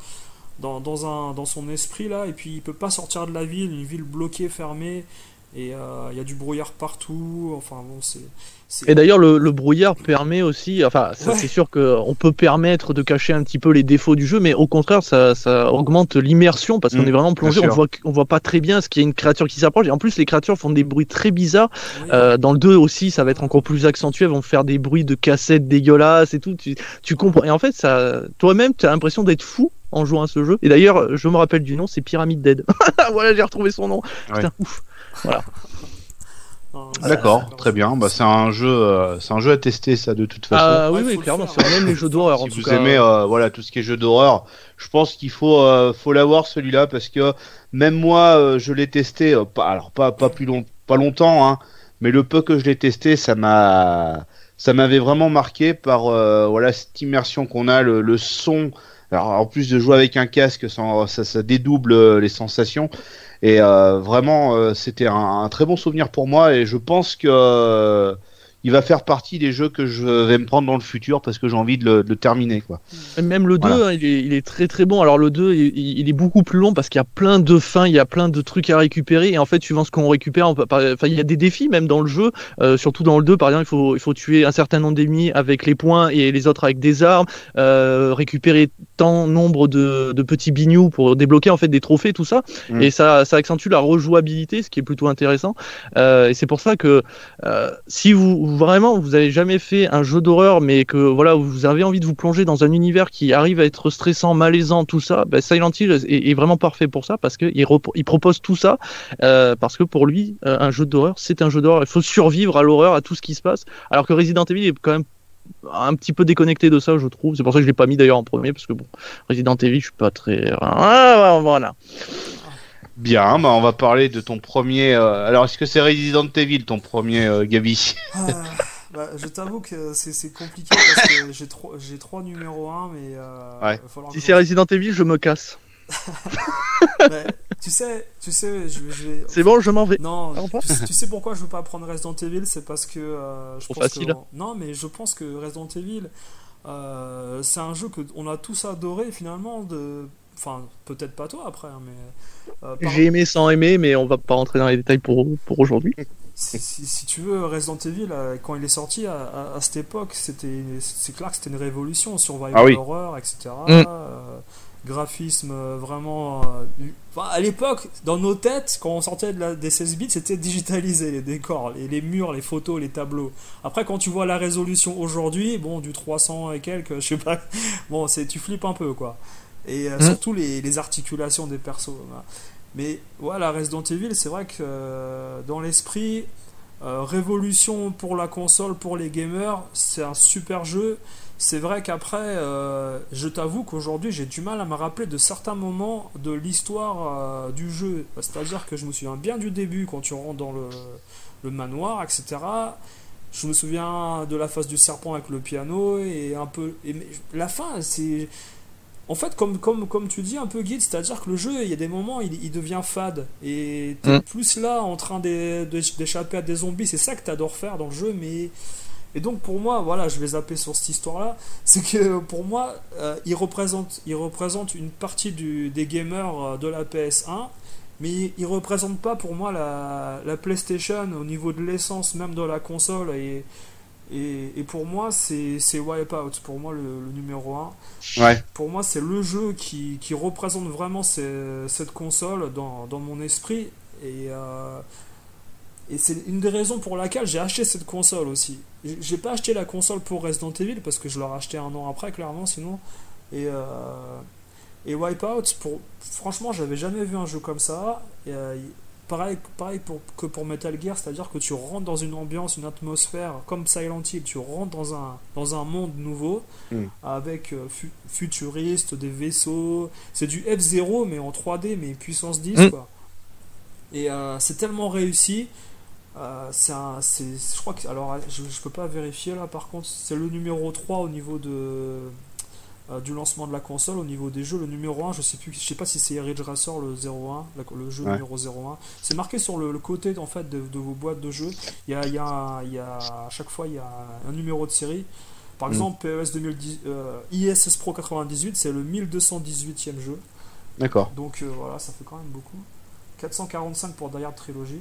dans son esprit là, et puis il peut pas sortir de la ville, une ville bloquée, fermée, et il y a du brouillard partout. Enfin bon, Et d'ailleurs, le brouillard permet aussi, enfin, ça, c'est sûr qu'on peut permettre de cacher un petit peu les défauts du jeu, mais au contraire, ça augmente l'immersion parce qu'on est vraiment plongé, on voit pas très bien ce qu'il y a une créature qui s'approche, et en plus, les créatures font des bruits très bizarres. Oui. Dans le 2 aussi, ça va être encore plus accentué, elles vont faire des bruits de cassettes dégueulasses et tout, tu comprends. Et en fait, toi-même, tu as l'impression d'être fou en jouant à ce jeu. Et d'ailleurs, je me rappelle du nom, c'est Pyramid Dead. Voilà, j'ai retrouvé son nom. Ouais. Putain, ouf. Voilà. D'accord, très bien. Bah, c'est un jeu à tester, ça, de toute façon. Ah oui, clairement, c'est même les jeux d'horreur. Si vous aimez, voilà, tout ce qui est jeux d'horreur, je pense qu'il faut l'avoir, celui-là, parce que même moi, je l'ai testé. Pas longtemps, hein, mais le peu que je l'ai testé, ça m'avait vraiment marqué par voilà, cette immersion qu'on a, le son. Alors, en plus de jouer avec un casque, ça dédouble les sensations. Et vraiment, c'était un très bon souvenir pour moi. Et je pense que il va faire partie des jeux que je vais me prendre dans le futur parce que j'ai envie de le terminer, quoi. Même le 2, voilà. Il est très très bon. Alors le 2, il est beaucoup plus long parce qu'il y a plein de fins, il y a plein de trucs à récupérer. Et en fait, suivant ce qu'on récupère, il y a des défis même dans le jeu. Surtout dans le 2, par exemple, il faut tuer un certain nombre d'ennemis avec les poings et les autres avec des armes. Récupérer tant nombre de petits bignous pour débloquer en fait des trophées, tout ça. Et ça accentue la rejouabilité, ce qui est plutôt intéressant. Et c'est pour ça que si vous avez jamais fait un jeu d'horreur, mais que voilà, vous avez envie de vous plonger dans un univers qui arrive à être stressant, malaisant, tout ça, Silent Hill est vraiment parfait pour ça parce que il propose tout ça parce que pour lui, un jeu d'horreur, c'est un jeu d'horreur. Il faut survivre à l'horreur, à tout ce qui se passe. Alors que Resident Evil est quand même un petit peu déconnecté de ça, je trouve. C'est pour ça que je l'ai pas mis d'ailleurs en premier parce que bon, Resident Evil, je suis pas très voilà. Bien, on va parler de ton premier. Alors, est-ce que c'est Resident Evil ton premier, Gabi? Je t'avoue que c'est compliqué parce que j'ai trois numéros 1, mais ouais. Si c'est Resident Evil, je me casse. Tu sais, je vais... C'est bon, je m'en vais. Non, tu sais pourquoi je veux pas prendre Resident Evil, c'est parce que non, mais je pense que Resident Evil, c'est un jeu que on a tous adoré finalement. Enfin, peut-être pas toi après, mais... J'ai aimé sans aimer, mais on va pas rentrer dans les détails pour aujourd'hui. Si tu veux, Resident Evil, quand il est sorti à cette époque, c'est clair que c'était une révolution sur l'horreur, etc. Graphisme vraiment... à l'époque, dans nos têtes, quand on sortait des 16 bits, c'était digitalisé, les décors, les murs, les photos, les tableaux. Après, quand tu vois la résolution aujourd'hui, bon, du 300 et quelques, je sais pas, bon, tu flippes un peu, quoi. Et surtout les articulations des persos. Mais voilà, Resident Evil, c'est vrai que dans l'esprit, révolution pour la console, pour les gamers, c'est un super jeu. C'est vrai qu'après, je t'avoue qu'aujourd'hui, j'ai du mal à me rappeler de certains moments de l'histoire du jeu. C'est-à-dire que je me souviens bien du début, quand tu rentres dans le manoir, etc. Je me souviens de la phase du serpent avec le piano, et un peu... la fin, c'est... En fait, comme tu dis un peu, Guide, c'est-à-dire que le jeu, il y a des moments, il devient fade. Et t'es plus là en train d'échapper à des zombies. C'est ça que t'adores faire dans le jeu. Et donc pour moi, voilà, je vais zapper sur cette histoire-là. C'est que pour moi, il représente une partie des gamers de la PS1. Mais il représente pas pour moi la PlayStation au niveau de l'essence même de la console. Et pour moi, c'est Wipeout, pour moi le numéro 1. Ouais. Pour moi, c'est le jeu qui représente vraiment cette console dans mon esprit. Et c'est une des raisons pour laquelle j'ai acheté cette console aussi. J'ai pas acheté la console pour Resident Evil parce que je l'aurais acheté un an après, clairement, sinon. Et Et Wipeout, franchement, j'avais jamais vu un jeu comme ça. Et, pareil que pour Metal Gear, c'est-à-dire que tu rentres dans une ambiance, une atmosphère comme Silent Hill, tu rentres dans un monde nouveau avec futuriste, des vaisseaux. C'est du F0 mais en 3D, mais puissance 10 quoi. Et c'est tellement réussi. Je crois que, alors je peux pas vérifier là par contre, c'est le numéro 3 au niveau du lancement de la console. Au niveau des jeux, le numéro 1, je sais pas si c'est Ridge Racer le 01, le jeu numéro 01. C'est marqué sur le côté en fait de vos boîtes de jeux. Il y a à chaque fois il y a un numéro de série. Par exemple, PES 2010, ISS Pro 98, c'est le 1218e jeu. D'accord. Donc voilà, ça fait quand même beaucoup. 445 pour Die Hard Trilogy.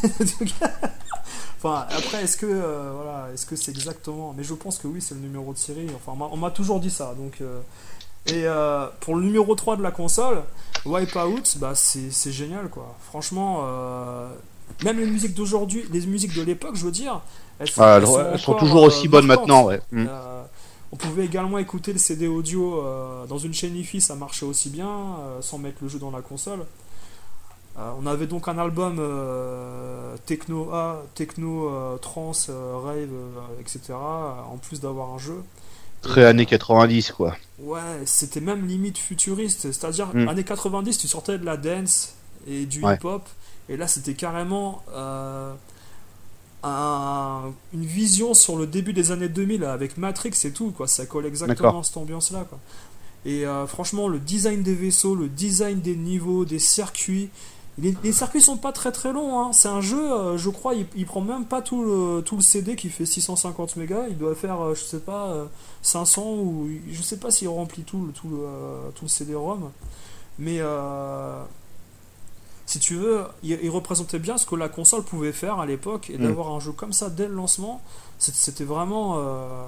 Enfin, après, est-ce que c'est exactement. Mais je pense que oui, c'est le numéro de série. Enfin, on m'a toujours dit ça. Donc, pour le numéro 3 de la console, Wipeout, bah, c'est génial, quoi. Franchement, même les musiques d'aujourd'hui, les musiques de l'époque, je veux dire, elles sont toujours aussi bonnes maintenant, ouais. On pouvait également écouter le CD audio dans une chaîne hi-fi, ça marchait aussi bien, sans mettre le jeu dans la console. On avait donc un album techno, trance, rave, etc. En plus d'avoir un jeu. Très années 90 quoi. Ouais, c'était même limite futuriste. C'est-à-dire, années 90, tu sortais de la dance et du hip-hop. Et là, c'était carrément une vision sur le début des années 2000 avec Matrix et tout, quoi. Ça colle exactement à cette ambiance-là, quoi. Et franchement, le design des vaisseaux, le design des niveaux, des circuits. Les circuits sont pas très très longs, hein. C'est un jeu, je crois, il prend même pas tout le CD qui fait 650 mégas, il doit faire, je sais pas, 500 ou je sais pas s'il remplit tout le CD-ROM, mais si tu veux, il représentait bien ce que la console pouvait faire à l'époque, et d'avoir un jeu comme ça dès le lancement, c'était vraiment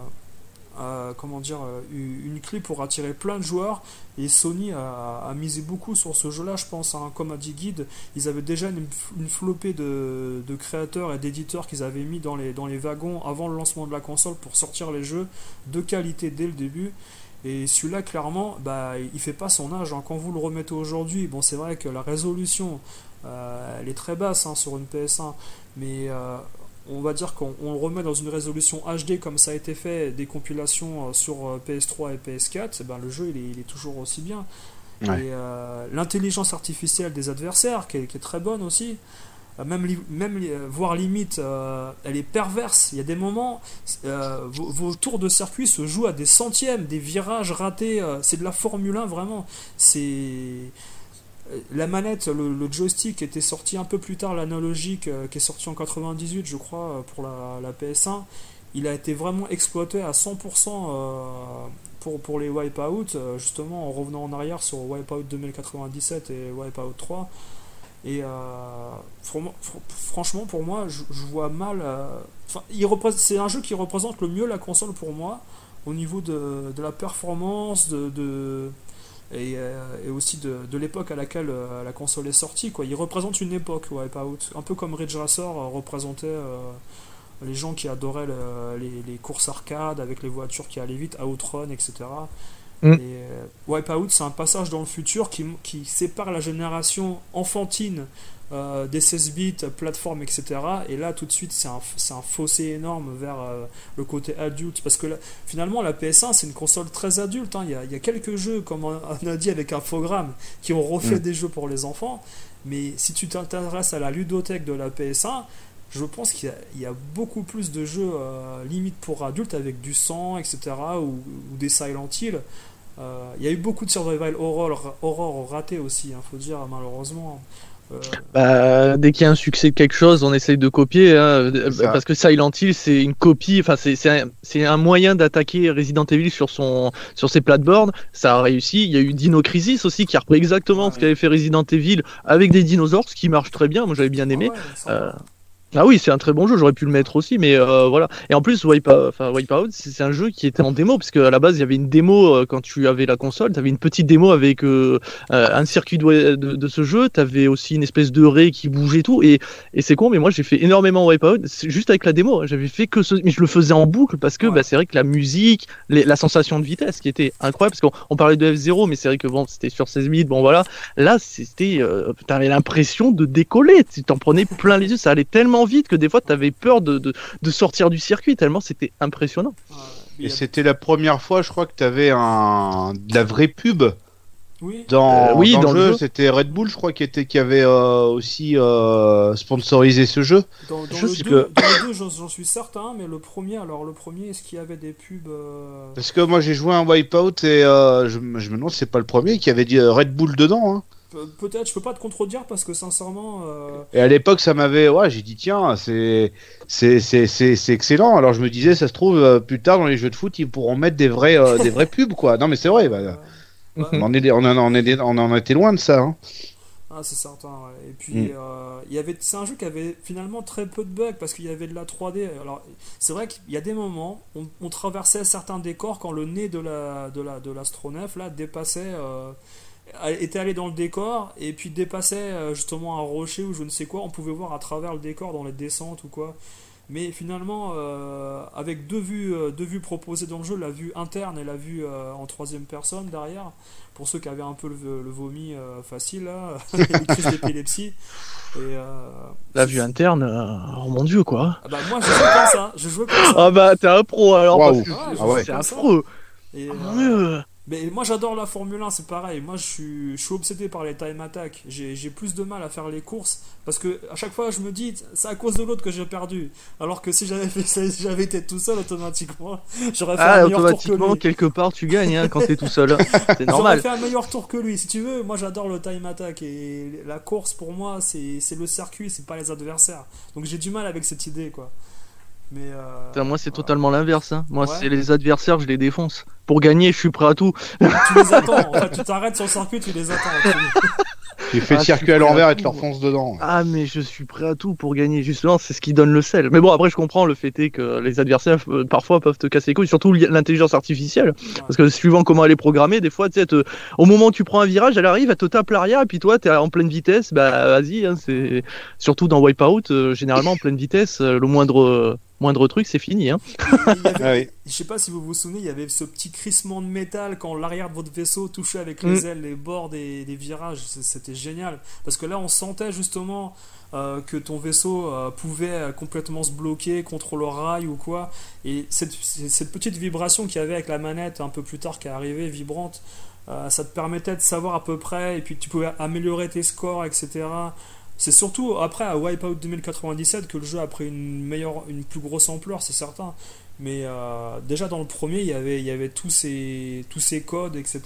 comment dire, une clé pour attirer plein de joueurs. Et Sony a misé beaucoup sur ce jeu là, je pense, hein. Comme a dit Guide, ils avaient déjà une flopée de créateurs et d'éditeurs qu'ils avaient mis dans les wagons avant le lancement de la console pour sortir les jeux de qualité dès le début. Et celui-là, clairement, bah, il fait pas son âge, hein. Quand vous le remettez aujourd'hui, bon, c'est vrai que la résolution elle est très basse, hein, sur une PS1, mais on va dire qu'on le remet dans une résolution HD comme ça a été fait, des compilations sur PS3 et PS4, et ben, le jeu il est toujours aussi bien. Ouais. Et l'intelligence artificielle des adversaires qui est très bonne aussi, même voire limite elle est perverse. Il y a des moments vos tours de circuit se jouent à des centièmes, des virages ratés, c'est de la Formule 1 vraiment. C'est la manette, le joystick était sorti un peu plus tard, l'analogique qui est sorti en 98 je crois pour la PS1, il a été vraiment exploité à 100% pour les Wipeout, justement en revenant en arrière sur Wipeout 2097 et Wipeout 3. Et franchement pour moi je vois mal, c'est un jeu qui représente le mieux la console pour moi au niveau de la performance, et aussi de l'époque à laquelle la console est sortie, quoi. Il représente une époque, Wipeout, un peu comme Ridge Racer représentait les gens qui adoraient les courses arcade avec les voitures qui allaient vite, Outrun, etc. Et Wipeout, c'est un passage dans le futur qui sépare la génération enfantine des 16 bits, plateforme, etc. Et là, tout de suite, c'est un fossé énorme vers le côté adulte. Parce que là, finalement, la PS1, c'est une console très adulte, hein. Il y a quelques jeux, comme on a dit avec Infogrames, qui ont refait des jeux pour les enfants. Mais si tu t'intéresses à la ludothèque de la PS1, je pense qu'il y a beaucoup plus de jeux limite pour adultes avec du sang, etc. ou des Silent Hill. Il y a eu beaucoup de survival horror ratés aussi, faut dire, malheureusement. Dès qu'il y a un succès de quelque chose, on essaye de copier, hein, parce que Silent Hill c'est une copie, enfin c'est un moyen d'attaquer Resident Evil sur ses plates-bornes. Ça a réussi. Il y a eu Dino Crisis aussi qui a repris exactement ce qu'avait fait Resident Evil avec des dinosaures, ce qui marche très bien. Moi j'avais bien aimé. Ah oui, c'est un très bon jeu, j'aurais pu le mettre aussi, mais voilà. Et en plus, Wipeout, c'est un jeu qui était en démo, parce qu'à la base, il y avait une démo quand tu avais la console, tu avais une petite démo avec un circuit de ce jeu, tu avais aussi une espèce de raie qui bougeait et tout, et c'est con, mais moi j'ai fait énormément Wipeout, juste avec la démo, hein. J'avais fait que mais je le faisais en boucle, parce que c'est vrai que la musique, la sensation de vitesse qui était incroyable, parce qu'on parlait de F0, mais c'est vrai que bon, c'était sur 16 bits, bon voilà, là c'était, t'avais l'impression de décoller, tu t'en prenais plein les yeux, ça allait tellement vite que des fois tu avais peur de sortir du circuit tellement c'était impressionnant. Et c'était la première fois, je crois, que tu avais de la vraie pub. Oui. Dans le jeu, c'était Red Bull, je crois, qui avait aussi sponsorisé ce jeu. Dans le 2, j'en suis certain, mais le premier, est-ce qu'il y avait des pubs Parce que moi j'ai joué un Wipeout et je me demande si c'est pas le premier qui avait dit Red Bull dedans. Hein. Peut-être, je peux pas te contredire parce que sincèrement. Et à l'époque, ça m'avait, j'ai dit tiens, c'est excellent. Alors je me disais, ça se trouve plus tard dans les jeux de foot, ils pourront mettre des vrais pubs quoi. Non mais c'est vrai. On en était loin de ça. Hein. Ah, c'est certain. Ouais. Et puis c'est un jeu qui avait finalement très peu de bugs parce qu'il y avait de la 3D. Alors c'est vrai qu'il y a des moments, on traversait certains décors quand le nez de l'astronef là dépassait. Était allé dans le décor et puis dépassait justement un rocher ou je ne sais quoi, on pouvait voir à travers le décor dans les descentes ou quoi. Mais finalement, avec deux vues proposées dans le jeu, la vue interne et la vue en troisième personne derrière, pour ceux qui avaient un peu le vomi facile, là, les crises d'épilepsie. La vue interne, oh mon dieu quoi. Ah bah moi je jouais comme ça. Ah bah t'es un pro alors, parce que c'est affreux. Mais moi j'adore la Formule 1, c'est pareil. Moi je suis obsédé par les time attack. J'ai plus de mal à faire les courses parce que à chaque fois je me dis c'est à cause de l'autre que j'ai perdu. Alors que si j'avais été tout seul automatiquement, j'aurais fait un meilleur tour que lui. Quelque part tu gagnes hein, quand t'es tout seul. C'est normal. J'aurais fait un meilleur tour que lui. Si tu veux, moi j'adore le time attack et la course pour moi c'est le circuit, c'est pas les adversaires. Donc j'ai du mal avec cette idée quoi. Mais moi c'est totalement l'inverse hein. Moi c'est les adversaires, je les défonce. Pour gagner, je suis prêt à tout. Tu les attends, en fait, tu t'arrêtes sur le circuit, tu les attends. Tu fais le circuit à l'envers et tu leur fonces dedans. Ah mais je suis prêt à tout pour gagner, justement c'est ce qui donne le sel. Mais bon après je comprends le fait est que les adversaires parfois peuvent te casser les couilles, surtout l'intelligence artificielle. Parce que suivant comment elle est programmée, des fois tu sais, au moment où tu prends un virage, elle arrive, elle te tape l'arrière et puis toi t'es en pleine vitesse, bah vas-y, hein, c'est surtout dans Wipeout, généralement en pleine vitesse, le moindre truc c'est fini hein. Je sais pas si vous vous souvenez, il y avait ce petit crissement de métal quand l'arrière de votre vaisseau touchait avec les ailes les bords des virages, c'était génial parce que là on sentait justement que ton vaisseau pouvait complètement se bloquer contre le rail ou quoi, et cette petite vibration qu'il y avait avec la manette un peu plus tard qui est arrivée vibrante, ça te permettait de savoir à peu près et puis tu pouvais améliorer tes scores etc. C'est surtout après à Wipeout 2097 que le jeu a pris une plus grosse ampleur, c'est certain. Mais déjà dans le premier, il y avait tous ces codes, etc.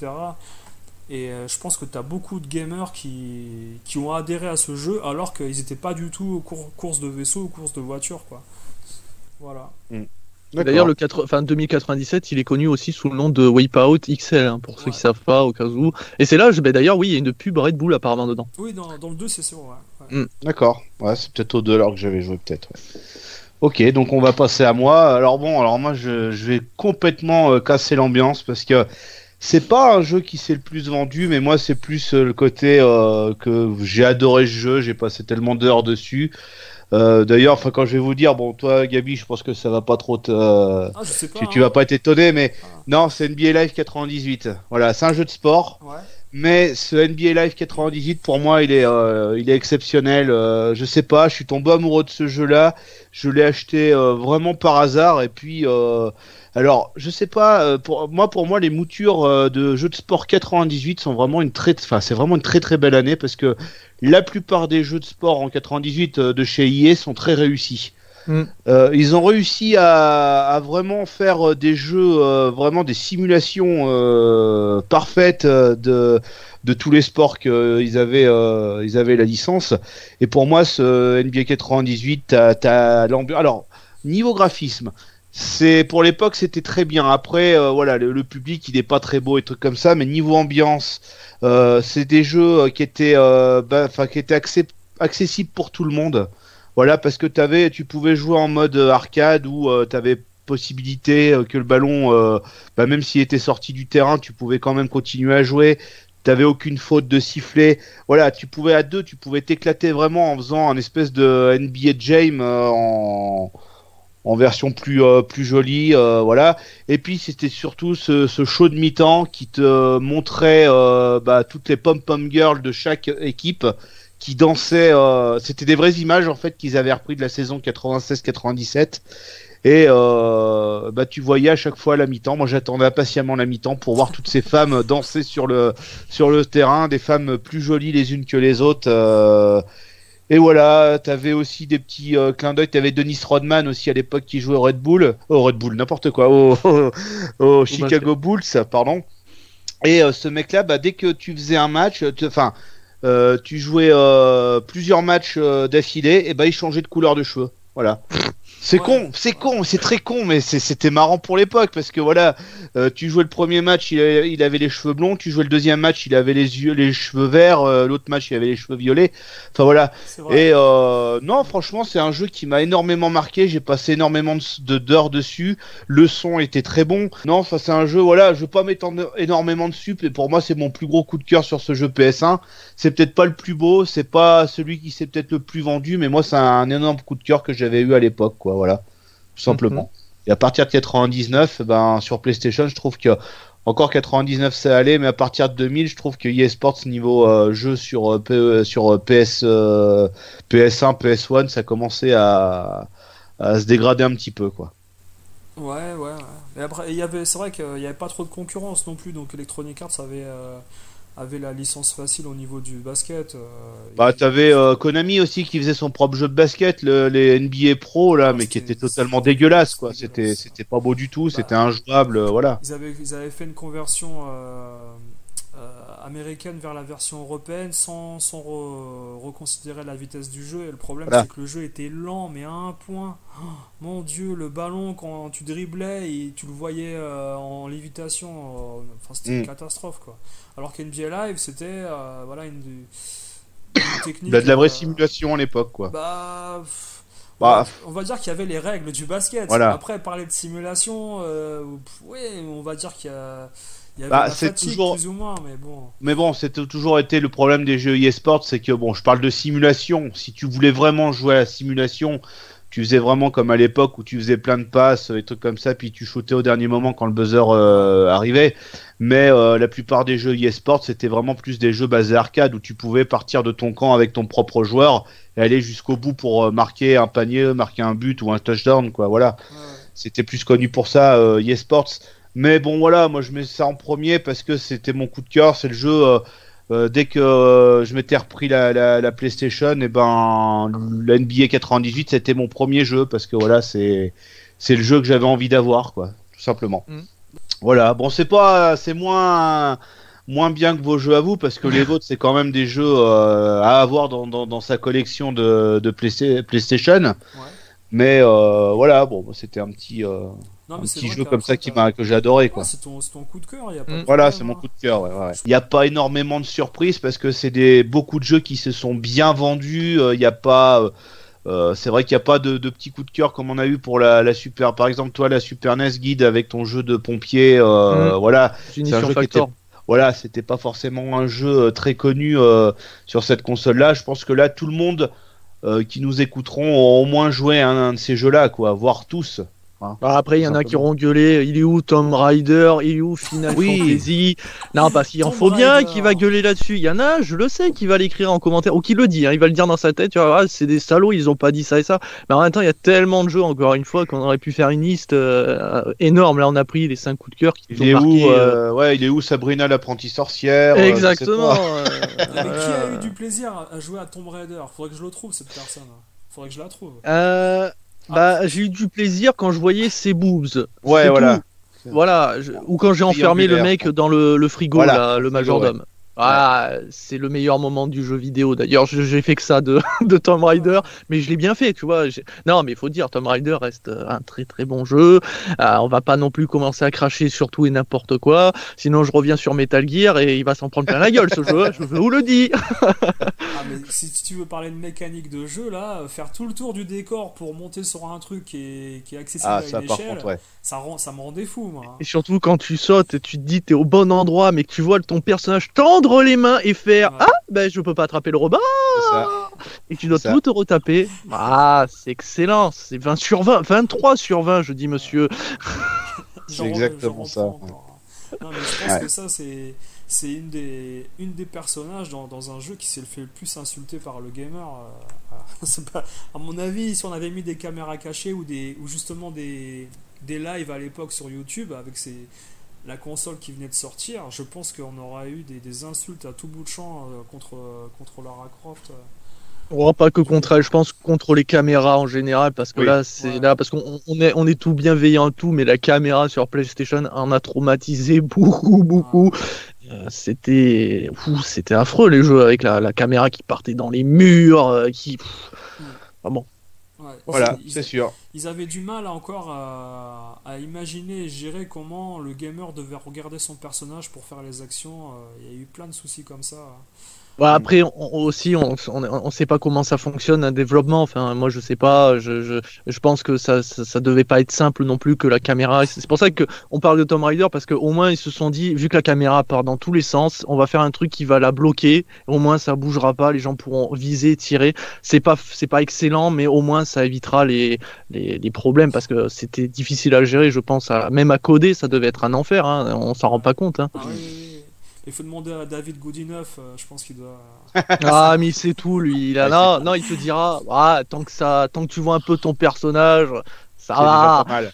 Et je pense que tu as beaucoup de gamers qui ont adhéré à ce jeu alors qu'ils n'étaient pas du tout aux courses de vaisseau ou courses de voiture, quoi. Voilà. D'ailleurs, 2097, il est connu aussi sous le nom de Wipeout XL, hein, pour ceux qui savent pas, au cas où. Et c'est là, d'ailleurs, oui, il y a une pub Red Bull apparemment dedans. Oui, dans le 2, c'est sûr, ouais. D'accord. Ouais, c'est peut-être au 2 alors que j'avais joué, peut-être. Ouais. Ok, donc on va passer à moi. Alors moi, je vais complètement casser l'ambiance parce que c'est pas un jeu qui s'est le plus vendu, mais moi, c'est plus le côté que j'ai adoré ce jeu, j'ai passé tellement d'heures dessus. D'ailleurs, quand je vais vous dire, bon, toi, Gabi, je pense que ça va pas trop je sais pas, tu vas pas être étonné, mais non, c'est NBA Live 98. Voilà, c'est un jeu de sport. Ouais. Mais ce NBA Live 98, pour moi, il est exceptionnel. Je sais pas, je suis tombé amoureux de ce jeu-là. Je l'ai acheté vraiment par hasard. Et puis, alors, je sais pas. Pour moi, les moutures de jeux de sport 98 sont vraiment c'est vraiment une très très belle année parce que la plupart des jeux de sport en 98 de chez EA sont très réussis. Ils ont réussi à vraiment faire des jeux, vraiment des simulations parfaites de tous les sports qu'ils avaient la licence. Et pour moi, ce NBA 98, t'as l'ambiance. Alors, niveau graphisme, pour l'époque, c'était très bien. Après, voilà, le public, il est pas très beau et trucs comme ça, mais niveau ambiance, c'est des jeux qui étaient accessibles pour tout le monde. Voilà, parce que tu pouvais jouer en mode arcade où tu avais possibilité que le ballon, même s'il était sorti du terrain, tu pouvais quand même continuer à jouer. T'avais aucune faute de sifflet. Voilà, tu pouvais à deux, tu pouvais t'éclater vraiment en faisant un espèce de NBA Jam en version plus jolie, voilà. Et puis c'était surtout ce show de mi-temps qui te montrait toutes les pom-pom girls de chaque équipe qui dansaient. C'était des vraies images en fait qu'ils avaient repris de la saison 96-97. Et tu voyais à chaque fois la mi-temps. Moi, j'attendais impatiemment la mi-temps pour voir toutes ces femmes danser sur le terrain, des femmes plus jolies les unes que les autres. Et voilà, t'avais aussi des petits clins d'œil. T'avais Dennis Rodman aussi à l'époque qui jouait au Red Bull, n'importe quoi, au Chicago Bulls, pardon. Et ce mec-là, dès que tu faisais un match, tu jouais plusieurs matchs d'affilée, et il changeait de couleur de cheveux. Voilà. C'est con, c'est très con, mais c'était marrant pour l'époque parce que voilà, tu jouais le premier match, il avait les cheveux blonds, tu jouais le deuxième match, il avait les cheveux verts, l'autre match, il avait les cheveux violets. Enfin voilà. Et non, franchement, c'est un jeu qui m'a énormément marqué. J'ai passé énormément d'heures dessus. Le son était très bon. Non, enfin c'est un jeu, voilà, je veux pas m'étendre énormément dessus, mais pour moi, c'est mon plus gros coup de cœur sur ce jeu PS1. C'est peut-être pas le plus beau, c'est pas celui qui s'est peut-être le plus vendu, mais moi, c'est un énorme coup de cœur que j'avais eu à l'époque, quoi. Voilà, tout simplement. Et à partir de 99, sur PlayStation, je trouve que encore 99 ça allait, mais à partir de 2000, je trouve que EA Sports niveau jeu sur PS1, PS1, ça commençait à se dégrader un petit peu, quoi. Ouais. Et après, c'est vrai qu'il n'y avait pas trop de concurrence non plus, donc Electronic Arts avait la licence facile au niveau du basket. T'avais Konami aussi qui faisait son propre jeu de basket, les NBA Pro là, mais qui était totalement dégueulasse, quoi. C'était pas beau du tout, c'était injouable, voilà. Ils avaient fait une conversion américaine vers la version européenne sans reconsidérer la vitesse du jeu, et le problème c'est que le jeu était lent mais à un point. Oh, mon dieu, le ballon quand tu driblais et tu le voyais en lévitation, c'était une catastrophe, quoi. Alors qu'NBA Live c'était une technique de la vraie simulation à l'époque, quoi. On va dire qu'il y avait les règles du basket. Voilà. Après, parler de simulation, on va dire qu'il y avait la fatigue, toujours plus ou moins, mais bon. Mais bon, c'était toujours été le problème des jeux eSports, c'est que je parle de simulation. Si tu voulais vraiment jouer à la simulation, tu faisais vraiment comme à l'époque où tu faisais plein de passes, des trucs comme ça, puis tu shootais au dernier moment quand le buzzer arrivait. Mais la plupart des jeux eSports, c'était vraiment plus des jeux basés arcade où tu pouvais partir de ton camp avec ton propre joueur et aller jusqu'au bout pour marquer un panier, marquer un but ou un touchdown, quoi. Voilà. Ouais. C'était plus connu pour ça, eSports. Mais bon, voilà, moi je mets ça en premier parce que c'était mon coup de cœur. C'est le jeu. Dès que je m'étais repris la PlayStation, et la NBA 98, c'était mon premier jeu parce que voilà, c'est le jeu que j'avais envie d'avoir, quoi, tout simplement. Voilà. Bon, c'est moins bien que vos jeux à vous parce que les vôtres, c'est quand même des jeux à avoir dans sa collection de PlayStation. Ouais. Mais voilà, bon, c'était un petit jeu comme ça que j'ai adoré, quoi. C'est ton coup de cœur, voilà, c'est mon coup de cœur, ouais. Il n'y a pas énormément de surprises parce que c'est beaucoup de jeux qui se sont bien vendus. Il n'y a pas, c'est vrai qu'il n'y a pas de petits coups de cœur comme on a eu pour la Super, par exemple, toi, la Super NES Guide avec ton jeu de pompier, voilà. C'est un jeu qui était, voilà, c'était pas forcément un jeu très connu sur cette console-là. Je pense que là, tout le monde qui nous écouteront ont au moins joué à un de ces jeux-là, quoi, voire tous. Après, il y en a qui auront gueulé, il est où Tomb Raider, il est où Final Fantasy. Non, parce qu'il en faut bien qui va gueuler là-dessus. Il y en a, je le sais, qui va l'écrire en commentaire, ou qui le dit, il va le dire dans sa tête, tu vois, c'est des salauds, ils ont pas dit ça et ça. Mais en même temps, il y a tellement de jeux, encore une fois, qu'on aurait pu faire une liste énorme. Là, on a pris les 5 coups de cœur qui ont marqué. Il est où Sabrina l'apprentie sorcière? Exactement. Mais qui a eu du plaisir à jouer à Tomb Raider? Faudrait que je le trouve, cette personne. Faudrait que je la trouve. J'ai eu du plaisir quand je voyais ses boobs. Ouais, voilà. Voilà, ou quand j'ai enfermé le mec dans le frigo, voilà, là, le majordome. C'est le meilleur moment du jeu vidéo. D'ailleurs, j'ai fait que ça de Tomb Raider, mais je l'ai bien fait, tu vois. Non, mais il faut dire, Tomb Raider reste un très très bon jeu. On va pas non plus commencer à cracher sur tout et n'importe quoi. Sinon, je reviens sur Metal Gear et il va s'en prendre plein la gueule, ce jeu. Je vous le dis. Mais si tu veux parler de mécanique de jeu, là, faire tout le tour du décor pour monter sur un truc qui est accessible à une échelle, contre, ça me rendait fou, moi. Et surtout, quand tu sautes, tu te dis t'es au bon endroit, mais que tu vois ton personnage tendre les mains et faire je peux pas attraper le robot, et tu dois tout te retaper. C'est excellent, c'est 20 sur 20, 23 sur 20, je dis monsieur. C'est exactement ça. Non, mais je pense que ça c'est une des personnages dans un jeu qui s'est fait le plus insulter par le gamer. C'est pas, à mon avis, si on avait mis des caméras cachées ou justement des lives à l'époque sur YouTube avec la console qui venait de sortir, je pense qu'on aurait eu des insultes à tout bout de champ contre Lara Croft. Pas que contre elle, je pense contre les caméras en général, parce que parce qu'on est tout bienveillant tout, mais la caméra sur PlayStation en a traumatisé beaucoup. C'était affreux les jeux avec la caméra qui partait dans les murs, bon. Voilà, c'est sûr. Ils avaient du mal encore à imaginer et gérer comment le gamer devait regarder son personnage pour faire les actions. Il y a eu plein de soucis comme ça. Après, on sait pas comment ça fonctionne un développement. Enfin, moi, je sais pas. Je pense que ça devait pas être simple non plus que la caméra. C'est pour ça que on parle de Tomb Raider, parce que au moins ils se sont dit, vu que la caméra part dans tous les sens, on va faire un truc qui va la bloquer. Au moins, ça bougera pas. Les gens pourront viser, tirer. C'est pas excellent, mais au moins ça évitera les problèmes, parce que c'était difficile à gérer. Je pense même à coder, ça devait être un enfer. On s'en rend pas compte. Oui. Il faut demander à David Goodenough, je pense qu'il doit. Mais c'est tout, lui. Il te dira, tant que tu vois un peu ton personnage, ça va. Pas mal.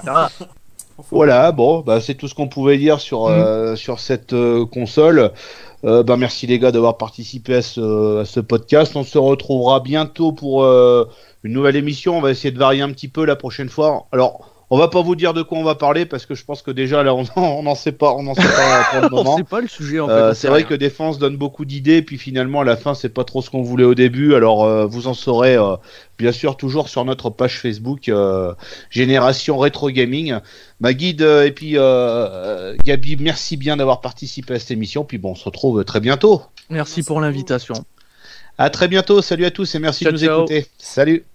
Voilà, bon, c'est tout ce qu'on pouvait dire sur cette console. Merci les gars d'avoir participé à ce podcast. On se retrouvera bientôt pour une nouvelle émission. On va essayer de varier un petit peu la prochaine fois. Alors, on va pas vous dire de quoi on va parler, parce que je pense que déjà là on n'en sait pas pour le moment. On sait pas le sujet en fait. C'est vrai que Défense donne beaucoup d'idées, puis finalement à la fin c'est pas trop ce qu'on voulait au début. Alors vous en saurez bien sûr toujours sur notre page Facebook Génération Rétro Gaming. Guide et puis Gabi, merci bien d'avoir participé à cette émission. Puis on se retrouve très bientôt. Merci pour l'invitation. À très bientôt. Salut à tous et merci de nous écouter. Salut.